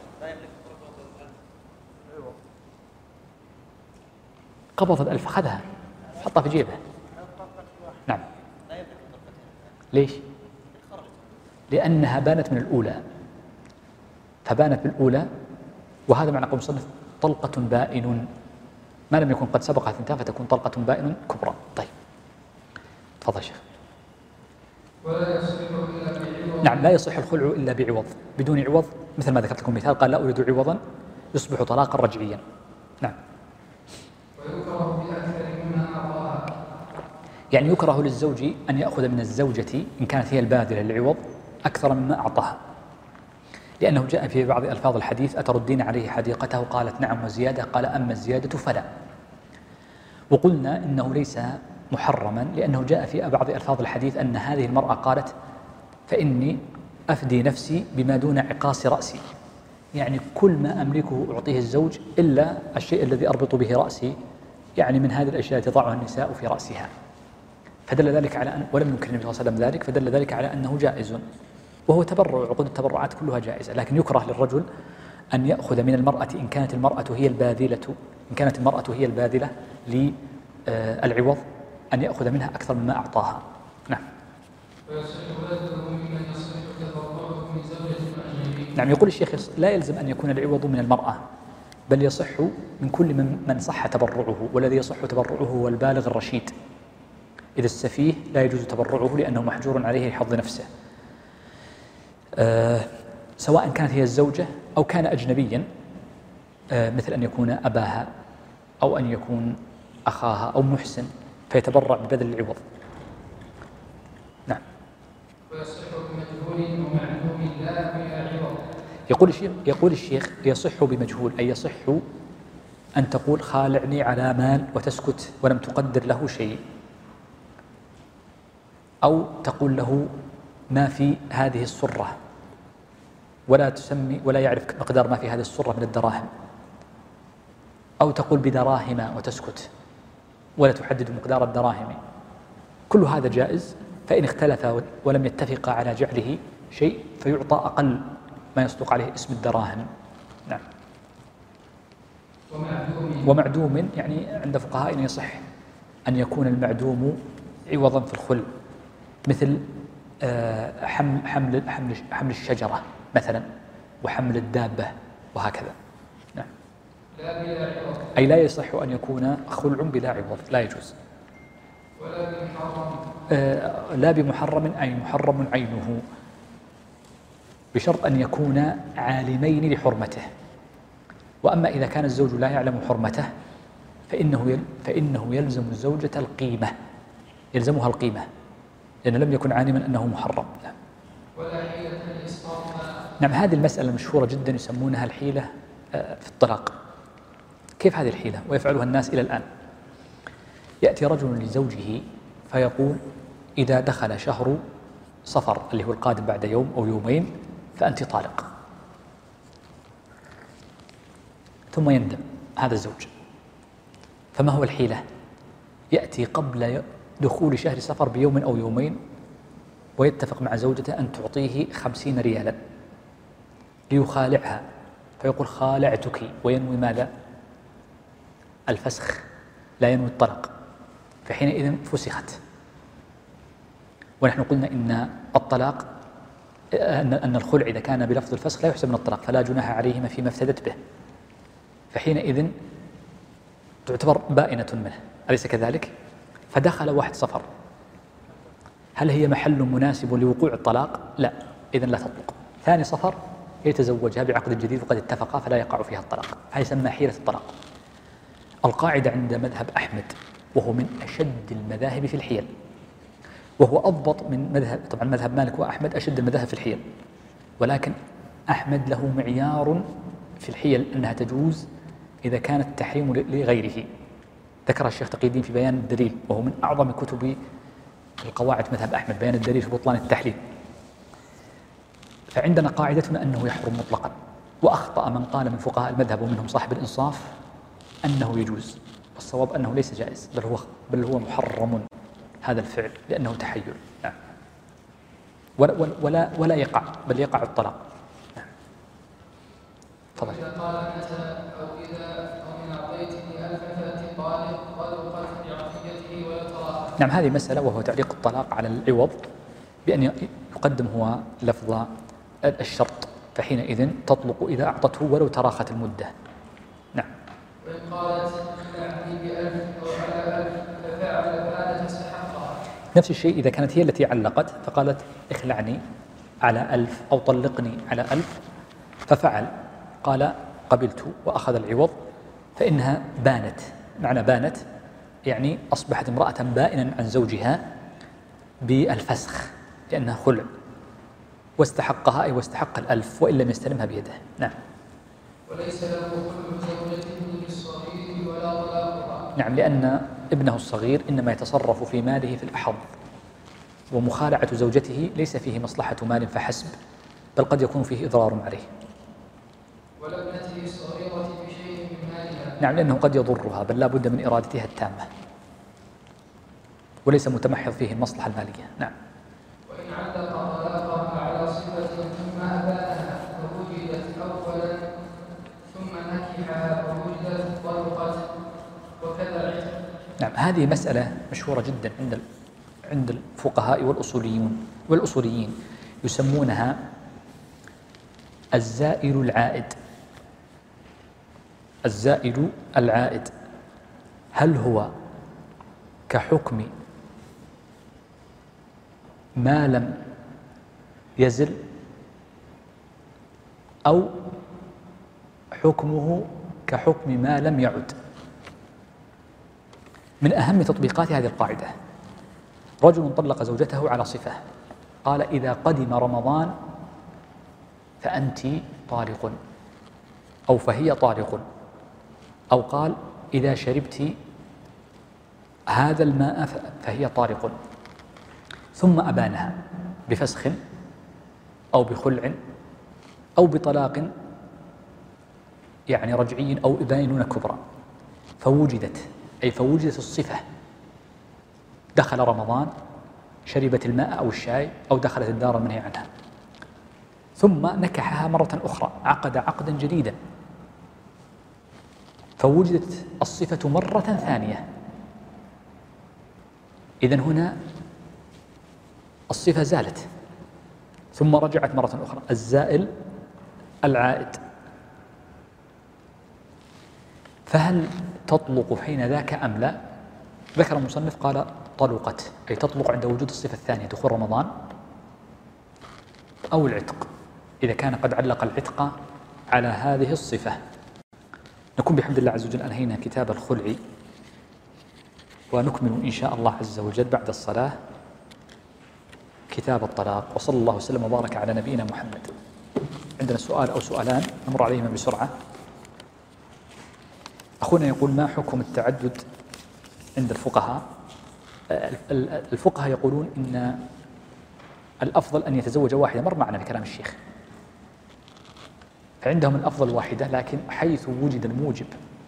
قبض الألف، أخذها حطها في جيبه. نعم. ليش؟ لأنها بانت من الأولى، فبانت بالأولى، وهذا معنى قول المصنف طلقة بائن، ما لم يكن قد سبقها ثنتان فتكون طلقة بائن كبرى. طيب تفضل يا شيخ. ولا يصح إلا بعوض. نعم، لا يصح الخلع إلا بعوض، بدون عوض مثل ما ذكرت لكم مثال، قال لا أريد عوضا يصبح طلاقا رجعيا. نعم. ويكره بأكثر مما أعطاها، يعني يكره للزوج أن يأخذ من الزوجة إن كانت هي الباذلة للعوض أكثر مما أعطاها، لأنه جاء في بعض ألفاظ الحديث أتردين عليه حديقته؟ قالت نعم وزيادة، قال أما الزيادة فلا. وقلنا إنه ليس محرما، لأنه جاء في بعض ألفاظ الحديث أن هذه المرأة قالت فإني أفدي نفسي بما دون عقاص رأسي، يعني كل ما أملكه أعطيه الزوج إلا الشيء الذي أربط به رأسي، يعني من هذه الأشياء تضعها النساء في رأسها، فدل ذلك على أن، ولم ينكر النبي صلى الله عليه وسلم ذلك، فدل ذلك على أنه جائز، وهو تبرع، عقود التبرعات كلها جائزة، لكن يكره للرجل أن يأخذ من المرأة إن كانت المرأة هي الباذلة إن كانت المرأة هي الباذلة للعوض أن يأخذ منها أكثر مما أعطاها. نعم. نعم. يقول الشيخ لا يلزم أن يكون العوض من المرأة، بل يصح من كل من, من صح تبرعه، والذي يصح تبرعه هو البالغ الرشيد، إذا السفيه لا يجوز تبرعه لأنه محجور عليه لحظ نفسه، أه سواء كانت هي الزوجة أو كان أجنبيا، أه مثل أن يكون أباها أو أن يكون أخاها أو محسن، فيتبرع ببذل العوض. نعم. ويصح بمجهول ومعلوم لا بلا عوض. يقول الشيخ يقول الشيخ يصح بمجهول، أي يصح أن تقول خالعني على مال وتسكت ولم تقدر له شيء، أو تقول له ما في هذه السرة ولا تسمي ولا يعرف مقدار ما في هذه السرة من الدراهم، أو تقول بدراهم وتسكت ولا تحدد مقدار الدراهم، كل هذا جائز، فإن اختلف ولم يتفق على جعله شيء فيعطى أقل ما يصدق عليه اسم الدراهم. نعم. ومعدوم. ومعدوم يعني عند فقهائنا يصح أن يكون المعدوم عوضا في الخلع، مثل حمل حمل حمل حمل الشجرة مثلا، وحمل الدابة وهكذا. نعم. لا بلا عوض. أي لا يصح أن يكون خلع بلا عوض، لا يجوز. ولا بمحرم. آه لا بمحرم، أي محرم عينه، بشرط أن يكون عالمين لحرمته. وأما إذا كان الزوج لا يعلم حرمته فإنه فإنه يلزم الزوجة القيمة، يلزمها القيمة، لأنه لم يكن عالما أنه محرم. لا. ولا حيلة لإسقاط. نعم. هذه المسألة مشهورة جدا، يسمونها الحيلة في الطلاق. كيف هذه الحيلة؟ ويفعلها الناس إلى الآن. يأتي رجل لزوجه فيقول إذا دخل شهر صفر اللي هو القادم بعد يوم أو يومين فأنت طالق، ثم يندم هذا الزوج. فما هو الحيلة؟ يأتي قبل دخول شهر صفر بيوم أو يومين ويتفق مع زوجته أن تعطيه خمسين ريالا ليخالعها، فيقول خالعتك، وينوي ماذا؟ الفسخ، لا ينوي الطلاق، فحينئذ فسخت. ونحن قلنا إن الطلاق أن الخلع إذا كان بلفظ الفسخ لا يحسب من الطلاق، فلا جناح عليهما فيما افتدت به، فحينئذ تعتبر بائنة منه، أليس كذلك؟ فدخل واحد صفر، هل هي محل مناسب لوقوع الطلاق؟ لا، إذن لا تطلق. ثاني صفر يتزوجها بعقد جديد وقد اتفقا فلا يقع فيها الطلاق، هذه يسمى حيلة الطلاق. القاعدة عند مذهب أحمد، وهو من أشد المذاهب في الحيل، وهو أضبط من مذهب، طبعا مذهب مالك وأحمد أشد المذاهب في الحيل، ولكن أحمد له معيار في الحيل أنها تجوز إذا كان التحريم لغيره، ذكر الشيخ تقي الدين في بيان الدليل، وهو من أعظم كتب القواعد مذهب أحمد، بيان الدليل في بطلان التحريم. فعندنا قاعدتنا أنه يحرم مطلقا، وأخطأ من قال من فقهاء المذهب ومنهم صاحب الإنصاف أنه يجوز، والصواب أنه ليس جائز، بل هو بل هو محرم هذا الفعل لأنه تحيل. نعم. ولا ولا ولا يقع، بل يقع الطلاق. نعم. تفضل. إذا قال متى أو إذا أو إن أعطيتني ألفا فأتي طالق طلقت بعطيته ولا تراخى. نعم، هذه مسألة، وهو تعليق الطلاق على العوض بأن يقدم هو لفظ الشرط، فحينئذ تطلق إذا أعطته ولو تراخت المدة. نعم. وإن قالت اخلعني بألف أو على ألف ففعل فعل فاستحقها. نفس الشيء إذا كانت هي التي علقت فقالت اخلعني على ألف أو طلقني على ألف، ففعل قال قبلت وأخذ العوض، فإنها بانت. معنى بانت يعني أصبحت امرأة بائنا عن زوجها بالفسخ لأنها خلع، واستحقها أي واستحق الألف وإن لم يستلمها بيده. نعم. وليس له خلع زوجته للصغير ولا طلاقها. نعم، لأن ابنه الصغير إنما يتصرف في ماله في الأحظ، ومخالعة زوجته ليس فيه مصلحة مال فحسب، بل قد يكون فيه إضرار عليه. ولابنته الصغيرة بشيء من مالها. نعم، لأنه قد يضرها، بل لا بد من إرادتها التامة، وليس متمحض فيه المصلحة المالية. نعم. وإن علق طلاقها على صفة ثم أبانها فوجدت أولا ثم نكحها فوجدت طلقت وكذا عتق. نعم، هذه مسألة مشهورة جدا عند عند الفقهاء والأصوليون والأصوليين، يسمونها الزائل العائد. الزائل العائد هل هو كحكم ما لم يزل، أو حكمه كحكم ما لم يعد؟ من أهم تطبيقات هذه القاعدة، رجل طلق زوجته على صفة، قال إذا قدم رمضان فأنت طالق، أو فهي طالق، أو قال إذا شربت هذا الماء فهي طالق، ثم أبانها بفسخ أو بخلع أو بطلاق يعني رجعي أو بينونة كبرى، فوجدت أي فوجدت الصفة، دخل رمضان شربت الماء أو الشاي أو دخلت الدار المنهي عنها، ثم نكحها مرة أخرى، عقد عقدا جديدا، فوجدت الصفة مرة ثانية. إذن هنا الصفة زالت ثم رجعت مرة أخرى، الزائل العائد. فهل تطلق حين ذاك أم لا؟ ذكر المصنف قال طلقت، أي تطلق عند وجود الصفة الثانية، دخول رمضان أو العتق، إذا كان قد علق العتق على هذه الصفة. نكون بحمد الله عز وجل أنهينا كتاب الخلع، ونكمل إن شاء الله عز وجل بعد الصلاة كتاب الطلاق. وصلى الله وسلم وبارك على نبينا محمد. عندنا سؤال أو سؤالان نمر عليهما بسرعة. أخونا يقول: ما حكم التعدد عند الفقهاء؟ الفقهاء يقولون إن الأفضل أن يتزوج واحدة، مر معنا في كلام الشيخ، فعندهم الأفضل واحدة، لكن حيث وجد الموجب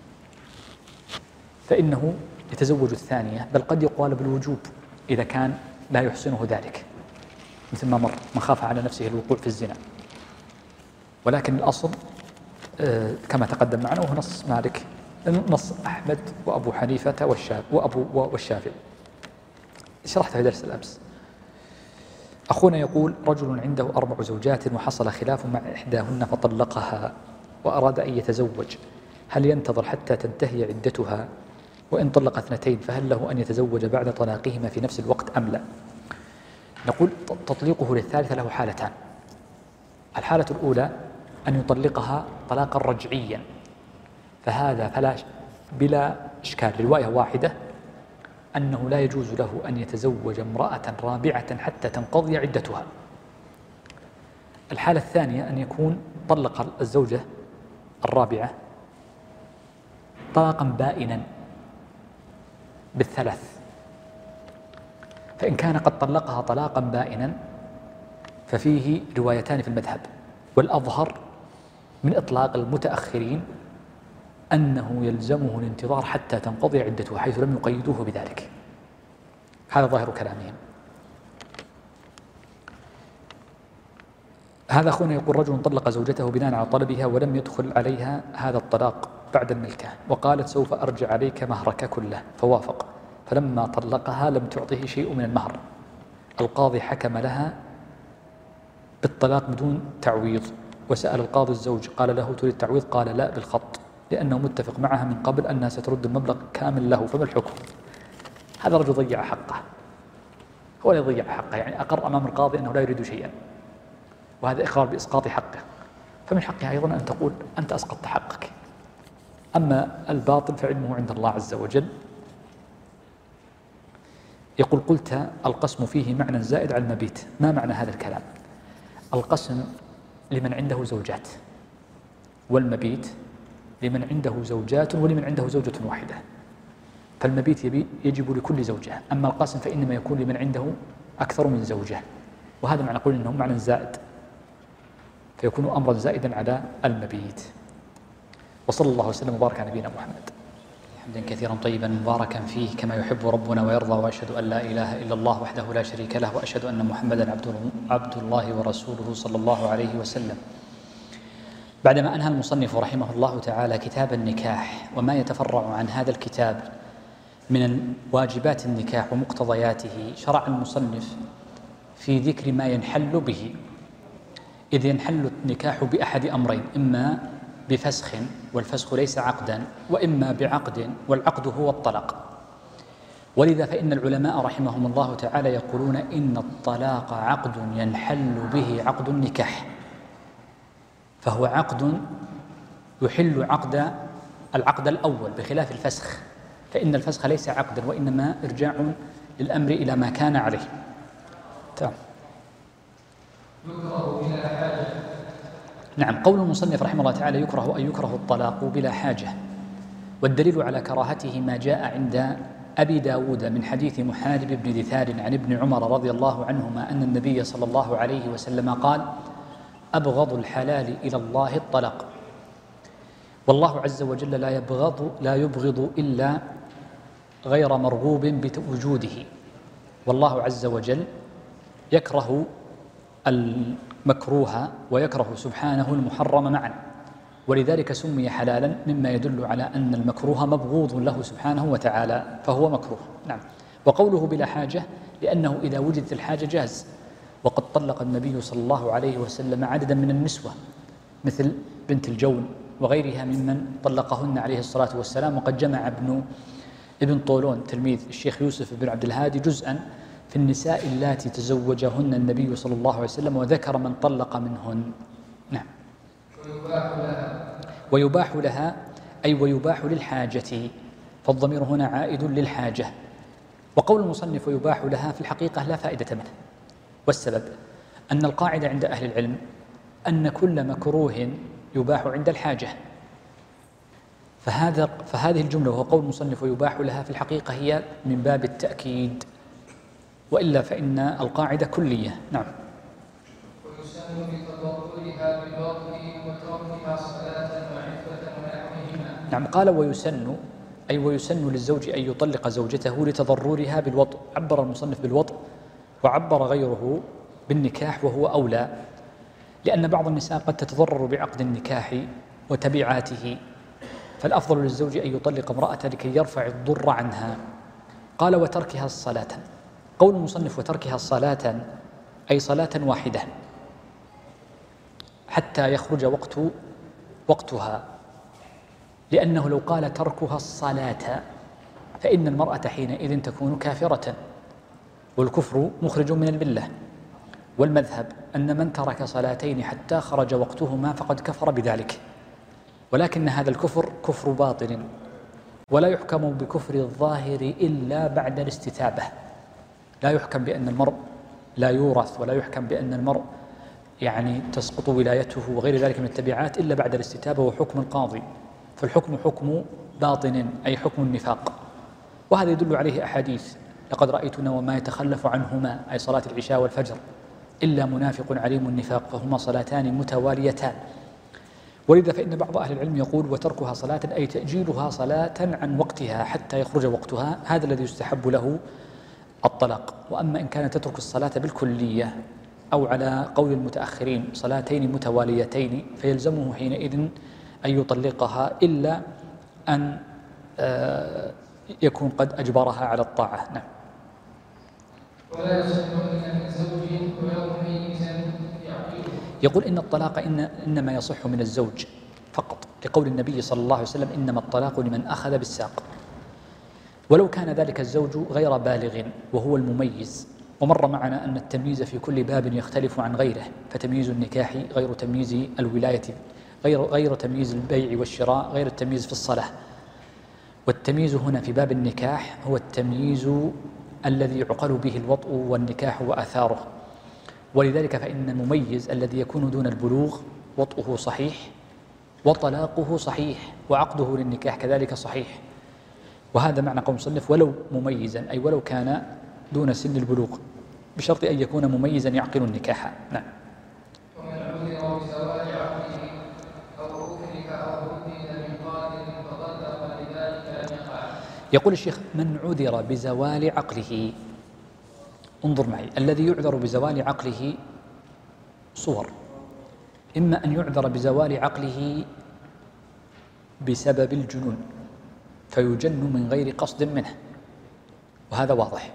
فإنه يتزوج الثانية، بل قد يقال بالوجوب إذا كان لا يحسنه ذلك، مثل ما مر من خاف على نفسه الوقوع في الزنا. ولكن الأصل كما تقدم معنا وهو نص مالك، نص أحمد وأبو حنيفة والشافعي وأبو والشافعي، شرحتها في درس الأمس. أخونا يقول: رجل عنده أربع زوجات وحصل خلاف مع إحداهن فطلقها وأراد أن يتزوج، هل ينتظر حتى تنتهي عدتها؟ وإن طلق اثنتين فهل له أن يتزوج بعد طلاقهما في نفس الوقت أم لا؟ نقول: تطليقه للثالثة له حالتان. الحالة الأولى أن يطلقها طلاقا رجعيا، فهذا فلا بلا إشكال رواية واحدة أنه لا يجوز له أن يتزوج امرأة رابعة حتى تنقضي عدتها. الحالة الثانية أن يكون طلق الزوجة الرابعة طلاقا بائنا بالثلاث، فإن كان قد طلقها طلاقا بائنا ففيه روايتان في المذهب، والأظهر من إطلاق المتأخرين أنه يلزمه الانتظار حتى تنقضي عدته، حيث لم يقيدوه بذلك. هذا ظاهر كلامهم. هذا أخونا يقول: رجل طلق زوجته بناء على طلبها ولم يدخل عليها هذا الطلاق بعد الملكة، وقالت: سوف أرجع عليك مهرك كله، فوافق، فلما طلقها لم تعطه شيء من المهر. القاضي حكم لها بالطلاق بدون تعويض، وسأل القاضي الزوج قال له: تريد تعويض؟ قال: لا، بالخط، لأنه متفق معها من قبل أنها سترد المبلغ كامل له. فما الحكم؟ هذا الرجل ضيع حقه، هو لا يضيع حقه، يعني أقر أمام القاضي أنه لا يريد شيئا، وهذا إقرار بإسقاط حقه، فمن حقها أيضا أن تقول أنت أسقطت حقك. أما الباطل فعلمه عند الله عز وجل. يقول: قلت القسم فيه معنى زائد على المبيت، ما معنى هذا الكلام؟ القسم لمن عنده زوجات، والمبيت لمن عنده زوجات ولمن عنده زوجة واحدة، فالمبيت يجب لكل زوجة، أما القسم فإنما يكون لمن عنده أكثر من زوجة، وهذا معنى نقول إنه معنى زائد، فيكون أمرا زائدا على المبيت. وصلى الله وسلم وبارك على نبينا محمد. حمدا كثيرا طيبا مباركا فيه كما يحب ربنا ويرضى، وأشهد أن لا إله إلا الله وحده لا شريك له، وأشهد أن محمدا عبد الله ورسوله صلى الله عليه وسلم. بعدما أنهى المصنف رحمه الله تعالى كتاب النكاح وما يتفرع عن هذا الكتاب من واجبات النكاح ومقتضياته، شرع المصنف في ذكر ما ينحل به، إذ ينحل النكاح بأحد أمرين: إما بفسخ، والفسخ ليس عقدا، وإما بعقد، والعقد هو الطلاق. ولذا فإن العلماء رحمهم الله تعالى يقولون إن الطلاق عقد ينحل به عقد النكاح، فهو عقد يحل عقد العقد الأول، بخلاف الفسخ، فإن الفسخ ليس عقدا وإنما إرجاع للأمر إلى ما كان عليه. تمام. يكره بلا حاجة. نعم، قول المصنف رحمه الله تعالى: يكره أن يكره الطلاق بلا حاجة، والدليل على كراهته ما جاء عند أبي داود من حديث محارب بن دثار عن ابن عمر رضي الله عنهما أن النبي صلى الله عليه وسلم قال: أبغض الحلال إلى الله الطلاق، والله عز وجل لا يبغض لا يبغض إلا غير مرغوب بوجوده، والله عز وجل يكره المكروه ويكره سبحانه المحرم معا، ولذلك سمي حلالا، مما يدل على أن المكروه مبغوض له سبحانه وتعالى، فهو مكروه. نعم. وقوله بلا حاجة لأنه إذا وجدت الحاجة جاز، وقد طلق النبي صلى الله عليه وسلم عددا من النسوة مثل بنت الجون وغيرها ممن طلقهن عليه الصلاة والسلام. وقد جمع ابن ابن طولون تلميذ الشيخ يوسف بن عبد الهادي جزءا في النساء اللاتي تزوجهن النبي صلى الله عليه وسلم وذكر من طلق منهن. نعم. ويباح لها ويباح لها أي ويباح للحاجة، فالضمير هنا عائد للحاجة. وقول المصنف ويباح لها في الحقيقة لا فائدة منه، والسبب أن القاعدة عند أهل العلم أن كل مكروه يباح عند الحاجة، فهذا فهذه الجملة وهو قول المصنف ويباح لها في الحقيقة هي من باب التأكيد، وإلا فإن القاعدة كلية. نعم. ويسن بتضررها بالوضع وتركها صلاة وعفة ونحوهما. نعم. قال ويسن أي ويسن للزوج أن يطلق زوجته لتضررها بالوطء، عبر المصنف بالوطء وعبر غيره بالنكاح، وهو أولى، لأن بعض النساء قد تتضرر بعقد النكاح وتبعاته، فالأفضل للزوج أن يطلق امرأة لكي يرفع الضر عنها. قال وتركها الصلاة، قول المصنف وتركها الصلاة أي صلاة واحدة حتى يخرج وقت وقتها، لأنه لو قال تركها الصلاة فإن المرأة حينئذ تكون كافرة، والكفر مخرج من الملة، والمذهب أن من ترك صلاتين حتى خرج وقتهما فقد كفر بذلك، ولكن هذا الكفر كفر باطن، ولا يحكم بكفر الظاهر إلا بعد الاستتابة. لا يحكم بأن المرء لا يورث، ولا يحكم بأن المرء يعني تسقط ولايته وغير ذلك من التبعات إلا بعد الاستتابة وحكم القاضي. فالحكم حكم باطن أي حكم النفاق، وهذا يدل عليه أحاديث: لقد رأيتنا وما يتخلف عنهما أي صلاة العشاء والفجر إلا منافق عليم النفاق فهما صلاتان متواليتان. ولذا فإن بعض أهل العلم يقول: وتركها صلاة أي تأجيلها صلاة عن وقتها حتى يخرج وقتها، هذا الذي يستحب له الطلاق. وأما إن كانت تترك الصلاة بالكلية أو على قول المتأخرين صلاتين متواليتين فيلزمه حينئذ أن يطلقها، إلا أن يكون قد أجبرها على الطاعة. نعم. ولا يصح من الزوج ولو مميزا يعقله. يقول إن الطلاق إن إنما يصح من الزوج فقط، لقول النبي صلى الله عليه وسلم: إنما الطلاق لمن أخذ بالساق. ولو كان ذلك الزوج غير بالغ وهو المميز، ومر معنا أن التمييز في كل باب يختلف عن غيره، فتمييز النكاح غير تمييز الولاية، غير غير تمييز البيع والشراء، غير التمييز في الصلاة. والتمييز هنا في باب النكاح هو التمييز الذي يعقل به الوطء والنكاح وآثاره. ولذلك فإن المميز الذي يكون دون البلوغ وطئه صحيح وطلاقه صحيح وعقده للنكاح كذلك صحيح. وهذا معنى قول المصنف: ولو مميزا، أي ولو كان دون سن البلوغ، بشرط أن يكون مميزا يعقل النكاح. نعم. ومن عذر بزوال عقله أو أكره أو هدد من قادر فطلق لذلك لم يقع. يقول الشيخ: من عذر بزوال عقله. انظر معي، الذي يعذر بزوال عقله صور: إما أن يعذر بزوال عقله بسبب الجنون فيجن من غير قصد منه، وهذا واضح.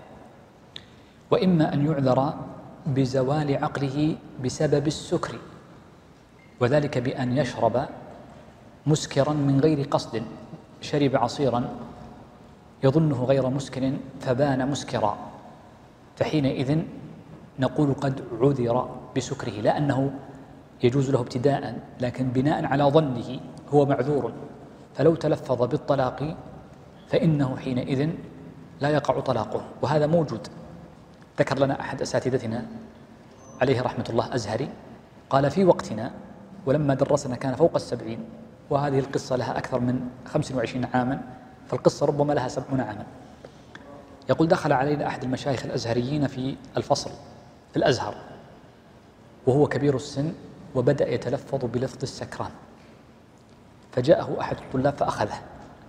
وإما أن يعذر بزوال عقله بسبب السكر، وذلك بأن يشرب مسكرا من غير قصد، شرب عصيرا يظنه غير مسكر فبان مسكرا، فحينئذ نقول قد عذر بسكره، لا أنه يجوز له ابتداء، لكن بناء على ظنه هو معذور. فلو تلفظ بالطلاق فإنه حينئذ لا يقع طلاقه، وهذا موجود. ذكر لنا أحد أساتذتنا عليه رحمة الله أزهري، قال: في وقتنا ولما درسنا كان فوق السبعين، وهذه القصة لها أكثر من خمس وعشرين عاما، فالقصة ربما لها سبعون عاما. يقول: دخل علينا أحد المشايخ الأزهريين في الفصل في الأزهر وهو كبير السن، وبدأ يتلفظ بلفظ السكران، فجاءه أحد الطلاب فأخذه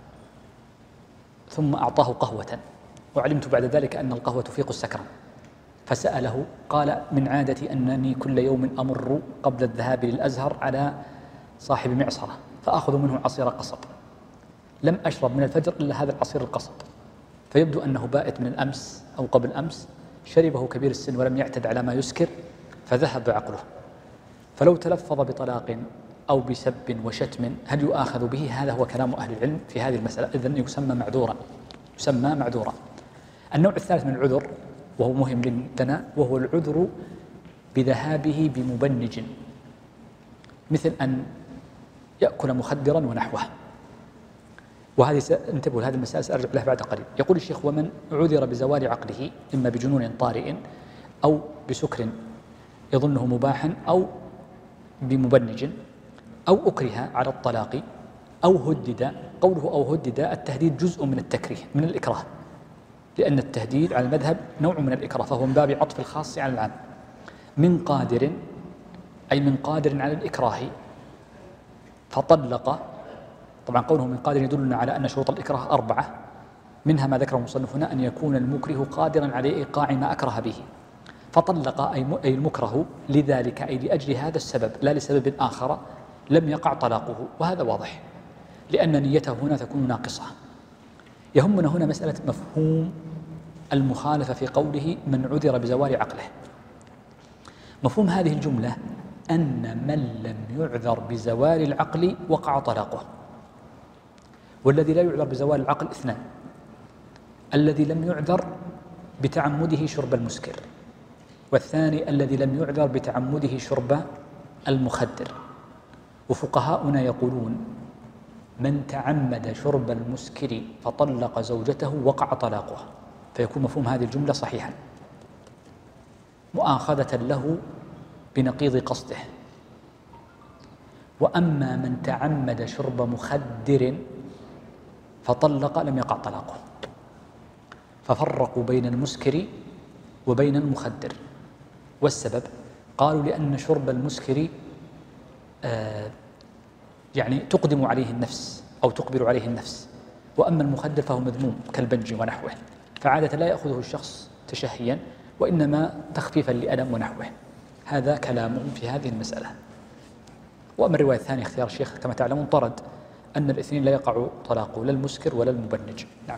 ثم أعطاه قهوة، وعلمت بعد ذلك أن القهوة تفيق السكران، فسأله قال: من عادتي أنني كل يوم أمر قبل الذهاب للأزهر على صاحب معصرة فأخذ منه عصير قصب، لم أشرب من الفجر إلا هذا العصير القصب، فيبدو أنه بائت من الأمس أو قبل أمس، شربه كبير السن ولم يعتد على ما يسكر فذهب عقله. فلو تلفظ بطلاق أو بسب وشتم هل يؤاخذ به؟ هذا هو كلام أهل العلم في هذه المسألة، إذن يسمى معذورا، يسمى معذورا. النوع الثالث من العذر وهو مهم لنا، وهو العذر بذهابه بمبنج، مثل أن يأكل مخدرا ونحوه، وهذه سأنتبه لهذه المسألة سأرجع لها بعد قليل. يقول الشيخ: ومن عذر بزوال عقله إما بجنون طارئ أو بسكر يظنه مباحا أو بمبنج أو أكره على الطلاق أو هدد. قوله أو هدد، التهديد جزء من التكريه من الإكراه، لأن التهديد على المذهب نوع من الإكراه، فهو من باب عطف الخاص على العام. من قادر أي من قادر على الإكراه فطلق. طبعا قوله من قادر يدلنا على أن شروط الإكراه أربعة، منها ما ذكره المصنف هنا: أن يكون المكره قادرا على إيقاع ما أكره به، فطلق أي المكره لذلك أي لأجل هذا السبب لا لسبب آخر لم يقع طلاقه، وهذا واضح لأن نيته هنا تكون ناقصة. يهمنا هنا مسألة مفهوم المخالفة في قوله من عذر بزوال عقله. مفهوم هذه الجملة أن من لم يعذر بزوال العقل وقع طلاقه، والذي لا يعذر بزوال العقل اثنان: الذي لم يعذر بتعمده شرب المسكر، والثاني الذي لم يعذر بتعمده شرب المخدر. وفقهاؤنا يقولون من تعمد شرب المسكر فطلق زوجته وقع طلاقها، فيكون مفهوم هذه الجملة صحيحا مؤاخذة له بنقيض قصده. وأما من تعمد شرب مخدر فطلق لم يقع طلاقه، ففرقوا بين المسكر وبين المخدر. والسبب قالوا لأن شرب المسكر آه يعني تقدم عليه النفس أو تقبل عليه النفس، وأما المخدر فهو مذموم كالبنج ونحوه، فعادة لا يأخذه الشخص تشهيا وإنما تخفيفا لألم ونحوه. هذا كلامهم في هذه المسألة. وأما الرواية الثانية اختيار الشيخ كما تعلمون طرد أن الاثنين لا يقع طلاقه، لا المسكر ولا المبنج. نعم.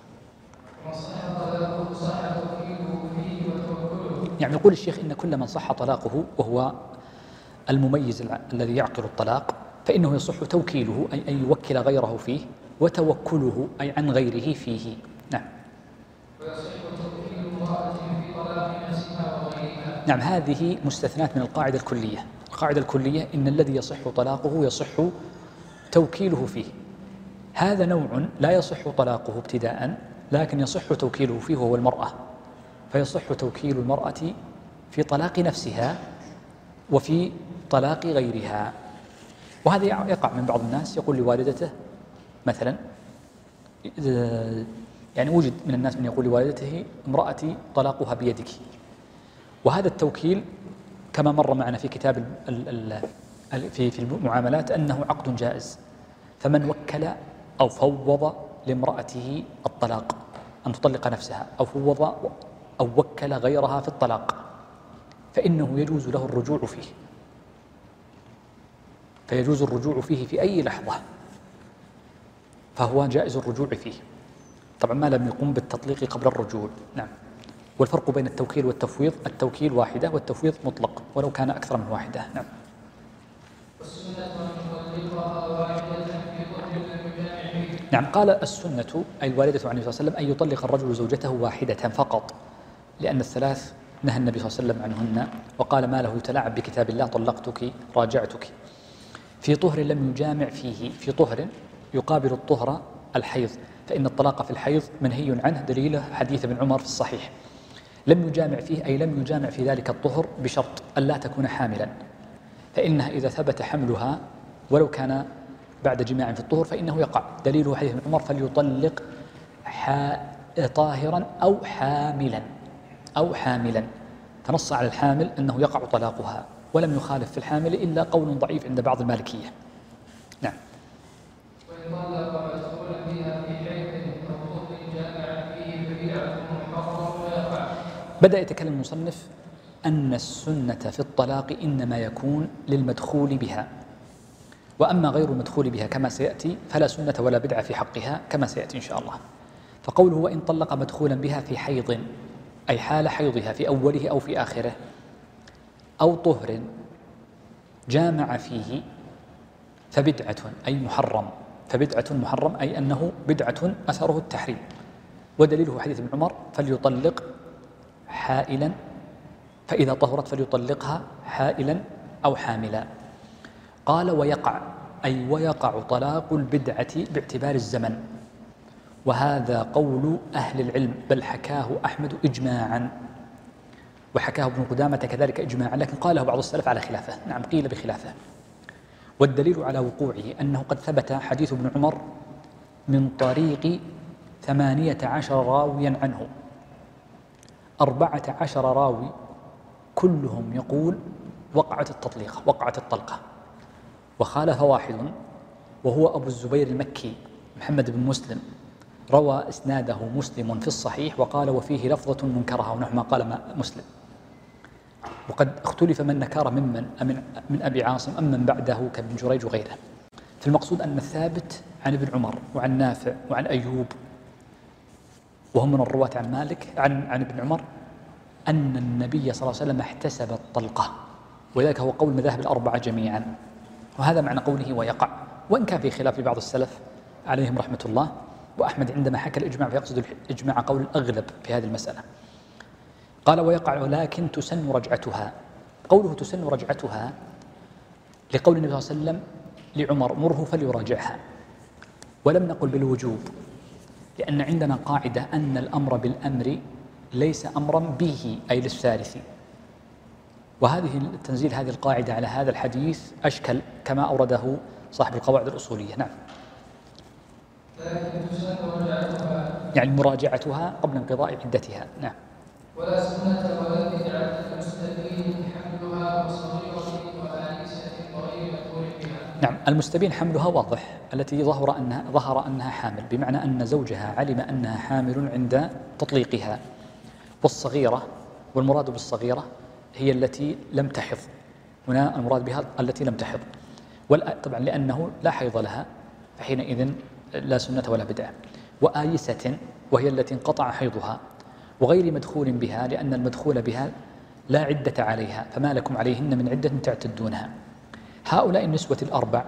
يعني يقول الشيخ إن كل من صح طلاقه وهو المميز الذي يعقل الطلاق فإنه يصح توكيله أي أن يوكل غيره فيه، وتوكله أي عن غيره فيه. نعم. نعم، هذه مستثنات من القاعدة الكلية. القاعدة الكلية إن الذي يصح طلاقه يصح توكيله فيه. هذا نوع لا يصح طلاقه ابتداء لكن يصح توكيله فيه وهو المرأة، فيصح توكيل المرأة في طلاق نفسها وفي طلاق غيرها. وهذا يقع من بعض الناس يقول لوالدته مثلا، يعني وجد من الناس من يقول لوالدته امرأتي طلاقها بيدك، وهذا التوكيل كما مر معنا في كتاب في في المعاملات أنه عقد جائز. فمن وكل أو فوض لامرأته الطلاق أن تطلق نفسها أو فوض أو وكل غيرها في الطلاق فإنه يجوز له الرجوع فيه، فيجوز الرجوع فيه في أي لحظة، فهو جائز الرجوع فيه طبعا ما لم يقم بالتطليق قبل الرجوع. نعم. والفرق بين التوكيل والتفويض، التوكيل واحدة والتفويض مطلق ولو كان أكثر من واحدة. نعم. نعم، قال السنة أي الواردة عن النبي صلى الله عليه وسلم أن يطلق الرجل زوجته واحدة فقط، لأن الثلاث نهى النبي صلى الله عليه وسلم عنهن، وقال ما له يتلاعب بكتاب الله طلقتك راجعتك. في طهر لم يجامع فيه، في طهر يقابل الطهر الحيض، فإن الطلاق في الحيض منهي عنه، دليله حديث ابن عمر في الصحيح. لم يجامع فيه أي لم يجامع في ذلك الطهر بشرط ألا تكون حاملا، فإنها إذا ثبت حملها ولو كان بعد جماع في الطهر فإنه يقع، دليله حديث ابن عمر فليطلق طاهرا أو حاملا أو حاملا، فنص على الحامل أنه يقع طلاقها، ولم يخالف في الحامل إلا قول ضعيف عند بعض المالكية. نعم. بدأ يتكلم المصنف أن السنة في الطلاق إنما يكون للمدخول بها، وأما غير المدخول بها كما سيأتي فلا سنة ولا بدعة في حقها كما سيأتي إن شاء الله. فقوله وإن طلق مدخولا بها في حيض أي حال حيضها في أوله أو في آخره، أو طهر جامع فيه فبدعة أي محرم، فبدعة محرم أي أنه بدعة أثره التحريم، ودليله حديث ابن عمر فليطلق حائلا، فإذا طهرت فليطلقها حائلا أو حاملا. قال ويقع أي ويقع طلاق البدعة باعتبار الزمن، وهذا قول أهل العلم، بل حكاه أحمد إجماعا وحكاه ابن قدامة كذلك إجماعا، لكن قاله بعض السلف على خلافه. نعم، قيل بخلافه. والدليل على وقوعه أنه قد ثبت حديث ابن عمر من طريق ثمانية عشر راويا عنه، أربعة عشر راوي كلهم يقول وقعت التطليقة وقعت الطلقة، وخالف واحد وهو أبو الزبير المكي محمد بن مسلم، روى إسناده مسلم في الصحيح وقال وفيه لفظة منكرها ونحو ما قال مسلم. وقد اختلف من نكر ممن من, من أبي عاصم أم من بعده كابن جريج وغيره. فالمقصود أن الثابت عن ابن عمر وعن نافع وعن أيوب وهم من الرواة عن مالك عن, عن ابن عمر أن النبي صلى الله عليه وسلم احتسب الطلقة، وذلك هو قول مذاهب الأربعة جميعا، وهذا معنى قوله ويقع، وإن كان في خلاف لبعض السلف عليهم رحمة الله. وأحمد عندما حكى الإجماع فيقصد الإجماع قول الأغلب في هذه المسألة. قال ويقع لكن تسن رجعتها. قوله تسن رجعتها لقول النبي صلى الله عليه وسلم لعمر مره فليراجعها، ولم نقل بالوجوب، لأن عندنا قاعدة أن الأمر بالأمر ليس أمرا به أي للثالث، وهذه التنزيل هذه القاعدة على هذا الحديث أشكل كما أورده صاحب القواعد الأصولية. نعم. يعني مراجعتها قبل انقضاء عدتها. نعم. ولا سنة ولا بدعة المستبين حملها وصغيرة وآنسة وغير مدخول بها. نعم. المستبين حملها واضح، التي ظهر أنها ظهر أنها حامل، بمعنى أن زوجها علم أنها حامل عند تطليقها. والصغيرة، والمراد بالصغيرة هي التي لم تحض، هنا المراد بها التي لم تحض، طبعا لأنه لا حيض لها فحينئذ لا سنة ولا بدعة. وآيسة وهي التي انقطع حيضها، وغير مدخول بها لأن المدخول بها لا عدة عليها، فما لكم عليهن من عدة تعتدونها. هؤلاء النسوة الأربع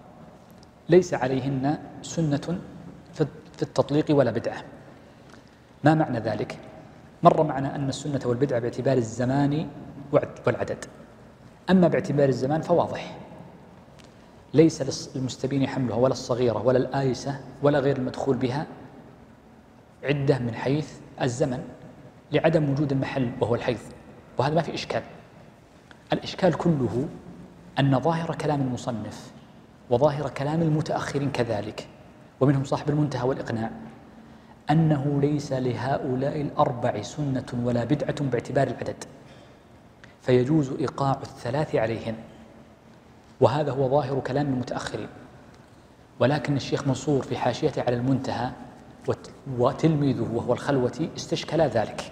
ليس عليهن سنة في التطليق ولا بدعة. ما معنى ذلك؟ مر معنا أن السنة والبدعة باعتبار الزمان والعدد، أما باعتبار الزمان فواضح، ليس للمستبين حملها ولا الصغيرة ولا الآيسة ولا غير المدخول بها عدة من حيث الزمن لعدم وجود المحل وهو الحيض، وهذا ما في إشكال. الإشكال كله أن ظاهر كلام المصنف وظاهر كلام المتأخرين كذلك، ومنهم صاحب المنتهى والإقناع، أنه ليس لهؤلاء الأربع سنة ولا بدعة باعتبار العدد، فيجوز إيقاع الثلاث عليهن، وهذا هو ظاهر كلام المتأخرين. ولكن الشيخ منصور في حاشيته على المنتهى وتلميذه وهو الخلوتي استشكلا ذلك،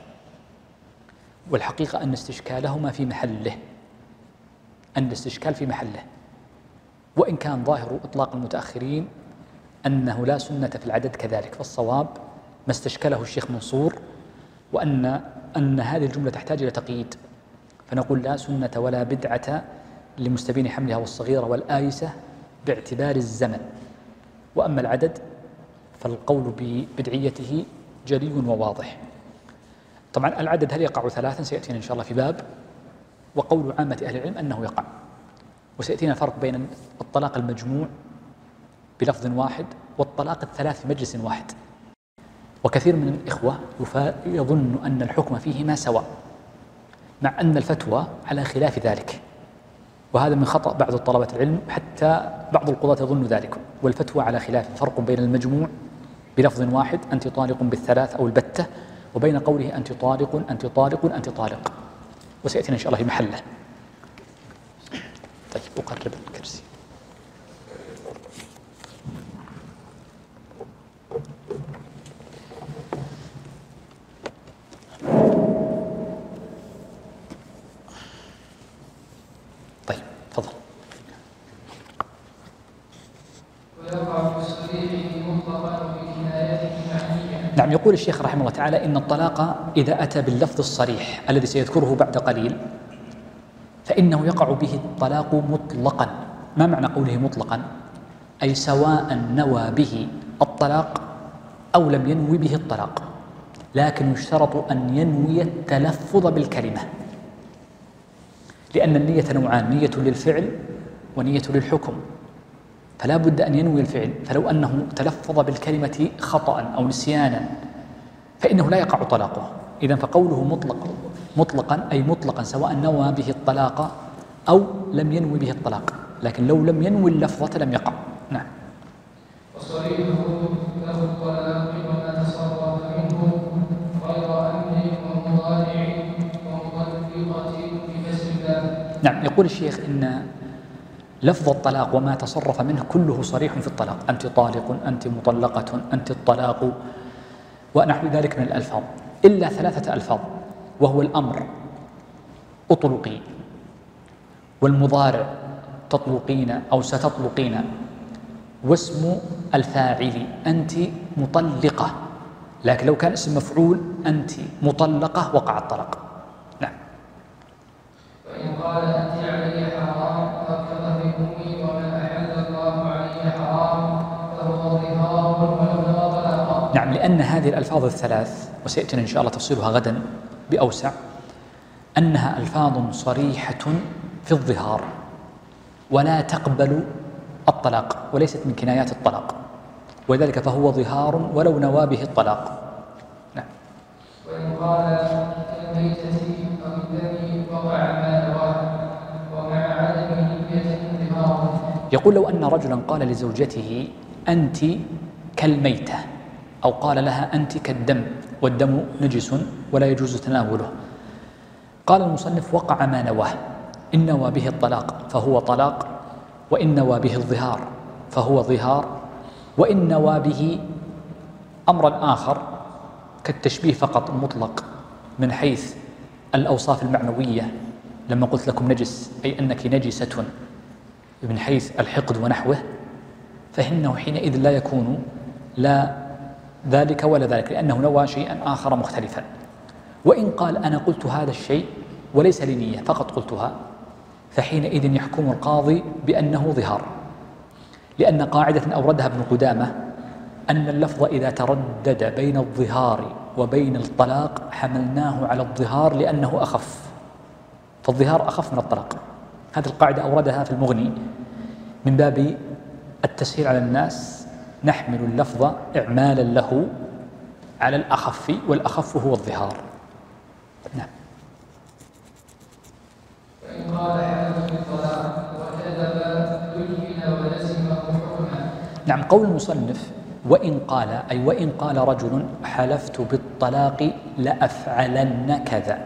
والحقيقة أن استشكالهما في محله، أن الاستشكال في محله، وإن كان ظاهر إطلاق المتأخرين أنه لا سنة في العدد كذلك، فالصواب ما استشكله الشيخ منصور، وأن أن هذه الجملة تحتاج إلى تقييد، فنقول لا سنة ولا بدعة لمستبين حملها والصغيرة والآيسة باعتبار الزمن. وأما العدد فالقول ببدعيته جلي وواضح. طبعا العدد هل يقع ثلاثا سيأتينا إن شاء الله في باب، وقول عامة أهل العلم أنه يقع، وسيأتينا فرق بين الطلاق المجموع بلفظ واحد والطلاق الثلاث في مجلس واحد. وكثير من الإخوة يظن أن الحكم فيهما سواء، مع أن الفتوى على خلاف ذلك، وهذا من خطأ بعض طلبة العلم، حتى بعض القضاة يظن ذلك، والفتوى على خلاف. فرق بين المجموع بلفظ واحد أنت طالق بالثلاث أو البتة، وبين قوله أنت طالق أنت طالق أنت طالق، وسيأتينا إن شاء الله في محله. طيب أقرب الكرسي. طيب تفضل. ويقع في الصريح مطلقا وبكنايته معنيا. نعم. يقول الشيخ رحمه الله تعالى إن الطلاق إذا أتى باللفظ الصريح الذي سيذكره بعد قليل فإنه يقع به الطلاق مطلقا. ما معنى قوله مطلقا؟ أي سواء نوى به الطلاق أو لم ينوي به الطلاق، لكن يشترط أن ينوي التلفظ بالكلمة، لأن النية نوعان، نية للفعل ونية للحكم، فلا بد أن ينوي الفعل. فلو أنه تلفظ بالكلمة خطأ أو نسيانا فإنه لا يقع طلاقه. إذن فقوله مطلق مطلقا أي مطلقا سواء نوى به الطلاق أو لم ينوي به الطلاق، لكن لو لم ينوي اللفظة لم يقع. نعم. وصريحه له الطلاق وما تصرف منه غير أمر ومضارع ومطلقة بكسر الله. نعم. يقول الشيخ إن لفظ الطلاق وما تصرف منه كله صريح في الطلاق، أنت طالق أنت مطلقة أنت الطلاق ونحو ذلك من الألفاظ، إلا ثلاثة ألفاظ، وهو الأمر أطلقي، والمضارع تطلقين أو ستطلقين، واسم الفاعل أنت مطلقة. لكن لو كان اسم مفعول أنت مطلقة وقع الطلاق. نعم. وإن قال أنت علي حرام فكظهري وما أحل الله علي حرام فهو ظهار ولو نوى طلاقا. نعم. لأن هذه الألفاظ الثلاث وسيأتينا إن شاء الله تفصيلها غدا بأوسع، أنها ألفاظ صريحة في الظهار ولا تقبل الطلاق وليست من كنايات الطلاق، ولذلك فهو ظهار ولو نوى به الطلاق. نعم. وإن قال كالميتة أو الذي وقع ما نواه ومع عدم نية ظهار. يقول لو أن رجلا قال لزوجته أنت كالميتة، أو قال لها أنت كالدم والدم نجس ولا يجوز تناوله، قال المصنف وقع ما نواه، إن نوى به الطلاق فهو طلاق، وإن نوى به الظهار فهو ظهار، وإن نوى به أمرا آخر كالتشبيه فقط مطلق من حيث الأوصاف المعنوية، لما قلت لكم نجس أي أنك نجسة من حيث الحقد ونحوه، فإنه حينئذ لا يكون لا ذلك ولا ذلك، لأنه نوى شيئا آخر مختلفا. وإن قال أنا قلت هذا الشيء وليس لي نية فقط قلتها، فحينئذ يحكم القاضي بأنه ظهار، لأن قاعدة أوردها ابن قدامة أن اللفظ إذا تردد بين الظهار وبين الطلاق حملناه على الظهار لأنه أخف، فالظهار أخف من الطلاق. هذه القاعدة أوردها في المغني من باب التسهيل على الناس، نحمل اللفظ إعمالا له على الأخف، والأخف هو الظهار. نعم. وإن قال حلف بالطلاق وكذب بين ولزمه حكما. نعم. قول المصنف وإن قال، أي وإن قال رجل حلفت بالطلاق لأفعلن كذا.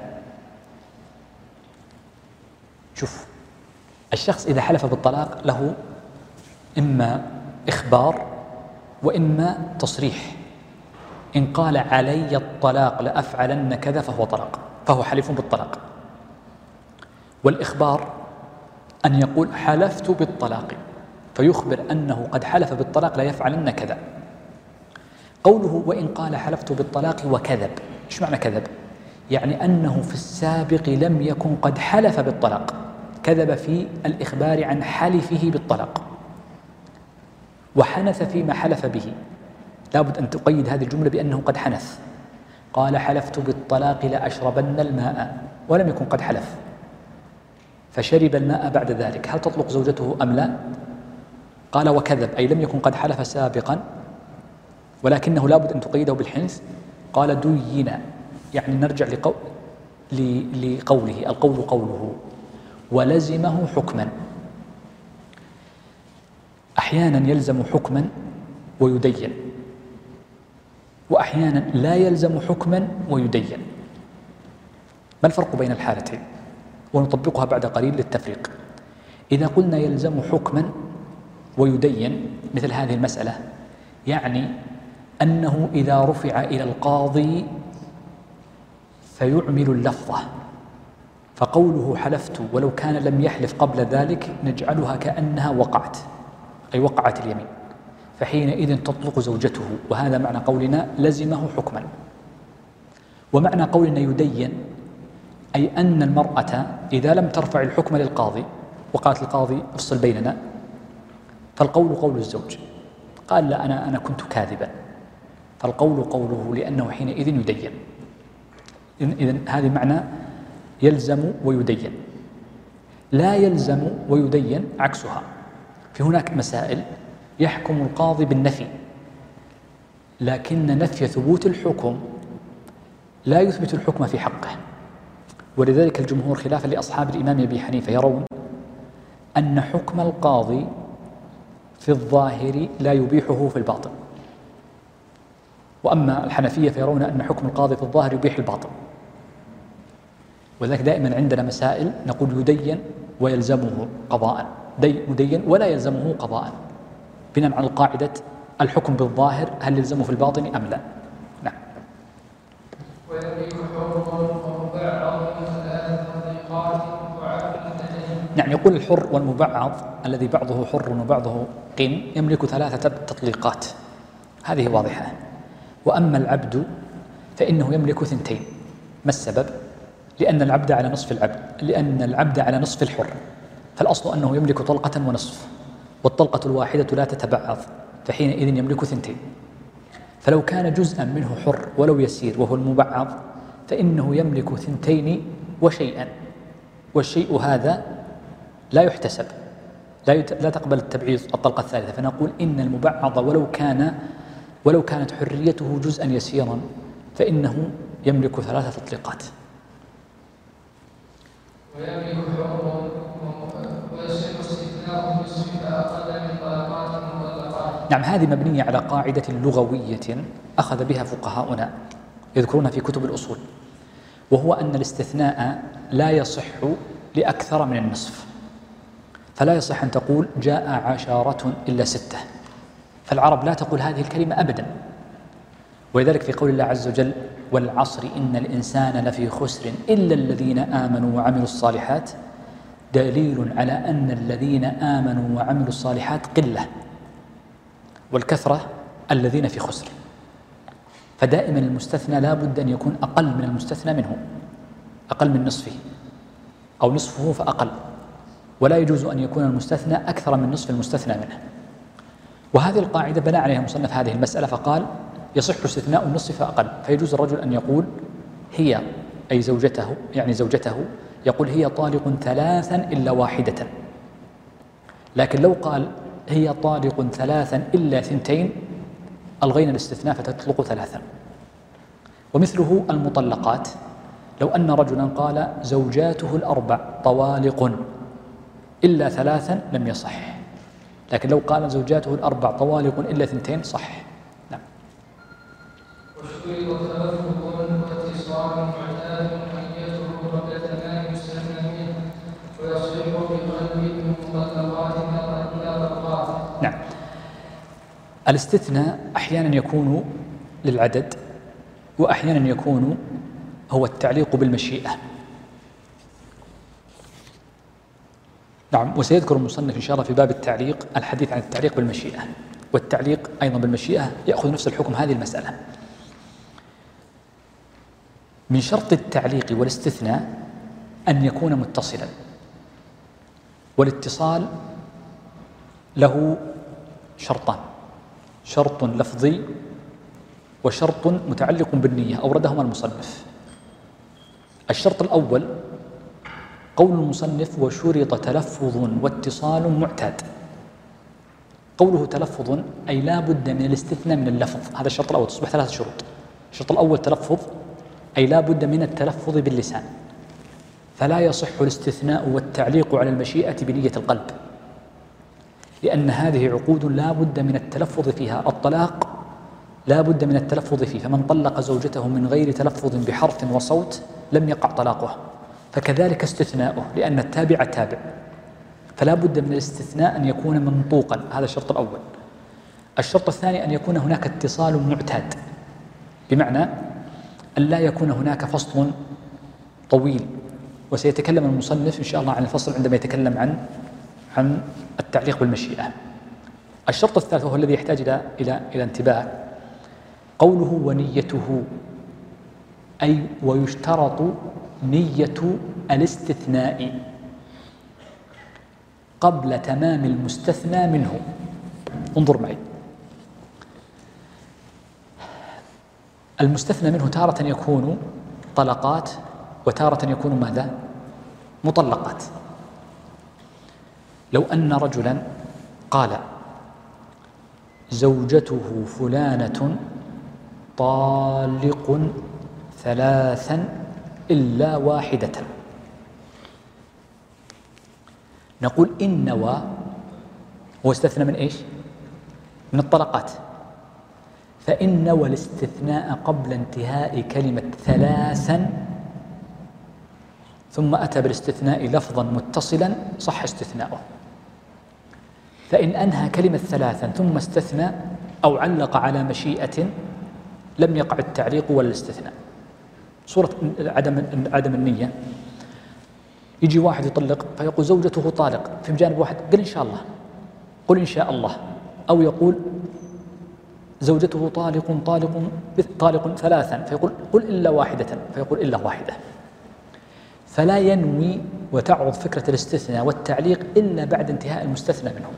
شوف، الشخص إذا حلف بالطلاق له إما إخبار وإما تصريح. إن قال علي الطلاق لأفعلن كذا فهو طلاق، فهو حلف بالطلاق. والإخبار أن يقول حلفت بالطلاق، فيخبر أنه قد حلف بالطلاق لا يفعلن كذا. قوله وإن قال حلفت بالطلاق وكذب، إيش معنى كذب؟ يعني أنه في السابق لم يكن قد حلف بالطلاق، كذب في الإخبار عن حلفه بالطلاق، وحنث فيما حلف به. لابد أن تقيد هذه الجملة بأنه قد حنث. قال حلفت بالطلاق لأشربن الماء، ولم يكن قد حلف فشرب الماء بعد ذلك، هل تطلق زوجته أم لا؟ قال وكذب، أي لم يكن قد حلف سابقا، ولكنه لابد أن تقيده بالحنث. قال دين، يعني نرجع لقو... لقوله، القول قوله، ولزمه حكما. أحيانا يلزم حكما ويدين، وأحيانا لا يلزم حكما ويدين. ما الفرق بين الحالتين؟ ونطبقها بعد قليل للتفريق. إذا قلنا يلزم حكما ويدين مثل هذه المسألة، يعني أنه إذا رفع إلى القاضي فيعمل اللفظة، فقوله حلفت ولو كان لم يحلف قبل ذلك نجعلها كأنها وقعت، أي وقعت اليمين، فحينئذ تطلق زوجته، وهذا معنى قولنا لزمه حكما. ومعنى قولنا يدين أي أن المرأة إذا لم ترفع الحكم للقاضي وقالت القاضي افصل بيننا، فالقول قول الزوج، قال لا أنا أنا كنت كاذبا، فالقول قوله لأنه حينئذ يدين. إذن هذه معنى يلزم ويدين. لا يلزم ويدين عكسها، في هناك مسائل يحكم القاضي بالنفي، لكن نفي ثبوت الحكم لا يثبت الحكم في حقه. ولذلك الجمهور خلافا لأصحاب الإمام أبي حنيفة يرون أن حكم القاضي في الظاهر لا يبيحه في الباطن، وأما الحنفية فيرون أن حكم القاضي في الظاهر يبيح الباطن. ولذلك دائما عندنا مسائل نقول يدين ويلزمه قضاء، يدين ولا يلزمه قضاء، بناء على القاعدة الحكم بالظاهر هل يلزمه في الباطن أم لا. نعم. نعم. يقول الحر والمبعض الذي بعضه حر وبعضه قن يملك ثلاثة تطليقات، هذه واضحة. وأما العبد فإنه يملك ثنتين. ما السبب؟ لأن العبد على نصف العبد لأن العبد على نصف الحر، فالأصل أنه يملك طلقة ونصف، والطلقة الواحدة لا تتبعض، فحينئذ يملك ثنتين. فلو كان جزءا منه حر ولو يسير وهو المبعض فإنه يملك ثنتين وشيئا، والشيء هذا لا يحتسب، لا, يت... لا تقبل التبعيض الطلقة الثالثة، فنقول إن المبعض ولو كان ولو كانت حريته جزءا يسيرا فإنه يملك ثلاثة تطليقات. ويملك حر ويصح استثناء النصف فأقل من طلقات مطلقات. نعم، هذه مبنية على قاعدة لغوية أخذ بها فقهاؤنا يذكرونها في كتب الأصول، وهو أن الاستثناء لا يصح لأكثر من النصف، فلا يصح أن تقول جاء عشرة إلا ستة، فالعرب لا تقول هذه الكلمة أبدا. ولذلك في قول الله عز وجل والعصر إن الإنسان لفي خسر إلا الذين آمنوا وعملوا الصالحات، دليل على أن الذين آمنوا وعملوا الصالحات قلة، والكثرة الذين في خسر، فدائما المستثنى لا بد أن يكون أقل من المستثنى منه، أقل من نصفه أو نصفه فأقل، ولا يجوز أن يكون المستثنى أكثر من نصف المستثنى منه. وهذه القاعدة بنى عليها مصنف هذه المسألة فقال يصح استثناء النصف فأقل، فيجوز الرجل أن يقول هي أي زوجته، يعني زوجته، يقول هي طالق ثلاثا إلا واحدة، لكن لو قال هي طالق ثلاثا إلا ثنتين ألغينا الاستثناء فتطلق ثلاثا. ومثله المطلقات، لو أن رجلا قال زوجاته الأربع طوالق إلا ثلاثا لم يصح، لكن لو قال زوجاته الأربع طوالق إلا ثنتين صح. نعم. واشترط تلفظ واتصال معتاد حيته قبل تمام يستثنى منه ويصح بقلب المطلقات إلى طلقات. نعم. الاستثناء أحيانا يكون للعدد، وأحيانا يكون هو التعليق بالمشيئة. نعم، وسيذكر المصنف إن شاء الله في باب التعليق الحديث عن التعليق بالمشيئة، والتعليق أيضا بالمشيئة يأخذ نفس الحكم هذه المسألة. من شرط التعليق والاستثناء أن يكون متصلا، والاتصال له شرطان، شرط لفظي وشرط متعلق بالنية أوردهما المصنف. الشرط الأول قول المصنف وشرط تلفظ واتصال معتاد. قوله تلفظ أي لا بد من الاستثناء من اللفظ، هذا الشرط الأول، تصبح ثلاثة شروط. الشرط الأول تلفظ أي لا بد من التلفظ باللسان، فلا يصح الاستثناء والتعليق على المشيئة بنية القلب، لأن هذه عقود لا بد من التلفظ فيها. الطلاق لا بد من التلفظ فيه، فمن طلق زوجته من غير تلفظ بحرف وصوت لم يقع طلاقه، فكذلك استثناؤه لأن التابع تابع، فلا بد من الاستثناء أن يكون منطوقا، هذا الشرط الأول. الشرط الثاني أن يكون هناك اتصال معتاد، بمعنى أن لا يكون هناك فصل طويل، وسيتكلم المصنف إن شاء الله عن الفصل عندما يتكلم عن عن التعليق بالمشيئة. الشرط الثالث وهو الذي يحتاج إلى إلى إلى انتباه، قوله ونيته، أي ويشترط نية الاستثناء قبل تمام المستثنى منه. انظر معي، المستثنى منه تارة يكون طلقات وتارة يكون ماذا؟ مطلقات. لو أن رجلا قال زوجته فلانة طالق ثلاثا إلا واحدة، نقول إن نوى، هو استثنى من إيش؟ من الطلقات، فإن نوى الاستثناء قبل انتهاء كلمة ثلاثا ثم أتى بالاستثناء لفظا متصلا صح استثناؤه. فإن أنهى كلمة ثلاثا ثم استثنى أو علق على مشيئة لم يقع التعليق ولا الاستثناء. صورة عدم عدم النية، يجي واحد يطلق فيقول زوجته طالق، في جانب واحد قل إن شاء الله، قل إن شاء الله، أو يقول زوجته طالق طالق طالق ثلاثا فيقول قل إلا واحدة، فيقول إلا واحدة، فلا ينوي وتعرض فكرة الاستثناء والتعليق إلا بعد انتهاء المستثنى منه،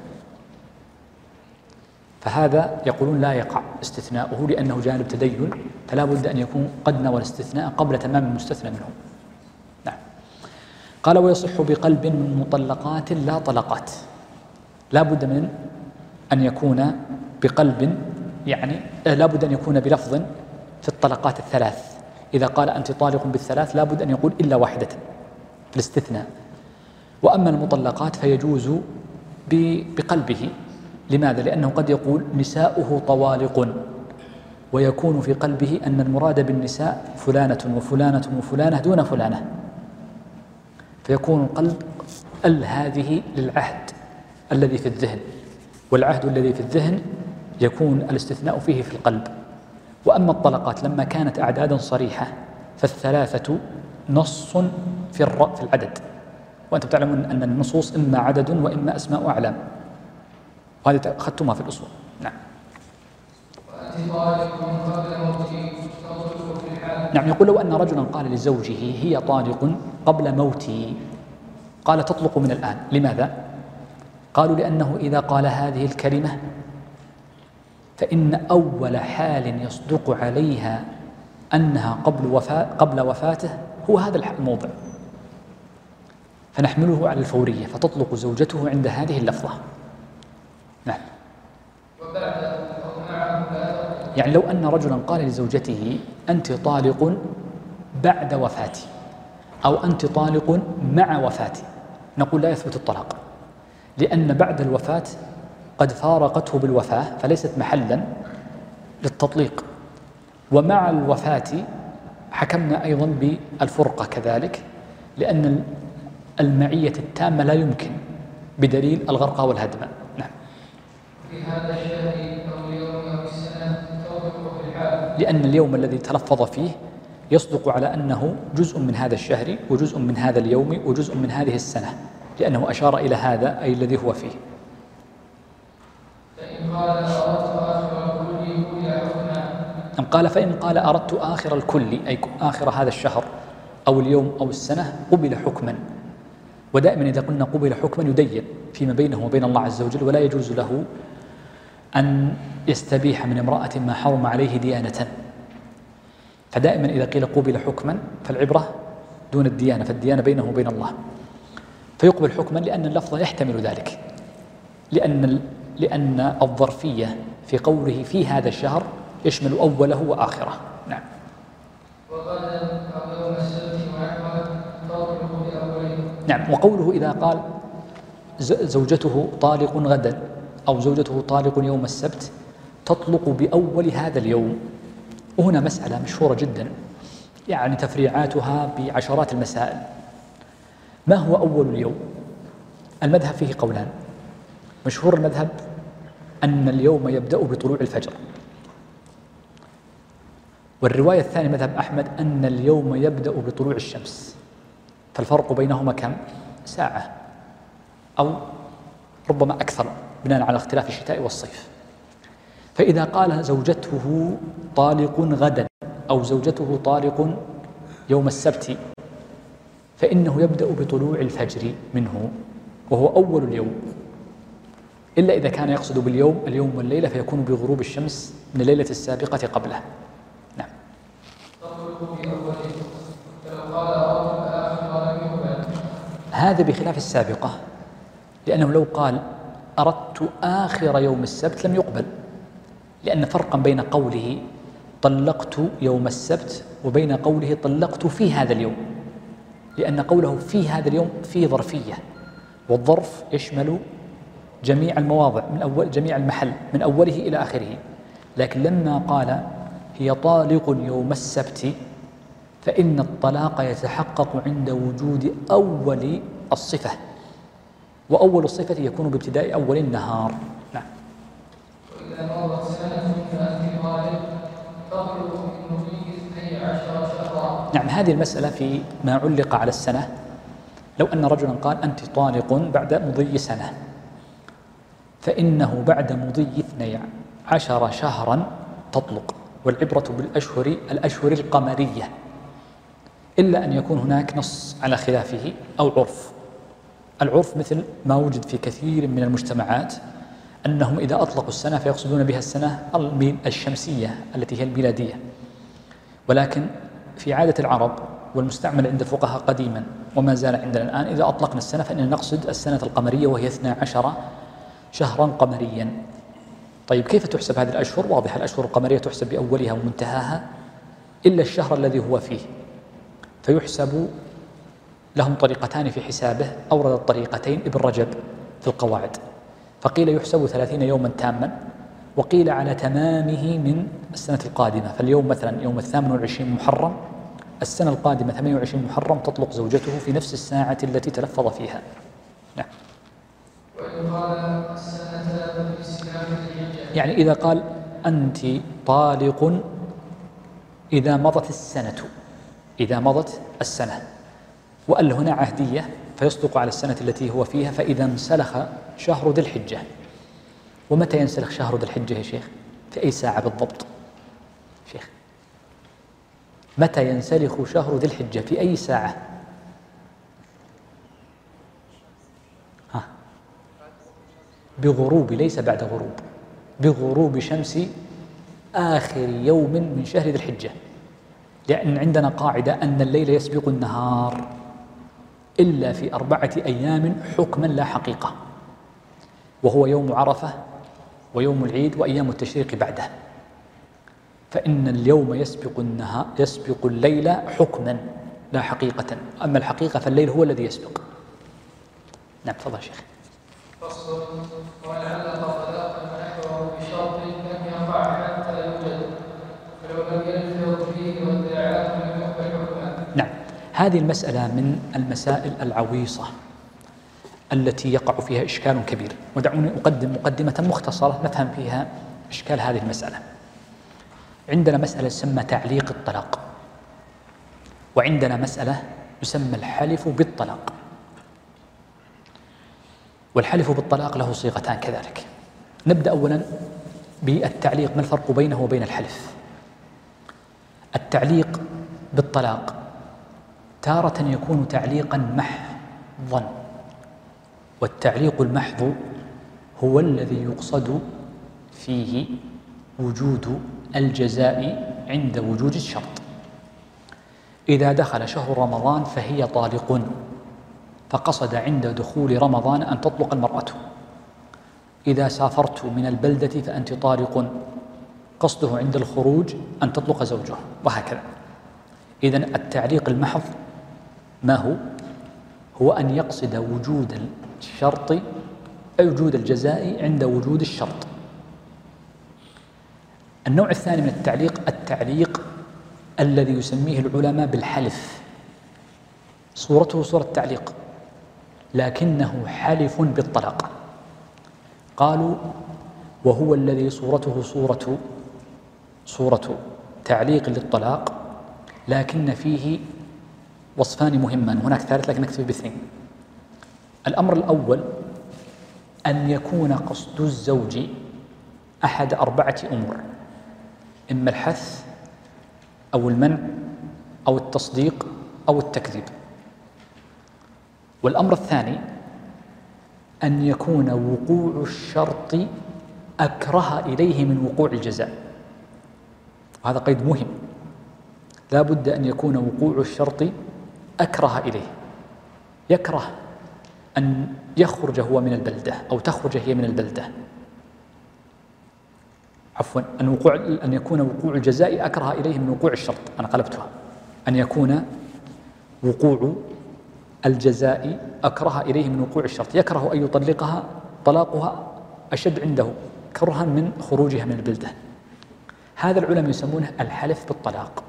فهذا يقولون لا يقع استثناؤه لأنه جانب تدين، فلا بد أن يكون قد نوى الاستثناء قبل تمام المستثنى منه. نعم. قال ويصح بقلب من مطلقات لا طلقات. لا بد من أن يكون بقلب، يعني لا بد أن يكون بلفظ في الطلقات الثلاث. إذا قال أنت طالق بالثلاث لا بد أن يقول إلا واحدة في الاستثناء. وأما المطلقات فيجوز بقلبه. لماذا؟ لأنه قد يقول نساؤه طوالق، ويكون في قلبه أن المراد بالنساء فلانة وفلانة وفلانة دون فلانة، فيكون القلب ال هذه للعهد الذي في الذهن، والعهد الذي في الذهن يكون الاستثناء فيه في القلب. وأما الطلقات لما كانت أعدادا صريحة فالثلاثة نص في في العدد، وأنتم تعلمون أن النصوص إما عدد وإما أسماء وأعلام، وهذه أخذتمها في الأصول. نعم. نعم. يقول لو أن رجلا قال لزوجه هي طالق قبل موتي، قال تطلق من الآن. لماذا؟ قالوا لأنه إذا قال هذه الكلمة فإن أول حال يصدق عليها أنها قبل وفاة قبل وفاته هو هذا الموضع، فنحمله على الفورية، فتطلق زوجته عند هذه اللفظة. نعم. يعني لو أن رجلا قال لزوجته أنت طالق بعد وفاتي، أو أنت طالق مع وفاتي، نقول لا يثبت الطلاق، لأن بعد الوفاة قد فارقته بالوفاة فليست محلا للتطليق، ومع الوفاة حكمنا أيضا بالفرقة كذلك، لأن المعية التامة لا يمكن بدليل الغرقى والهدم. نعم. في هذا الشهر أو اليوم أو السنة توقف في الحال، لأن اليوم الذي تلفظ فيه يصدق على أنه جزء من هذا الشهر وجزء من هذا اليوم وجزء من هذه السنة، لأنه أشار إلى هذا أي الذي هو فيه. فإن قال أردت آخر الكل قبل حكما. أم قال فإن قال أردت آخر الكل أي آخر هذا الشهر أو اليوم أو السنة قبل حكما. ودائما إذا قلنا قبل حكما يدين فيما بينه وبين الله عز وجل، ولا يجوز له أن يستبيح من امرأة ما حرم عليه ديانة. فدائما إذا قيل قبل حكما فالعبرة دون الديانة، فالديانة بينه وبين الله، فيقبل حكما لأن اللفظ يحتمل ذلك، لأن لأن الظرفية في قوله في هذا الشهر يشمل أوله وآخره. نعم. وغدا أو يوم السبت ونحوه تطلق بأوله. نعم. وقوله إذا قال زوجته طالق غدا أو زوجته طالق يوم السبت تطلق بأول هذا اليوم، وهنا مسألة مشهورة جدا يعني تفريعاتها بعشرات المسائل. ما هو أول اليوم؟ المذهب فيه قولان. مشهور المذهب أن اليوم يبدأ بطلوع الفجر، والرواية الثانية مذهب أحمد أن اليوم يبدأ بطلوع الشمس، فالفرق بينهما كم؟ ساعة أو ربما أكثر بناء على اختلاف الشتاء والصيف. فإذا قال زوجته طالق غدا أو زوجته طالق يوم السبت فإنه يبدأ بطلوع الفجر منه وهو أول اليوم، إلا إذا كان يقصد باليوم اليوم والليلة فيكون بغروب الشمس من الليلة السابقة قبله. نعم. هذا بخلاف السابقة، لأنه لو قال أردت آخر يوم السبت لم يقبل، لأن فرقا بين قوله طلقت يوم السبت وبين قوله طلقت في هذا اليوم، لأن قوله في هذا اليوم فيه ظرفية، والظرف يشمل جميع المواضع من أول جميع المحل من أوله إلى آخره. لكن لما قال هي طالق يوم السبت فإن الطلاق يتحقق عند وجود أول الصفة، وأول الصفة يكون بابتداء أول النهار. نعم. وإذا مضت سنة فأنت طالق تطلق من مضي اثني عشر شهرا. نعم. هذه المسألة في ما علق على السنة. لو أن رجلا قال أنت طالق بعد مضي سنة فإنه بعد مضي اثني عشر شهرا تطلق، والعبرة بالأشهر الأشهر القمرية، إلا أن يكون هناك نص على خلافه أو عرف. العرف مثل ما وجد في كثير من المجتمعات أنهم إذا أطلقوا السنة فيقصدون بها السنة الشمسية التي هي الميلادية، ولكن في عادة العرب والمستعمل عند الفقهاء قديما وما زال عندنا الآن إذا أطلقنا السنة فإننا نقصد السنة القمرية وهي اثنا عشر شهرا قمريا. طيب كيف تحسب هذه الأشهر؟ واضح، الأشهر القمرية تحسب بأولها ومنتهاها إلا الشهر الذي هو فيه، فيحسب لهم طريقتان في حسابه. أورد الطريقتين ابن رجب في القواعد، فقيل يحسب ثلاثين يوما تاما، وقيل على تمامه من السنة القادمة. فاليوم مثلا يوم الثامن والعشرين محرم، السنة القادمة ثمانية وعشرين محرم تطلق زوجته في نفس الساعة التي تلفظ فيها. نعم. يعني إذا قال أنت طالق إذا مضت السنة، إذا مضت السنة، وأل هنا عهدية فيصدق على السنة التي هو فيها. فإذا انسلخ شهر ذي الحجة، ومتى ينسلخ شهر ذي الحجة يا شيخ؟ في أي ساعة بالضبط شيخ؟ متى ينسلخ شهر ذي الحجة في أي ساعة؟ ها؟ بغروب، ليس بعد غروب، بغروب شمس آخر يوم من شهر ذي الحجة، لأن عندنا قاعدة أن الليل يسبق النهار إلا في أربعة أيام حكما لا حقيقة، وهو يوم عرفة ويوم العيد وأيام التشريق بعده. فإن اليوم يسبق النهار، يسبق الليل حكما لا حقيقة، أما الحقيقة فالليل هو الذي يسبق. نعم تفضل يا شيخ. فصل. ومن علق طلاقا ونحوه بشرط لم يقع حتى يوجد، فلو لم يلفظ فيه وادعاه لم يقبل حكما. نعم، هذه المسألة من المسائل العويصة التي يقع فيها إشكال كبير، ودعوني أقدم مقدمة مختصرة نفهم فيها إشكال هذه المسألة. عندنا مسألة تسمى تعليق الطلاق، وعندنا مسألة يسمى الحلف بالطلاق. والحلف بالطلاق له صيغتان كذلك. نبدأ أولا بالتعليق، ما الفرق بينه وبين الحلف؟ التعليق بالطلاق تارة يكون تعليقا محضا، والتعليق المحض هو الذي يقصد فيه وجود الجزاء عند وجود الشرط. إذا دخل شهر رمضان فهي طالق، فقصد عند دخول رمضان أن تطلق المرأة. إذا سافرت من البلدة فأنت طالق، قصده عند الخروج أن تطلق زوجه، وهكذا. إذن التعليق المحض ما هو؟ هو أن يقصد وجود الشرط أي وجود الجزاء عند وجود الشرط. النوع الثاني من التعليق التعليق الذي يسميه العلماء بالحلف، صورته صورة تعليق لكنه حلف بالطلاق. قالوا وهو الذي صورته صورة صورة تعليق للطلاق، لكن فيه وصفان مهمان، هناك ثالث لكن نكتفي باثنين. الأمر الأول أن يكون قصد الزوج أحد أربعة أمور، إما الحث أو المنع أو التصديق أو التكذيب. والأمر الثاني أن يكون وقوع الشرط أكره إليه من وقوع الجزاء، وهذا قيد مهم، لا بد أن يكون وقوع الشرط أكره إليه، يكره أن يخرج هو من البلدة أو تخرج هي من البلدة، عفوا أن, وقوع أن يكون وقوع الجزاء أكره إليه من وقوع الشرط، أنا قلبتها، أن يكون وقوع الجزاء أكره إليه من وقوع الشرط، يكره أن يطلقها طلاقها أشد عنده كرها من خروجها من البلدة. هذا العلماء يسمونه الحلف بالطلاق.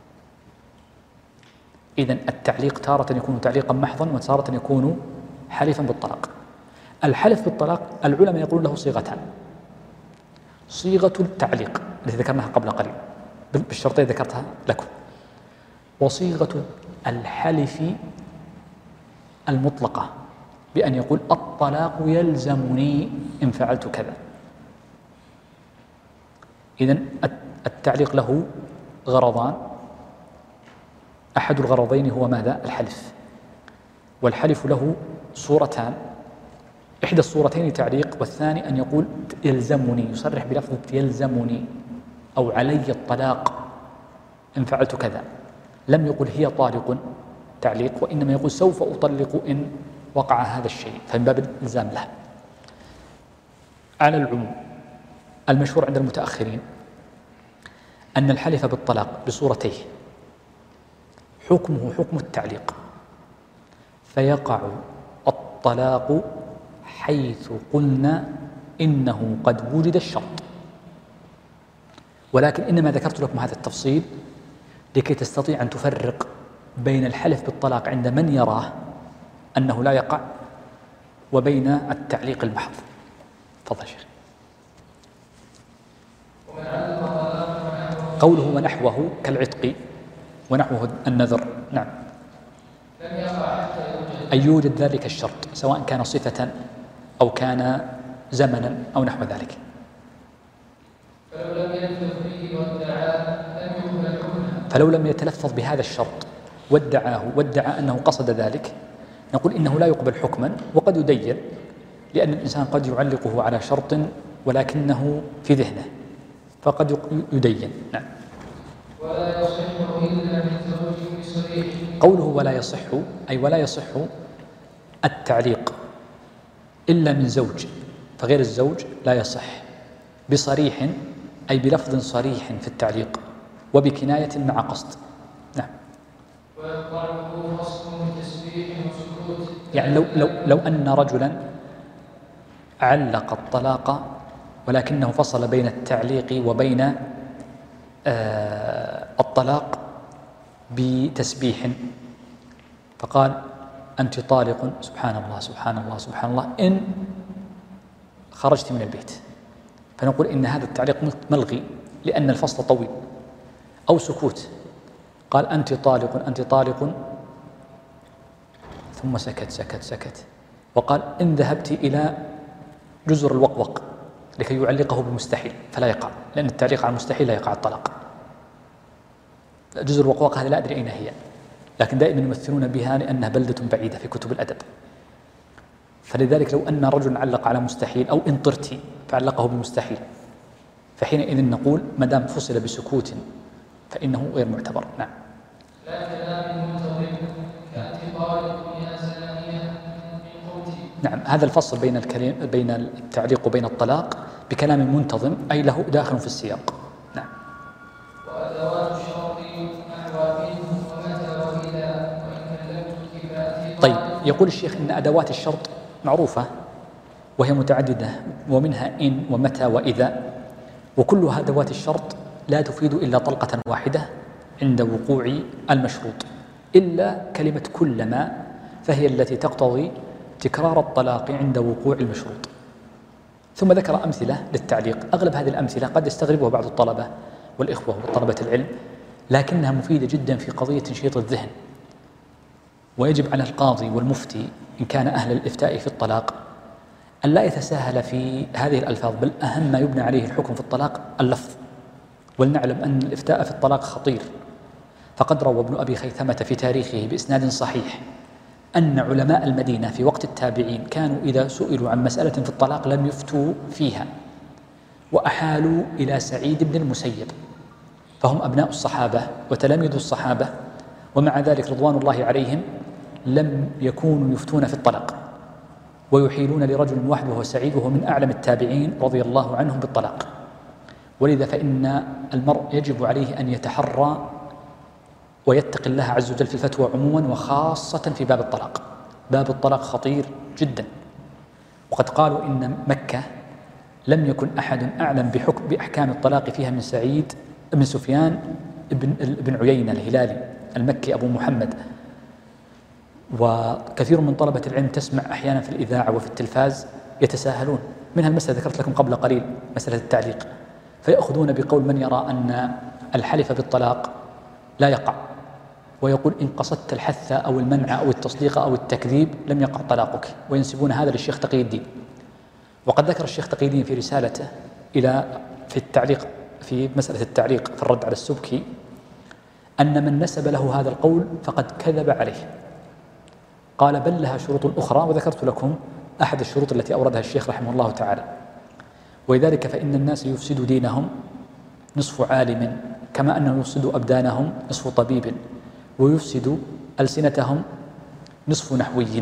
إذن التعليق تارة يكون تعليقا محضا وتارة يكون حلفا بالطلاق. الحلف بالطلاق العلماء يقولون له صيغتان: صيغة التعليق التي ذكرناها قبل قليل بالشرطين ذكرتها لكم، وصيغة الحلف المطلقة بأن يقول الطلاق يلزمني إن فعلت كذا. إذن التعليق له غرضان، أحد الغرضين هو ماذا؟ الحلف. والحلف له صورتان، إحدى الصورتين تعليق، والثاني أن يقول يلزمني، يصرح بلفظ يلزمني أو علي الطلاق إن فعلت كذا. لم يقل هي طالق تعليق، وإنما يقول سوف أطلق إن وقع هذا الشيء، فمن باب الإلزام له. على العموم المشهور عند المتأخرين أن الحلف بالطلاق بصورتيه حكمه حكم التعليق، فيقع الطلاق حيث قلنا إنه قد وجد الشرط. ولكن إنما ذكرت لكم هذا التفصيل لكي تستطيع أن تفرق بين الحلف بالطلاق عند من يراه أنه لا يقع وبين التعليق المحض. تفضل شيخ. قوله ونحوه كالعتق ونحوه النذر، نعم، أن يوجد ذلك الشرط سواء كان صفة أو كان زمنا أو نحو ذلك. فلو لم يتلفظ بهذا الشرط وادعاه وادعى أنه قصد ذلك نقول إنه لا يقبل حكما، وقد يدين، لأن الإنسان قد يعلقه على شرط ولكنه في ذهنه فقد يدين. نعم. ولا يصح إلا من زوج بصريح. قوله ولا يصح أي ولا يصح التعليق إلا من زوج، فغير الزوج لا يصح بصريح أي بلفظ صريح في التعليق وبكناية مع قصد. نعم. ويقطعه فصل بتسبيح وسكوت. يعني لو, لو, لو أن رجلا علق الطلاق ولكنه فصل بين التعليق وبين آه الطلاق بتسبيح، فقال أنت طالق، سبحان الله سبحان الله سبحان الله، إن خرجت من البيت، فنقول إن هذا التعليق ملغي لأن الفصل طويل. أو سكوت، قال أنت طالق أنت طالق ثم سكت سكت سكت، وقال إن ذهبت إلى جزر الوقوق لكي يعلقه بمستحيل فلا يقع، لأن التعليق على المستحيل لا يقع الطلاق. جزر الوقوق هذه لا أدري أين هي، لكن دائما يمثلون بها لأنها بلدة بعيدة في كتب الأدب. فلذلك لو أن رجل علق على مستحيل أو إن طرت فعلقه بمستحيل، فحينئذ نقول ما دام فصل بسكوت فإنه غير معتبر. نعم. لا كلام منتظم كأنت طالق يا زانية من قوتي. نعم، هذا الفصل بين الكلام بين التعليق وبين الطلاق بكلام منتظم أي له داخل في السياق. نعم. وأدوات الشرط نحو إن ومتى وإذا وإن كلمتك فأتي. طيب، يقول الشيخ إن أدوات الشرط معروفة وهي متعددة، ومنها إن ومتى وإذا، وكلها أدوات الشرط لا تفيد إلا طلقة واحدة عند وقوع المشروط، إلا كلمة كلما، فهي التي تقتضي تكرار الطلاق عند وقوع المشروط. ثم ذكر أمثلة للتعليق. أغلب هذه الأمثلة قد يستغربها بعض الطلبة والإخوة وطلبة العلم، لكنها مفيدة جدا في قضية تنشيط الذهن. ويجب على القاضي والمفتي إن كان أهل الإفتاء في الطلاق أن لا يتساهل في هذه الألفاظ، بل أهم ما يبنى عليه الحكم في الطلاق اللفظ. ولنعلم أن الإفتاء في الطلاق خطير، فقد روى ابن أبي خيثمة في تاريخه بإسناد صحيح أن علماء المدينة في وقت التابعين كانوا إذا سئلوا عن مسألة في الطلاق لم يفتوا فيها، وأحالوا إلى سعيد بن المسيب، فهم أبناء الصحابة وتلاميذ الصحابة، ومع ذلك رضوان الله عليهم لم يكونوا يفتون في الطلاق، ويحيلون لرجل واحد وهو سعيد وهو من أعلم التابعين رضي الله عنهم بالطلاق. ولذا فإن المرء يجب عليه أن يتحرى ويتقي الله عز وجل في الفتوى عموما وخاصة في باب الطلاق. باب الطلاق خطير جدا، وقد قالوا إن مكة لم يكن أحد أعلم بحكم بأحكام الطلاق فيها من سعيد بن سفيان بن, بن عيينة الهلالي المكي أبو محمد. وكثير من طلبة العلم تسمع أحيانا في الإذاعة وفي التلفاز يتساهلون، منها المسألة ذكرت لكم قبل قليل مسألة التعليق، فيأخذون بقول من يرى أن الحلف بالطلاق لا يقع، ويقول إن قصدت الحث أو المنع أو التصديق أو التكذيب لم يقع طلاقك، وينسبون هذا للشيخ تقي الدين. وقد ذكر الشيخ تقي الدين في رسالته إلى في التعليق في مسألة التعليق في الرد على السبكي أن من نسب له هذا القول فقد كذب عليه. قال بل لها شروط أخرى، وذكرت لكم أحد الشروط التي أوردها الشيخ رحمه الله تعالى. ولذلك فإن الناس يفسد دينهم نصف عالم، كما أنه يفسد أبدانهم نصف طبيب، ويفسد ألسنتهم نصف نحوي،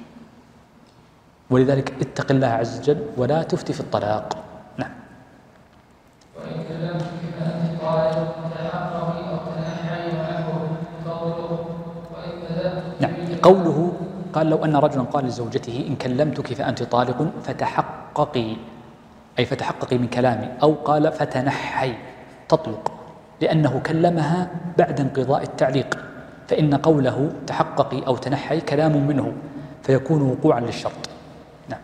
ولذلك اتق الله عز وجل ولا تفتي في الطلاق. نعم. وإن كلمتك فأنت طالق تحققي أو تنحي ونحوه قوله وإن بدأت. نعم. قوله قال لو أن رجلا قال لزوجته إن كلمتك فأنت طالق فتحققي، أي فتحققي من كلامي، أو قال فتنحي تطلق، لأنه كلمها بعد انقضاء التعليق، فإن قوله تحققي أو تنحي كلام منه فيكون وقوعا للشرط. نعم.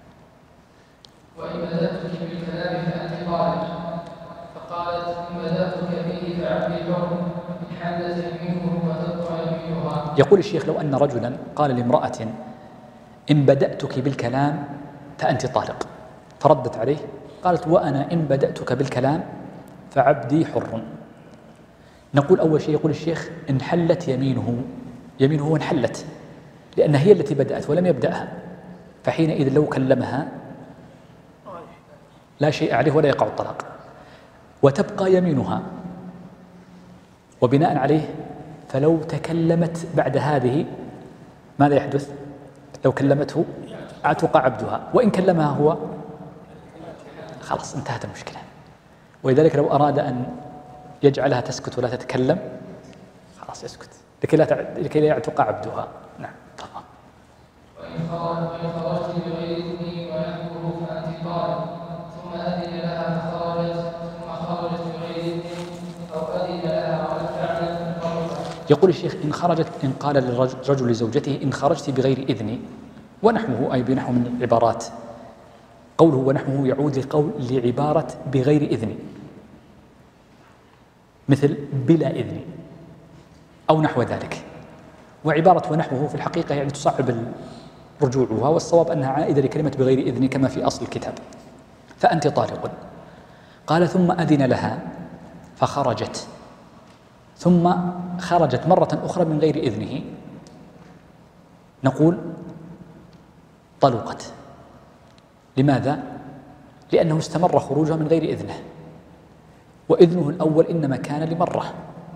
وإن بدأتك بالكلام فأنت طالق، فقالت إن بدأتك به فعبد الحكم إن حلت يمينه وتبقى يمينها. يقول الشيخ لو أن رجلا قال لامرأة إن بدأتك بالكلام فأنت طالق، فردت عليه قالت وأنا إن بدأتك بالكلام فعبدي حر. نقول أول شيء يقول الشيخ انحلت يمينه، يمينه انحلت لأن هي التي بدأت ولم يبدأها، فحينئذ لو كلمها لا شيء عليه ولا يقع الطلاق، وتبقى يمينها. وبناء عليه فلو تكلمت بعد هذه ماذا يحدث؟ لو كلمته اعتق عبدها، وإن كلمها هو خلاص انتهت المشكلة. ولذلك لو أراد أن يجعلها تسكت ولا تتكلم خلاص يسكت لكي لا تع... لكي لا يعتق عبدها. نعم. طبعا. وإن خرجت بغير إذني ونحوه فأنت طالق، ثم أذن لها فخرجت، ثم خرجت بغير إذني أو أذن لها ولم تعلم فخرجت. يقول الشيخ إن خرجت، إن قال للرجل لزوجته إن خرجت بغير إذني، ونحوه أي بنحو من العبارات، قوله ونحوه يعود لقول لعبارة بغير إذن، مثل بلا إذن أو نحو ذلك. وعبارة ونحوه في الحقيقة يعني تصعب رجوعها، والصواب أنها عائدة لكلمة بغير إذن كما في أصل الكتاب. فأنت طالق. قال ثم أذن لها فخرجت، ثم خرجت مرة أخرى من غير إذنه، نقول طلقت. لماذا؟ لأنه استمر خروجها من غير إذنه، وإذنه الأول إنما كان لمرة،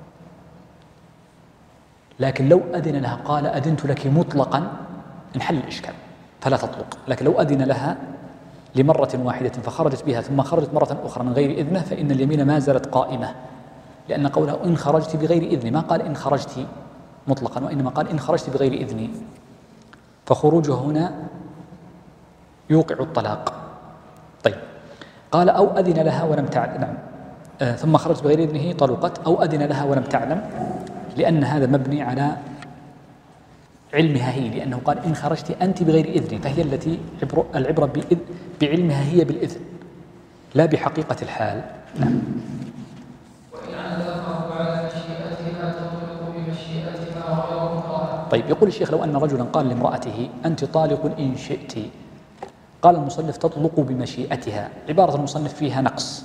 لكن لو أذن لها قال أذنت لك مطلقا انحل الإشكال فلا تطلق. لكن لو أذن لها لمرة واحدة فخرجت بها ثم خرجت مرة أخرى من غير إذنه فإن اليمين ما زالت قائمة، لأن قوله إن خرجت بغير إذني ما قال إن خرجت مطلقا، وإنما قال إن خرجت بغير إذني، فخروجه هنا يوقع الطلاق. طيب. قال أو أذن لها ولم تعلم. نعم. آه ثم خرجت بغير إذنه طلقت، أو أذن لها ولم تعلم، لأن هذا مبني على علمها هي، لأنه قال إن خرجت أنت بغير إذن، فهي التي العبرة بعلمها هي بالإذن لا بحقيقة الحال. نعم. وإن علقه على مشيئتها تطلق بمشيئتها وغير مكره. طيب. يقول الشيخ لو أن رجلا قال لامرأته أنت طالق إن شئت، قال المصنف تطلق بمشيئتها. عبارة المصنف فيها نقص،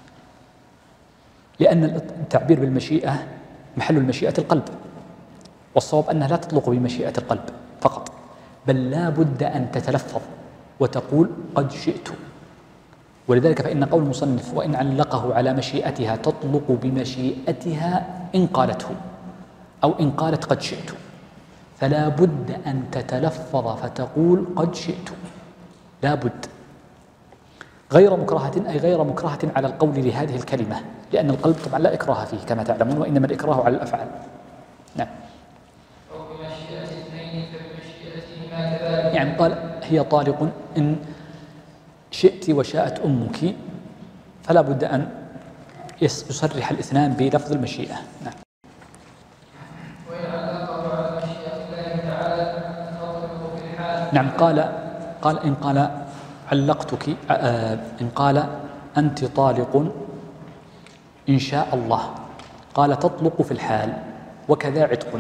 لأن التعبير بالمشيئة محل المشيئة القلب، والصواب أنها لا تطلق بمشيئة القلب فقط، بل لا بد أن تتلفظ وتقول قد شئت. ولذلك فإن قول المصنف وإن علقه على مشيئتها تطلق بمشيئتها إن قالته أو إن قالت قد شئت، فلا بد أن تتلفظ فتقول قد شئت، لا بد، غير مكرهة، أي غير مكرهة على القول لهذه الكلمة، لأن القلب طبعا لا إكراه فيه كما تعلمون، وإنما الإكراه على الأفعال. نعم. أو بمشيئة اثنين فبمشيئتهما كذلك. يعني قال هي طالق إن شئت وشاءت أمك، فلا بد أن يصرح الاثنان بلفظ المشيئة. نعم. وإن علقه على مشيئة الله تعالى تطلق في الحال. نعم. قال قال إن قال علقتك آه إن قال أنت طالق إن شاء الله، قال تطلق في الحال، وكذا عتق.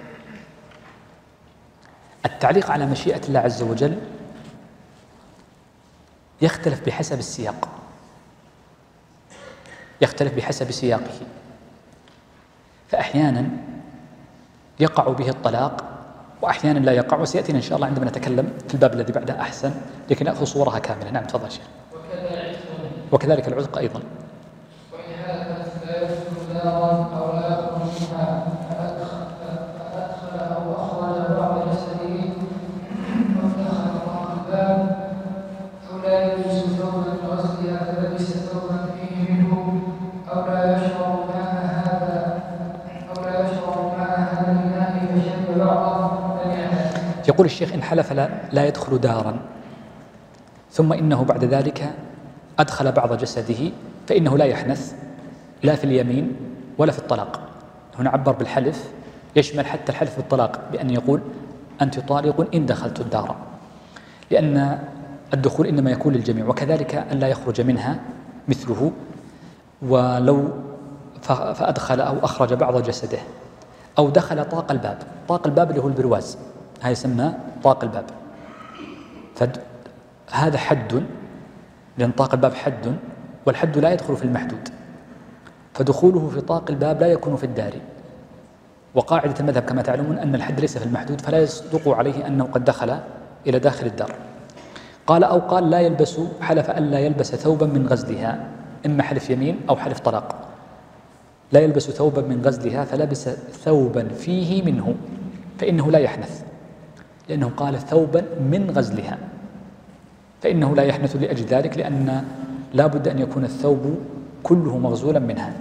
التعليق على مشيئة الله عز وجل يختلف بحسب السياق، يختلف بحسب سياقه، فأحيانا يقع به الطلاق وأحيانا لا يقع، وسيأتينا إن شاء الله عندما نتكلم في الباب الذي بعده أحسن لكن نأخذ صورها كاملة. نعم تفضل شيخ. وكذلك العتق أيضا. وإن هلكت لا يدخل دارا أو لا يخرج منها فأدخل أو يقول الشيخ إن حلف لا, لا يدخل دارا ثم إنه بعد ذلك أدخل بعض جسده فإنه لا يحنث لا في اليمين ولا في الطلاق. هنا عبر بالحلف يشمل حتى الحلف بالطلاق بأن يقول أنت طالق إن دخلت الدار، لأن الدخول إنما يكون للجميع، وكذلك أن لا يخرج منها مثله. ولو فأدخل أو أخرج بعض جسده أو دخل طاق الباب، طاق الباب اللي هو البرواز هذا يسمى طاق الباب، فهذا حد، لأن طاق الباب حد والحد لا يدخل في المحدود، فدخوله في طاق الباب لا يكون في الدار. وقاعدة المذهب كما تعلمون أن الحد ليس في المحدود، فلا يصدق عليه أنه قد دخل إلى داخل الدار. قال أو قال لا يلبس، حلف أن لا يلبس ثوبا من غزلها، إما حلف يمين أو حلف طلاق، لا يلبس ثوبا من غزلها فلبس ثوبا فيه منه فإنه لا يحنث، لأنه قال ثوبا من غزلها، فإنه لا يحنث لأجل ذلك، لأن لا بد أن يكون الثوب كله مغزولا منها.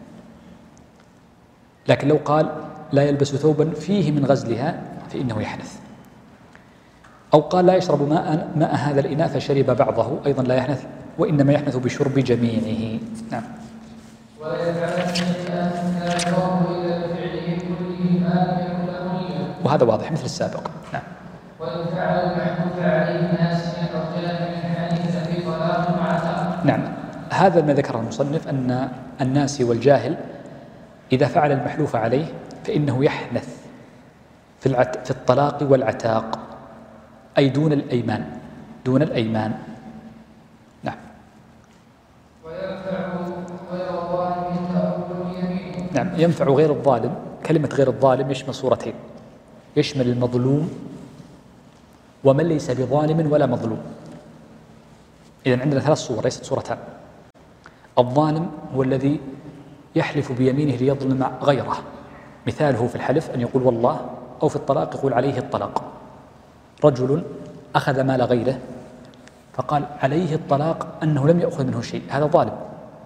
لكن لو قال لا يلبس ثوبا فيه من غزلها فإنه يحنث. أو قال لا يشرب ماء ماء هذا الإناء فشرب بعضه، أيضا لا يحنث، وإنما يحنث بشرب جميعه. نعم. ولا يفعل شيئا لا يكره إلا بفعله كله ما لم يكن له نية، وهذا واضح مثل السابق. نعم. وإن فعل المحمود عليه ناسيا أو جاهلا حنث في طلاق معتق. نعم، هذا ما ذكره المصنف أن الناسي والجاهل إذا فعل المحلوف عليه فإنه يحنث في العت... في الطلاق والعتاق، أي دون الأيمان، دون الأيمان. نعم. وينفع غير الظالم تأول يمينه. نعم، ينفع غير الظالم. كلمة غير الظالم يشمل صورتين، يشمل المظلوم ومن ليس بظالم ولا مظلوم. إذن عندنا ثلاث صور ليست صورتان. الظالم هو الذي يحلف بيمينه ليظلم غيره، مثاله في الحلف أن يقول والله، أو في الطلاق يقول عليه الطلاق. رجل أخذ مال غيره فقال عليه الطلاق أنه لم يأخذ منه شيء، هذا ظالم.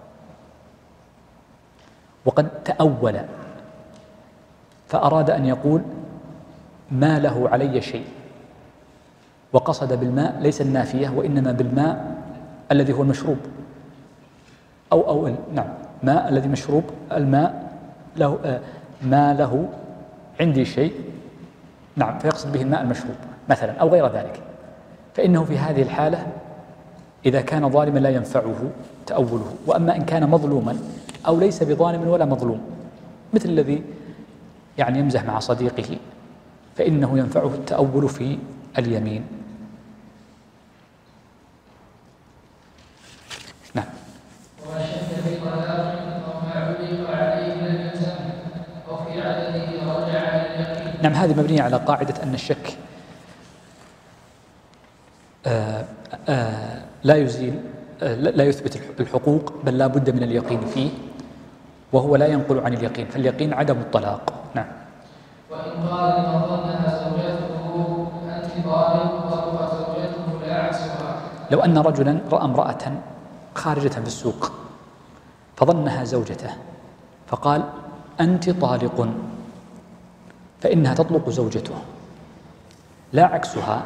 وقد تأول فأراد أن يقول ما له علي شيء، وقصد بالماء ليس النافية وإنما بالماء الذي هو المشروب، أو أو نعم ماء الذي مشروب، الماء له آه ما له عندي شيء، نعم، فيقصد به الماء المشروب مثلا أو غير ذلك. فإنه في هذه الحالة إذا كان ظالما لا ينفعه تأوله. وأما إن كان مظلوما أو ليس بظالم ولا مظلوم، مثل الذي يعني يمزح مع صديقه، فإنه ينفعه التأول في اليمين. نعم. وما شك في طلاق أو ما علق عليه لم يلزمه، أو في عدده رجع على اليقين. نعم، هذه مبنية على قاعدة أن الشك آآ آآ لا يزيل لا يثبت الحقوق، بل لا بد من اليقين فيه، وهو لا ينقل عن اليقين، فاليقين عدم الطلاق. نعم. وإن قال من ظنها زوجته أنت طالق وطلقت زوجته لا عكسها. لو أن رجلا رأى امرأة خارجة في السوق فظنها زوجته فقال أنت طالق، فإنها تطلق زوجته، لا عكسها،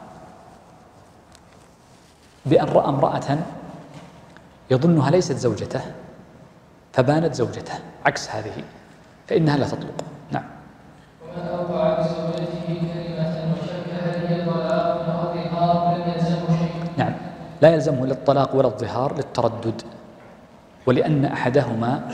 بأن رأى امرأة يظنها ليست زوجته فبانت زوجته، عكس هذه، فإنها لا تطلق. نعم. ومن أوقع بزوجته كلمة وشك هل هي طلاق أو ظهار لم يلزمه شيء. نعم، لا يلزمه لا الطلاق ولا الظهار للتردد، ولأن أحدهما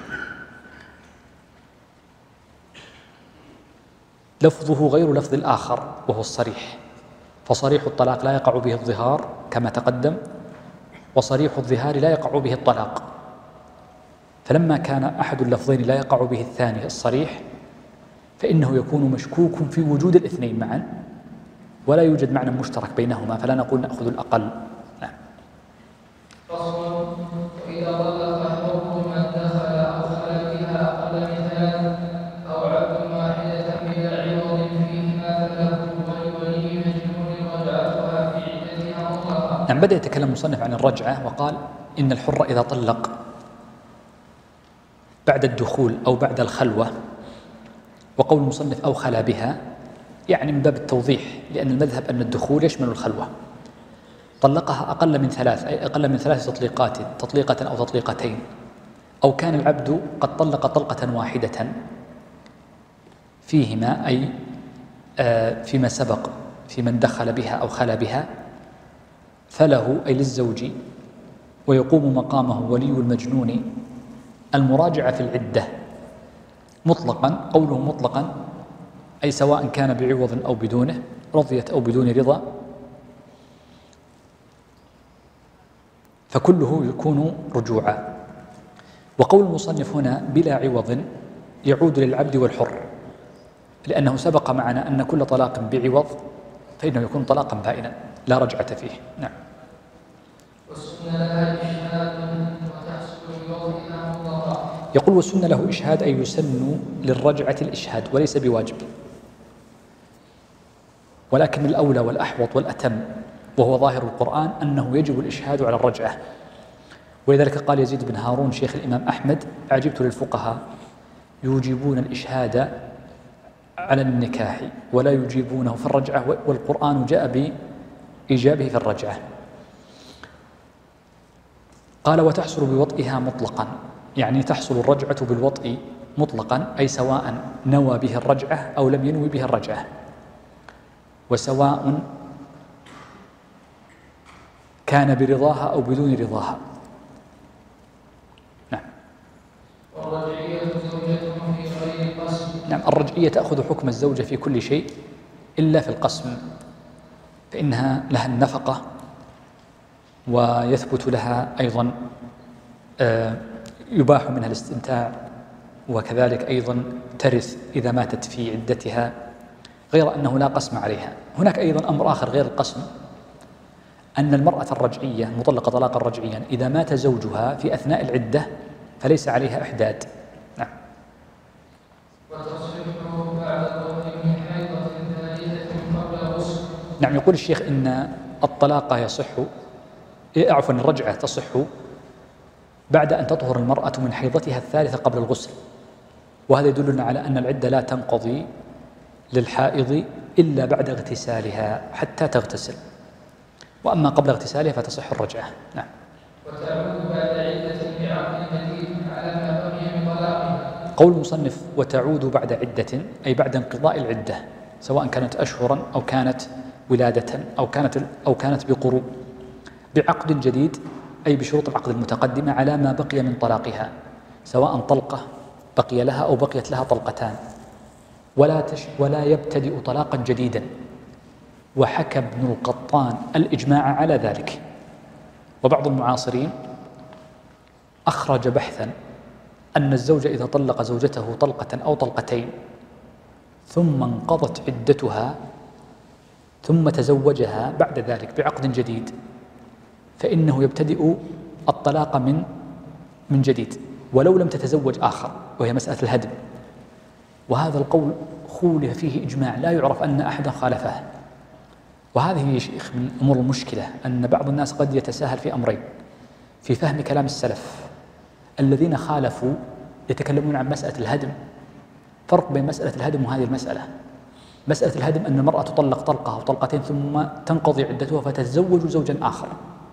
لفظه غير لفظ الآخر وهو الصريح، فصريح الطلاق لا يقع به الظهار كما تقدم، وصريح الظهار لا يقع به الطلاق. فلما كان أحد اللفظين لا يقع به الثاني الصريح، فإنه يكون مشكوك في وجود الاثنين معا، ولا يوجد معنى مشترك بينهما، فلا نقول نأخذ الأقل. نعم. فصل. وإذا طلق حر من دخل أو خلى بها أقل مثال أو عبد واحدة بلا عوض فيهما فله ولولي مجنون رجعتها في عدتها مطلقة. نعم، بدأ يتكلم المصنف عن الرجعة وقال إن الحر إذا طلق بعد الدخول أو بعد الخلوة، وقول المصنف أو خلا بها يعني من باب التوضيح، لأن المذهب أن الدخول يشمل الخلوة. طلقها أقل من ثلاث، أي أقل من ثلاث تطليقات، تطليقة أو تطليقتين، أو كان العبد قد طلق طلقة واحدة فيهما، أي فيما سبق في من دخل بها أو خلا بها، فله أي للزوج ويقوم مقامه ولي المجنون المراجعة في العدة مطلقا. قوله مطلقا أي سواء كان بعوض أو بدونه، رضيت أو بدون رضا، فكله يكون رجوعا. وقول المصنف هنا بلا عوض يعود للعبد والحر، لأنه سبق معنا أن كل طلاق بعوض فإنه يكون طلاقا بائنا لا رجعة فيه. نعم. يقول والسنة له إشهاد، أي يسن للرجعة الإشهاد وليس بواجب، ولكن الأولى والأحوط والأتم وهو ظاهر القرآن أنه يجب الإشهاد على الرجعة. ولذلك قال يزيد بن هارون شيخ الإمام أحمد: عجبت للفقهاء يوجبون الإشهاد على النكاح ولا يجيبونه في الرجعة، والقرآن جاء بإيجابه في الرجعة. قال وتحصل بوطئها مطلقا، يعني تحصل الرجعة بالوطء مطلقا، أي سواء نوى به الرجعة أو لم ينوي به الرجعة، وسواء كان برضاها أو بدون رضاها. نعم. والرجعية زوجته في غير القسم. نعم، الرجعية تأخذ حكم الزوجة في كل شيء إلا في القسم، فإنها لها النفقة ويثبت لها أيضا يباح منها الاستمتاع، وكذلك أيضا ترث إذا ماتت في عدتها، غير أنه لا قسم عليها. هناك أيضا أمر آخر غير القسم، أن المرأة الرجعية المطلقة طلاقا رجعيا إذا مات زوجها في أثناء العدة فليس عليها إحداد. نعم. نعم. يقول الشيخ إن الطلاق يصح، عفوا الرجعة تصح بعد أن تطهر المرأة من حيضتها الثالثة قبل الغسل، وهذا يدلنا على أن العدة لا تنقضي للحائض إلا بعد اغتسالها حتى تغتسل، وأما قبل اغتسالها فتصح الرجعة. نعم. وتعود بعد عدة بعقد جديد على ما بقي من طلاقها. قول المصنف وتعود بعد عدة أي بعد انقضاء العدة، سواء كانت أشهرا أو كانت ولادة أو كانت أو كانت بقروء، بعقد جديد أي بشروط العقد المتقدمة على ما بقي من طلاقها، سواء طلقة بقي لها أو بقيت لها طلقتان، ولا تش ولا يبتدئ طلاقا جديدا. وحكى ابن القطان الإجماع على ذلك. وبعض المعاصرين أخرج بحثا أن الزوج إذا طلق زوجته طلقة أو طلقتين ثم انقضت عدتها ثم تزوجها بعد ذلك بعقد جديد، فإنه يبتدئ الطلاق من من جديد ولو لم تتزوج آخر، وهي مسألة الهدم. وهذا القول خولف فيه إجماع، لا يعرف أن أحدا خالفه. وهذه يا شيخ من الأمور المشكلة، أن بعض الناس قد يتساهل في أمرين في فهم كلام السلف. الذين خالفوا يتكلمون عن مسألة الهدم. فرق بين مسألة الهدم وهذه المسألة. مسألة الهدم أن المرأة تطلق طلقة أو طلقتين ثم تنقضي عدتها فتتزوج زوجا آخر،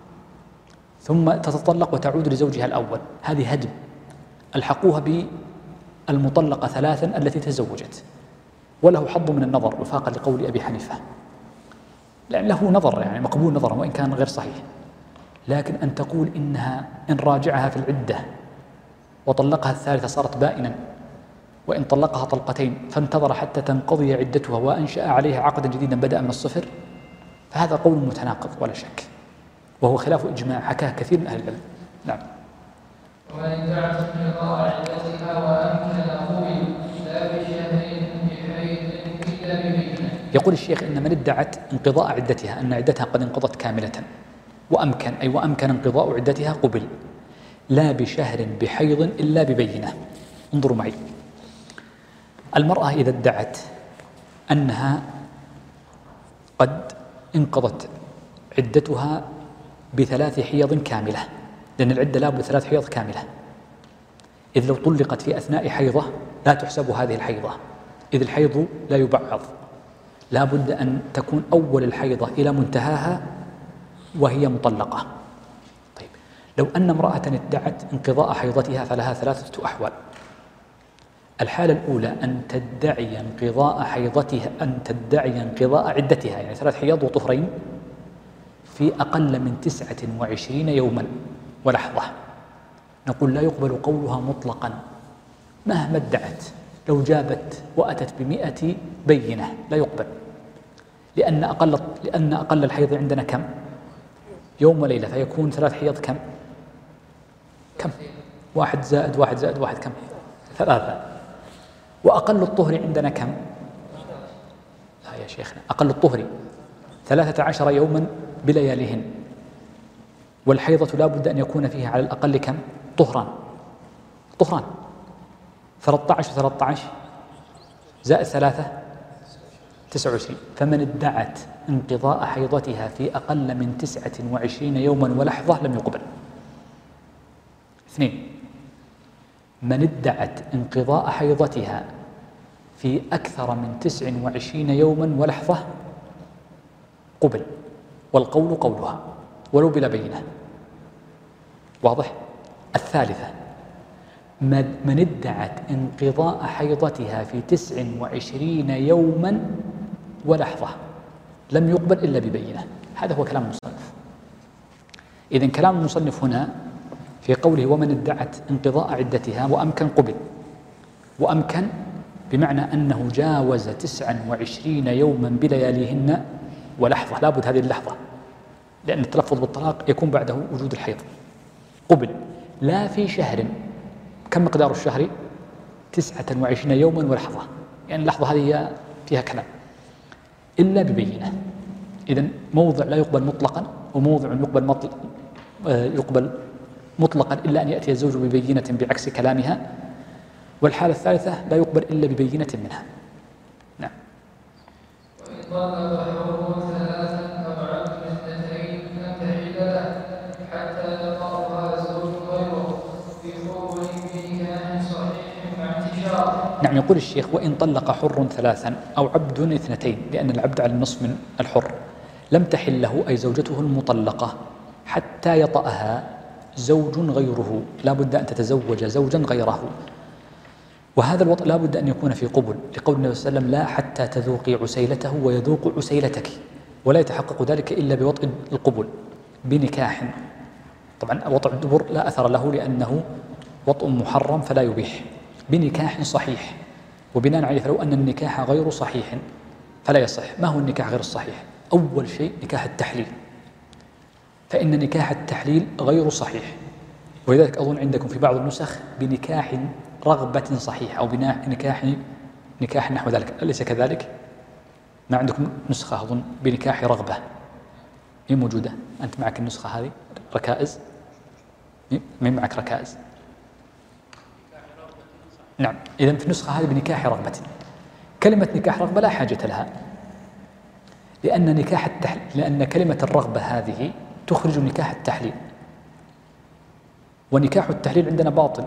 ثم تتطلق وتعود لزوجها الأول، هذه هدم. ألحقوها بالمطلقة ثلاثا التي تزوجت، وله حظ من النظر وفاقا لقول أبي حنيفة، لأن له نظر يعني مقبول نظرا وإن كان غير صحيح. لكن أن تقول إنها إن راجعها في العدة وطلقها الثالثة صارت بائنا، وإن طلقها طلقتين فانتظر حتى تنقضي عدتها وأنشأ عليها عقدا جديدا بدأ من الصفر، فهذا قول متناقض ولا شك، وهو خلاف إجماع حكاه كثير من أهل العلم. نعم. ومن ادعت انقضاء عدتها وأمكن قبل لا بشهرين بحيض إلا ببينة. يقول الشيخ إن من ادعت انقضاء عدتها أن عدتها قد انقضت كاملة وأمكن أي وأمكن انقضاء عدتها قبل لا بشهر بحيض إلا ببينة. انظروا معي، المرأة إذا ادعت أنها قد انقضت عدتها بثلاث حيض كاملة، لأن العدة لا بثلاث حيض كاملة، إذ لو طلقت في أثناء حيضة لا تحسب هذه الحيضة، إذ الحيض لا يبعض، لا بد أن تكون أول الحيضة إلى منتهاها وهي مطلقة. طيب لو أن امرأة ادعت انقضاء حيضتها فلها ثلاثة أحوال. الحالة الأولى أن تدعي انقضاء حيضتها أن تدعي انقضاء عدتها، يعني ثلاث حيض وطهرين في أقل من تسعة وعشرين يوما ولحظة. نقول لا يقبل قولها مطلقا مهما ادعت، لو جابت وأتت بمئة بينة لا يقبل، لأن أقل لأن أقل الحيض عندنا كم؟ يوم وليلة، فيكون ثلاث حيض كم؟ كم؟ واحد زائد واحد زائد واحد كم؟ ثلاثة. وأقل الطهر عندنا كم؟ لا يا شيخنا، أقل الطهر ثلاثة عشر يوما بلياليهن، والحيضة لا بد أن يكون فيها على الأقل كم؟ طهران طهران ثلاثة عشر ثلاثة عشر زائد ثلاثة تسعة وعشرين. فمن ادعت انقضاء حيضتها في أقل من تسعة وعشرين يوما ولحظة لم يقبل. اثنين، من ادعت انقضاء حيضتها في أكثر من تسع وعشرين يوما ولحظة قبل، والقول قولها ولو بلا بينة. واضح؟ الثالثة، من ادعت انقضاء حيضتها في تسع وعشرين يوما ولحظة لم يقبل إلا ببينة. هذا هو كلام المصنف. إذن كلام المصنف هنا في قوله ومن ادعت انقضاء عدتها وأمكن قبل، وأمكن بمعنى أنه جاوز تسع وعشرين يوما بلياليهن ولحظة، لابد هذه اللحظة، لأن التلفظ بالطلاق يكون بعده وجود الحيض. قبل لا في شهر، كم مقدار الشهر؟ تسعة وعشرين يوما ولحظة، يعني اللحظة هذه فيها كلام، إلا ببينة. إذن موضع لا يقبل مطلقا، وموضع يقبل مطلق يقبل مطلقا إلا أن يأتي الزوج ببينة بعكس كلامها. والحالة الثالثة لا يقبل إلا ببينة منها. نعم. وإن طلق حره ثلاثا أو عبد اثنتين لم تحل له حتى يطأها زوج غيره في قبول بنكاح صحيح مع انتشار. نعم. يقول الشيخ وإن طلق حر ثلاثا أو عبد اثنتين، لأن العبد على النصف من الحر، لم تحل له أي زوجته المطلقة حتى يطأها زوج غيره، لا بد أن تتزوج زوجا غيره. وهذا الوطء لا بد أن يكون في قبل، لقول النبي صلى الله عليه وسلم لا حتى تذوقي عسيلته ويذوق عسيلتك، ولا يتحقق ذلك إلا بوطء القبل بنكاح. طبعا وطء الدبر لا أثر له لأنه وطء محرم فلا يبيح. بنكاح صحيح، وبناء عليه فلو أن النكاح غير صحيح فلا يصح. ما هو النكاح غير الصحيح؟ أول شيء نكاح التحليل، فإن نكاح التحليل غير صحيح، ولذلك أظن عندكم في بعض النسخ بنكاح رغبة صحيح، أو بنكاح نكاح نحو ذلك، أليس كذلك؟ ما عندكم نسخة أظن بنكاح رغبة؟ هي موجودة؟ أنت معك النسخة هذه ركائز؟ مين معك ركائز؟ نعم. إذن في النسخة هذه بنكاح رغبة. كلمة نكاح رغبة لا حاجة لها، لأن نكاح التحليل لأن كلمة الرغبة هذه تخرج نكاح التحليل، ونكاح التحليل عندنا باطل،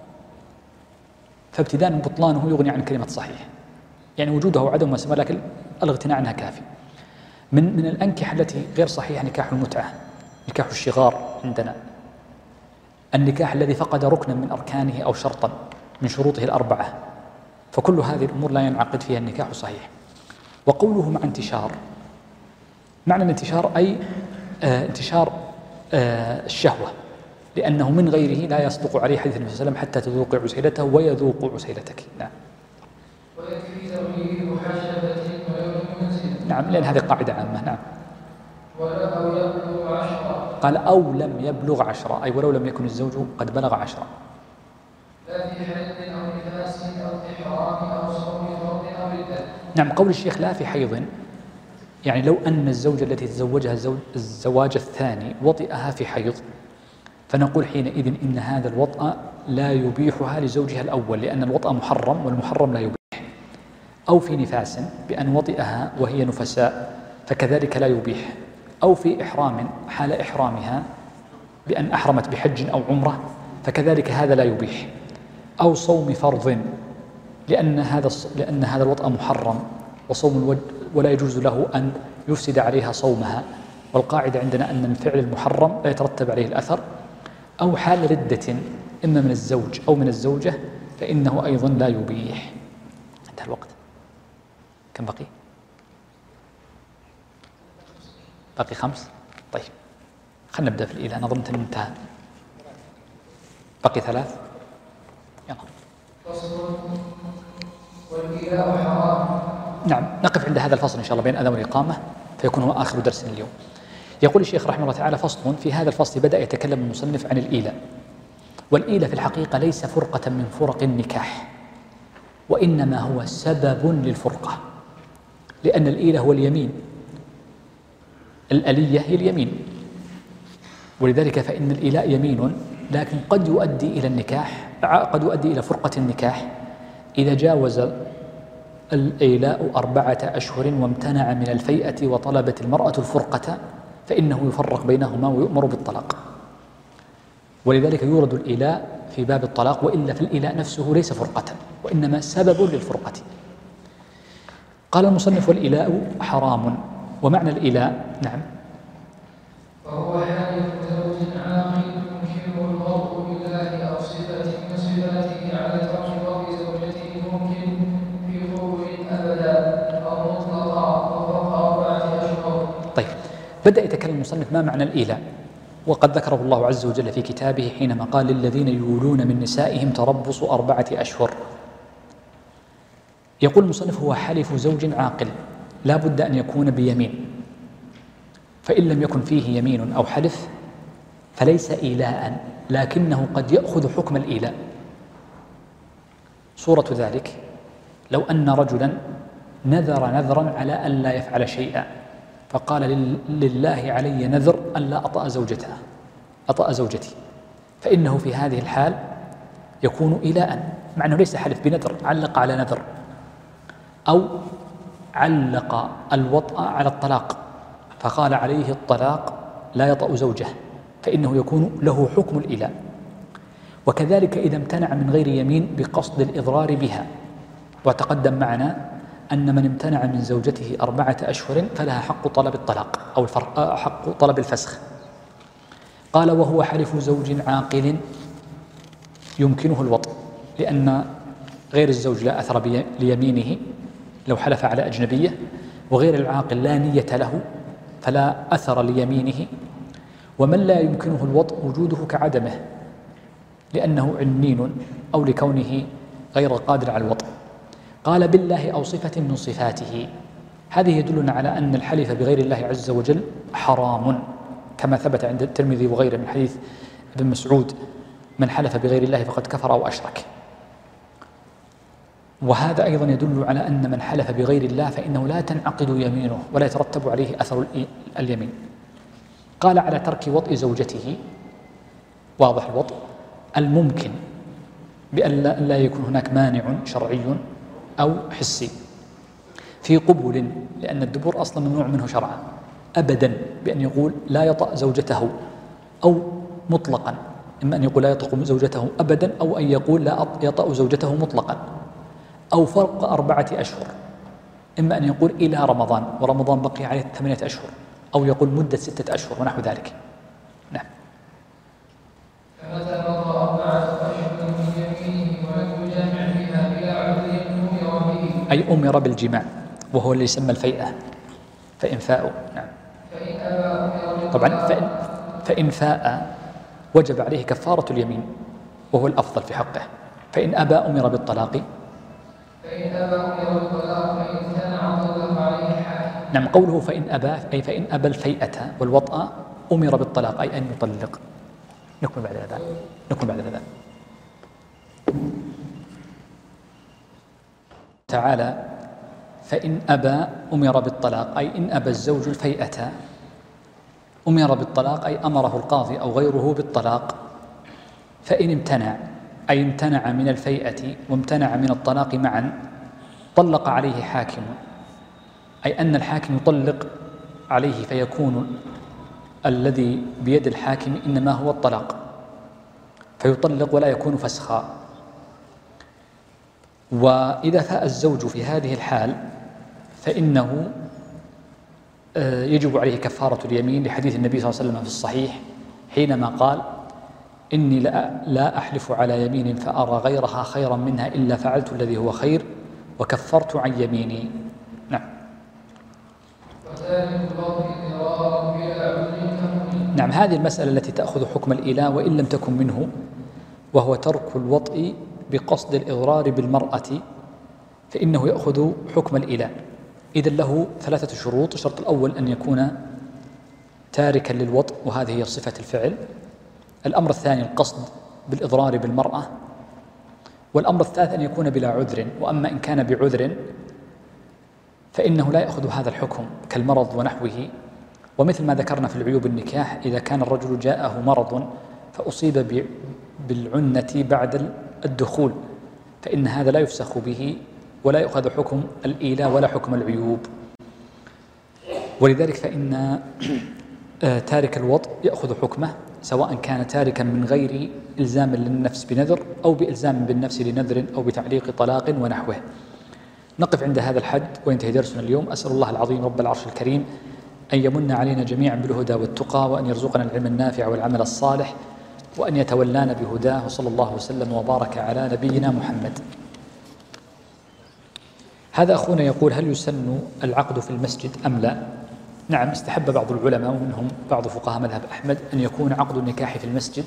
فابتداء بطلانه يغني عن كلمة صحيح، يعني وجوده وعدم مسمى، لكن الاغتناء عنها كافي. من من الأنكحة التي غير صحيحة نكاح المتعة، نكاح الشغار عندنا، النكاح الذي فقد ركنا من أركانه أو شرطا من شروطه الأربعة، فكل هذه الأمور لا ينعقد فيها النكاح صحيح. وقوله مع انتشار، معنى الانتشار أي آه انتشار آه الشهوة، لأنه من غيره لا يصدق عليه حديث النبي صلى الله عليه وسلم حتى تذوق عسيلته ويذوق عسيلتك. نعم. ويكفي توليه حشبة ولو منزل. نعم، لأن هذه قاعدة عامة. نعم. ولو يبلغ عشرة. قال أو لم يبلغ عشرة، أي ولو لم يكن الزوج قد بلغ عشرة. لا في حيض أو نفاس أو إحرام أو صوم فرض أو ردة. نعم. قول الشيخ لا في حيض، يعني لو أن الزوجة التي تزوجها الزواج الثاني وطئها في حيض، فنقول حينئذ إن هذا الوطأ لا يبيحها لزوجها الأول، لأن الوطأ محرم والمحرم لا يبيح. أو في نفاس بأن وطئها وهي نفساء فكذلك لا يبيح. أو في إحرام حال إحرامها بأن أحرمت بحج أو عمرة فكذلك هذا لا يبيح. أو صوم فرض، لأن هذا لأن هذا الوطأ محرم، وصوم ولا يجوز له أن يفسد عليها صومها، والقاعدة عندنا أن الفعل المحرم لا يترتب عليه الأثر، أو حال ردة إما من الزوج أو من الزوجة فإنه أيضا لا يبيح. انتهى الوقت. كم بقي؟ باقي خمس. طيب خلنا نبدأ في الإيلاء، أنا ظننت أن انتهى. بقي ثلاث. يلا. فصل والإيلاء حرام. نعم، نقف عند هذا الفصل إن شاء الله بين الأذان والإقامة فيكون هو آخر درس اليوم. يقول الشيخ رحمه الله تعالى: فصل. في هذا الفصل بدأ يتكلم المصنف عن الإيلاء. والإيلاء في الحقيقة ليس فرقة من فرق النكاح، وإنما هو سبب للفرقة، لأن الإيلاء هو اليمين، الألية هي اليمين، ولذلك فإن الإيلاء يمين، لكن قد يؤدي إلى النكاح، قد يؤدي إلى فرقة النكاح إذا جاوز الإيلاء أربعة أشهر وامتنع من الفيئة وطلبت المرأة الفرقة، فإنه يفرق بينهما ويؤمر بالطلاق. ولذلك يورد الإيلاء في باب الطلاق، وإلا في الإيلاء نفسه ليس فرقة وإنما سبب للفرقة. قال المصنف: والإيلاء حرام. ومعنى الإيلاء نعم وهو حالف زوج عاقل يمكنه الوضع بالله أو صفة من صفاته على ترك وضع زوجته ممكن في قول أبدا أو مطلقا وفوق أربعة أشهر. طيب، بدأ يتكلم المصنف ما معنى الإيلاء، وقد ذكره الله عز وجل في كتابه حينما قال: للذين يولون من نسائهم تربص أربعة أشهر. يقول المصنف: هو حلف زوج عاقل، لا بد أن يكون بيمين، فإن لم يكن فيه يمين أو حلف فليس إيلاء، لكنه قد يأخذ حكم الإيلاء. صورة ذلك لو أن رجلا نذر نذرا على أن لا يفعل شيئا، فقال: لله علي نذر أن لا أطأ زوجته أطأ زوجتي، فإنه في هذه الحال يكون إيلاء، مع أنه ليس حلف بنذر، علق على نذر، أو علق الوطأ على الطلاق فقال عليه الطلاق لا يطأ زوجه، فإنه يكون له حكم الإيلاء. وكذلك إذا امتنع من غير يمين بقصد الإضرار بها، وتقدم معنا أن من امتنع من زوجته أربعة أشهر فلها حق طلب الطلاق أو حق طلب الفسخ. قال: وهو حلف زوج عاقل يمكنه الوطء، لأن غير الزوج لا أثر ليمينه لو حلف على أجنبية، وغير العاقل لا نية له فلا أثر ليمينه. ومن لا يمكنه الوطء وجوده كعدمه، لأنه عنين أو لكونه غير قادر على الوطء. قال: بالله أو صفة من صفاته. هذه يدلنا على أن الحلف بغير الله عز وجل حرام، كما ثبت عند الترمذي وغيره من حديث ابن مسعود: من حلف بغير الله فقد كفر أو أشرك. وهذا أيضا يدل على أن من حلف بغير الله فإنه لا تنعقد يمينه ولا يترتب عليه أثر اليمين. قال: على ترك وطء زوجته، واضح الوطء الممكن بأن لا يكون هناك مانع شرعي أو حسي. في قبول، لأن الدبور أصلا ممنوع منه شرعا أبدا، بأن يقول لا يطأ زوجته، أو مطلقا، إما أن يقول لا يطأ زوجته أبدا، أو أن يقول لا يطأ زوجته مطلقا، أو فرق أربعة أشهر، إما أن يقول إلى رمضان ورمضان بقي عليه ثمانية أشهر، أو يقول مدة ستة أشهر ونحو ذلك. نعم. فمتى مضى أربعة أشهر من يمينه ولم يجامع بها بلا عذر أمر به، أي أمر بالجماع، وهو اللي يسمى الفيئة، فإن فاءوا. نعم. فإن أبى طبعا فإن, فإن فاء وجب عليه كفارة اليمين، وهو الأفضل في حقه. فإن أبى أمر بالطلاق. فإن أبى أمر بالطلاق، فإن امتنع طلق عليه الحاكم. نعم، قوله فإن أبى أي فإن أبى الفيئة والوطأ أمر بالطلاق، أي أن يطلق. نكمل بعد الأذان نكمل بعد الأذان تعالى: فإن أبى أمر بالطلاق، أي إن أبى الزوج الفيئة أمر بالطلاق، أي أمره القاضي أو غيره بالطلاق. فإن امتنع، أي امتنع من الفيئة وامتنع من الطلاق معا، طلق عليه حاكم، أي أن الحاكم يطلق عليه، فيكون الذي بيد الحاكم إنما هو الطلاق، فيطلق ولا يكون فسخا. وإذا فاء الزوج في هذه الحال فإنه يجب عليه كفارة اليمين لحديث النبي صلى الله عليه وسلم في الصحيح حينما قال: إني لا أحلف على يمين فأرى غيرها خيرا منها إلا فعلت الذي هو خير وكفرت عن يميني. نعم. نعم، هذه المسألة التي تأخذ حكم الإيلاء وإن لم تكن منه، وهو ترك الوطء بقصد الإضرار بالمرأة، فإنه يأخذ حكم الإيلاء. إذن له ثلاثة شروط: الشرط الأول أن يكون تاركا للوطء، وهذه هي صفة الفعل. الأمر الثاني القصد بالإضرار بالمرأة. والأمر الثالث أن يكون بلا عذر. وأما إن كان بعذر فإنه لا يأخذ هذا الحكم كالمرض ونحوه. ومثل ما ذكرنا في العيوب النكاح، إذا كان الرجل جاءه مرض فأصيب بالعنة بعد الدخول فإن هذا لا يفسخ به ولا يأخذ حكم الإيلاء ولا حكم العيوب. ولذلك فإن تارك الوطء يأخذ حكمه، سواء كان تاركا من غير إلزام للنفس بنذر أو بإلزام بالنفس لنذر أو بتعليق طلاق ونحوه. نقف عند هذا الحد وينتهي درسنا اليوم. أسأل الله العظيم رب العرش الكريم أن يمن علينا جميعا بالهدى والتقى، وأن يرزقنا العلم النافع والعمل الصالح، وأن يتولانا بهداه، وصلى الله وسلم وبارك على نبينا محمد. هذا أخونا يقول: هل يسن العقد في المسجد أم لا؟ نعم، استحب بعض العلماء ومنهم بعض فقهاء مذهب أحمد أن يكون عقد النكاح في المسجد،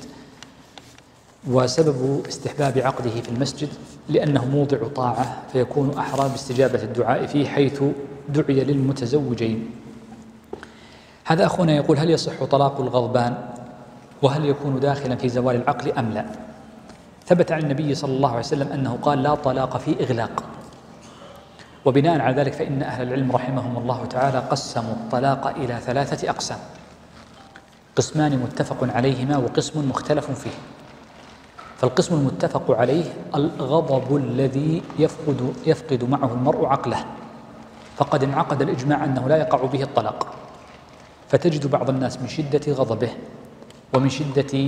وسبب استحباب عقده في المسجد لأنه موضع طاعة فيكون أحرى باستجابة الدعاء فيه، حيث دعي للمتزوجين. هذا أخونا يقول: هل يصح طلاق الغضبان؟ وهل يكون داخلا في زوال العقل أم لا؟ ثبت عن النبي صلى الله عليه وسلم أنه قال: لا طلاق في إغلاق. وبناء على ذلك فإن أهل العلم رحمهم الله تعالى قسموا الطلاق إلى ثلاثة أقسام: قسمان متفق عليهما وقسم مختلف فيه. فالقسم المتفق عليه الغضب الذي يفقد, يفقد معه المرء عقله، فقد انعقد الإجماع أنه لا يقع به الطلاق. فتجد بعض الناس من شدة غضبه ومن شدة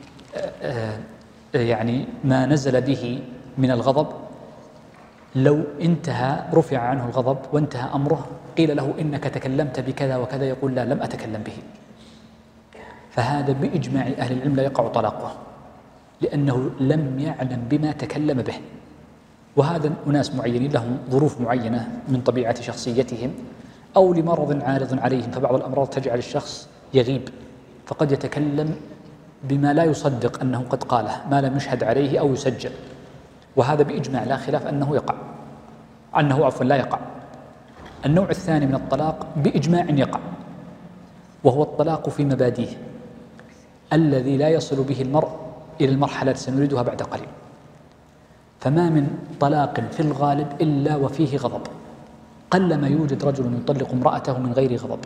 يعني ما نزل به من الغضب، لو انتهى رفع عنه الغضب وانتهى أمره قيل له: إنك تكلمت بكذا وكذا، يقول: لا، لم أتكلم به. فهذا بإجماع أهل العلم لا يقع طلاقه، لأنه لم يعلم بما تكلم به. وهذا أناس معينين لهم ظروف معينة من طبيعة شخصيتهم أو لمرض عارض عليهم، فبعض الأمراض تجعل الشخص يغيب، فقد يتكلم بما لا يصدق أنه قد قاله، ما لم يشهد عليه أو يسجل. وهذا بإجماع لا خلاف أنه يقع أنه عفوا لا يقع. النوع الثاني من الطلاق بإجماع يقع، وهو الطلاق في مبادئه الذي لا يصل به المرء إلى المرحلة التي سنريدها بعد قليل. فما من طلاق في الغالب إلا وفيه غضب، قلما يوجد رجل يطلق امرأته من غير غضب.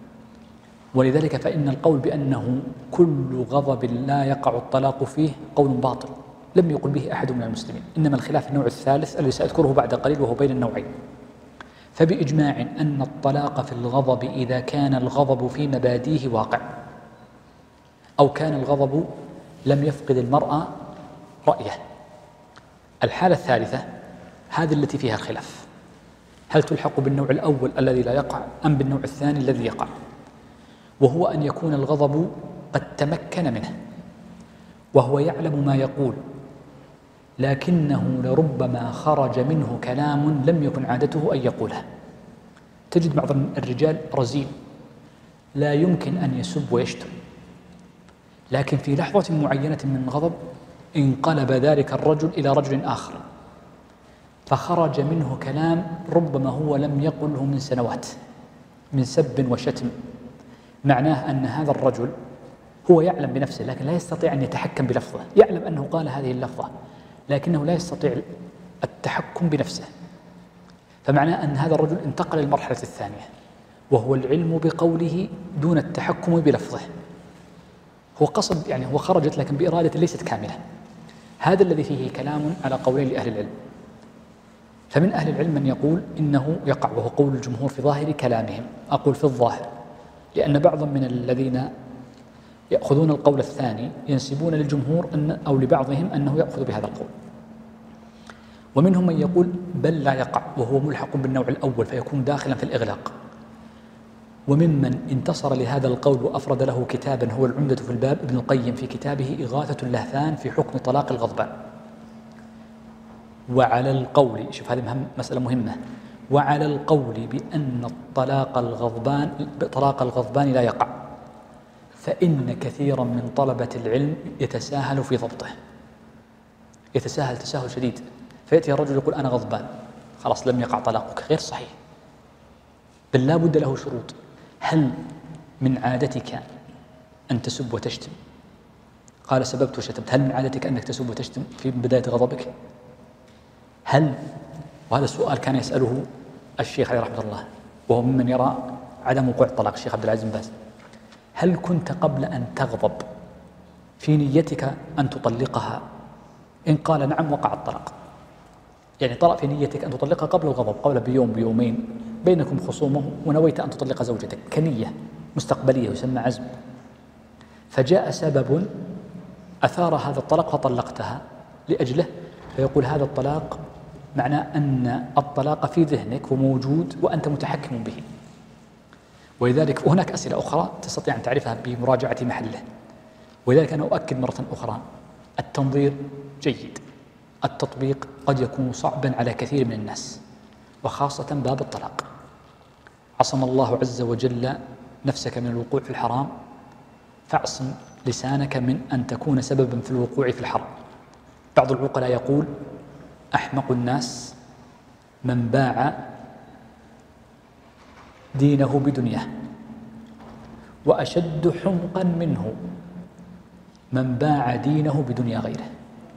ولذلك فإن القول بأنه كل غضب لا يقع الطلاق فيه قول باطل لم يقل به أحد من المسلمين، إنما الخلاف النوع الثالث الذي سأذكره بعد قليل، وهو بين النوعين. فبإجماع أن الطلاق في الغضب إذا كان الغضب في مبادئه واقع، أو كان الغضب لم يفقد المرأة رأيه. الحالة الثالثة هذه التي فيها الخلاف، هل تلحق بالنوع الأول الذي لا يقع أم بالنوع الثاني الذي يقع؟ وهو أن يكون الغضب قد تمكن منه وهو يعلم ما يقول، لكنه لربما خرج منه كلام لم يكن عادته أن يقوله. تجد بعض الرجال رزين لا يمكن أن يسب ويشتم، لكن في لحظة معينة من غضب انقلب ذلك الرجل إلى رجل آخر، فخرج منه كلام ربما هو لم يقله من سنوات من سب وشتم. معناه أن هذا الرجل هو يعلم بنفسه لكن لا يستطيع أن يتحكم بلفظه، يعلم أنه قال هذه اللفظة لكنه لا يستطيع التحكم بنفسه. فمعناه أن هذا الرجل انتقل للمرحلة الثانية، وهو العلم بقوله دون التحكم بلفظه. هو قصد يعني هو خرجت لكن بإرادة ليست كاملة. هذا الذي فيه كلام على قولين لأهل العلم. فمن أهل العلم من يقول إنه يقع، وهو قول الجمهور في ظاهر كلامهم. أقول في الظاهر لأن بعضا من الذين يأخذون القول الثاني ينسبون للجمهور أن أو لبعضهم أنه يأخذ بهذا القول. ومنهم من يقول بل لا يقع وهو ملحق بالنوع الأول فيكون داخلا في الإغلاق. وممن انتصر لهذا القول وأفرد له كتابا هو العمدة في الباب ابن القيم في كتابه إغاثة اللهفان في حكم طلاق الغضبان. وعلى القول، شوف هذه مهم مسألة مهمة، وعلى القول بأن الطلاق الغضبان طلاق الغضبان لا يقع، فإن كثيرا من طلبة العلم يتساهل في ضبطه، يتساهل تساهل شديد، فيأتي الرجل يقول أنا غضبان، خلاص لم يقع طلاقك. غير صحيح، بل لا بد له شروط. هل من عادتك أن تسب وتشتم؟ قال سببت وشتمت. هل من عادتك أنك تسب وتشتم في بداية غضبك؟ هل، وهذا السؤال كان يسأله الشيخ عليه رحمة الله وهو ممن يرى عدم وقوع الطلاق، الشيخ عبد العزيز بن باز، هل كنت قبل أن تغضب في نيتك أن تطلقها؟ إن قال نعم وقع الطلاق، يعني طرأ في نيتك أن تطلقها قبل الغضب، قبل بيوم بيومين بينكم خصومة ونويت أن تطلق زوجتك كنية مستقبلية يسمى عزم، فجاء سبب أثار هذا الطلاق فطلقتها لأجله، فيقول هذا الطلاق معناه أن الطلاق في ذهنك وموجود وأنت متحكم به. ولذلك وهناك أسئلة أخرى تستطيع أن تعرفها بمراجعة محله. ولذلك أنا أؤكد مرة أخرى التنظير جيد، التطبيق قد يكون صعبا على كثير من الناس، وخاصة باب الطلاق. عصم الله عز وجل نفسك من الوقوع في الحرام، فاعصم لسانك من أن تكون سببا في الوقوع في الحرام. بعض العقلاء يقول أحمق الناس من باع دينه بدنياه، وأشد حمقا منه من باع دينه بدنيا غيره.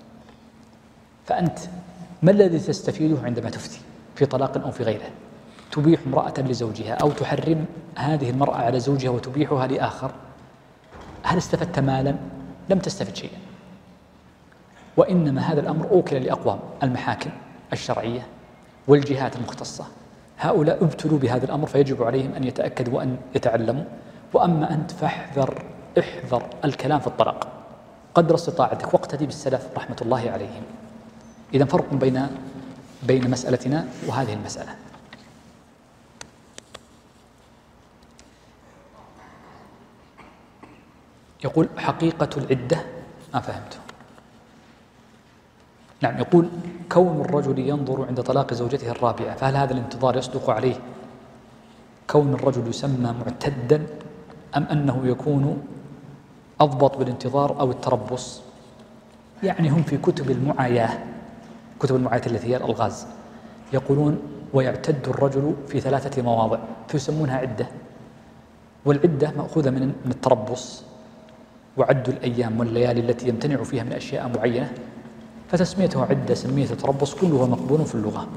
فأنت ما الذي تستفيده عندما تفتي في طلاق أو في غيره؟ تبيح امرأة لزوجها أو تحرم هذه المرأة على زوجها وتبيحها لآخر، هل استفدت مالا؟ لم تستفد شيئا. وإنما هذا الأمر أوكل لأقوام المحاكم الشرعية والجهات المختصة، هؤلاء ابتلوا بهذا الأمر فيجب عليهم أن يتأكدوا وأن يتعلموا. وأما أنت فاحذر، احذر الكلام في الطلاق قدر استطاعتك، واقتدي بالسلف رحمة الله عليهم. إذن فرق بين بين مسألتنا وهذه المسألة. يقول حقيقة العدة ما فهمته. نعم، يقول كون الرجل ينظر عند طلاق زوجته الرابعة، فهل هذا الانتظار يصدق عليه كون الرجل يسمى معتدا، أم أنه يكون أضبط بالانتظار أو التربص؟ يعني هم في كتب المعاياة، كتب المعاياة التي هي الألغاز، يقولون ويعتد الرجل في ثلاثة مواضع فيسمونها عدة. والعدة مأخوذة من التربص وعد الأيام والليالي التي يمتنع فيها من أشياء معينة، فتسميته عدة سميته تربص كله مقبول في اللغة.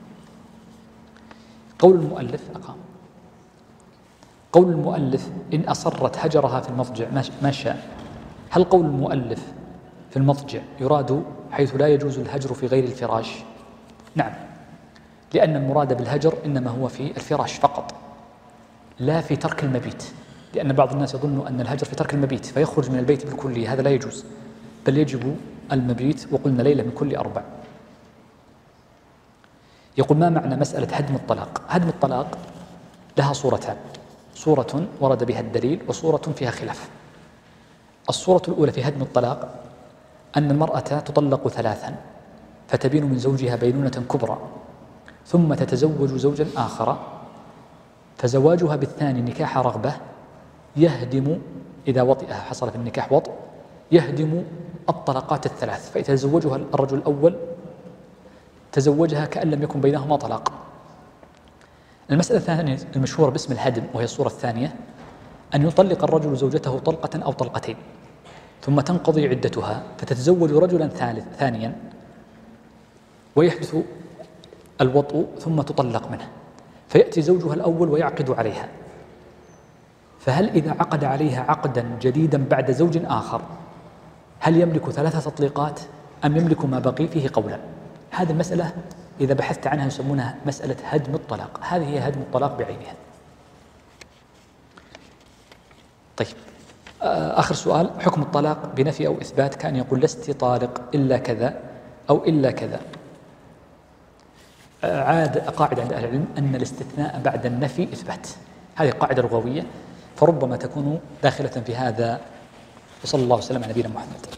قول المؤلف أقام قول المؤلف إن أصرت هجرها في المضجع ما شاء. هل قول المؤلف في المضجع يراد حيث لا يجوز الهجر في غير الفراش؟ نعم، لأن المراد بالهجر إنما هو في الفراش فقط، لا في ترك المبيت، لأن بعض الناس يظن أن الهجر في ترك المبيت فيخرج من البيت بالكلية، هذا لا يجوز، بل يجب المبيت، وقلنا ليلة من كل أربع. يقول ما معنى مسألة هدم الطلاق؟ هدم الطلاق لها صورتان، صورة ورد بها الدليل وصورة فيها خلاف. الصورة الأولى في هدم الطلاق أن المرأة تطلق ثلاثا فتبين من زوجها بينونة كبرى، ثم تتزوج زوجا آخر، فزواجها بالثاني نكاح رغبة يهدم، إذا وطئها حصل في النكاح وطئ، يهدم الطلقات الثلاث، فيتزوجها الرجل الأول تزوجها كأن لم يكن بينهما طلاق. المسألة الثانية المشهورة باسم الهدم وهي الصورة الثانية أن يطلق الرجل زوجته طلقة أو طلقتين ثم تنقضي عدتها فتتزوج رجلا ثالث ثانيا ويحدث الوطء ثم تطلق منه، فيأتي زوجها الأول ويعقد عليها، فهل إذا عقد عليها عقدا جديدا بعد زوج آخر هل يملك ثلاثة تطليقات أم يملك ما بقي؟ فيه قولا. هذه المسألة إذا بحثت عنها يسمونها مسألة هدم الطلاق، هذه هي هدم الطلاق بعينها. طيب، آخر سؤال، حكم الطلاق بنفي أو إثبات، كان يقول لست طالق إلا كذا أو إلا كذا. عاد قاعدة عند أهل العلم أن الاستثناء بعد النفي إثبات، هذه قاعدة لغوية فربما تكون داخلة في هذا. وصلى الله وسلم على نبينا محمد.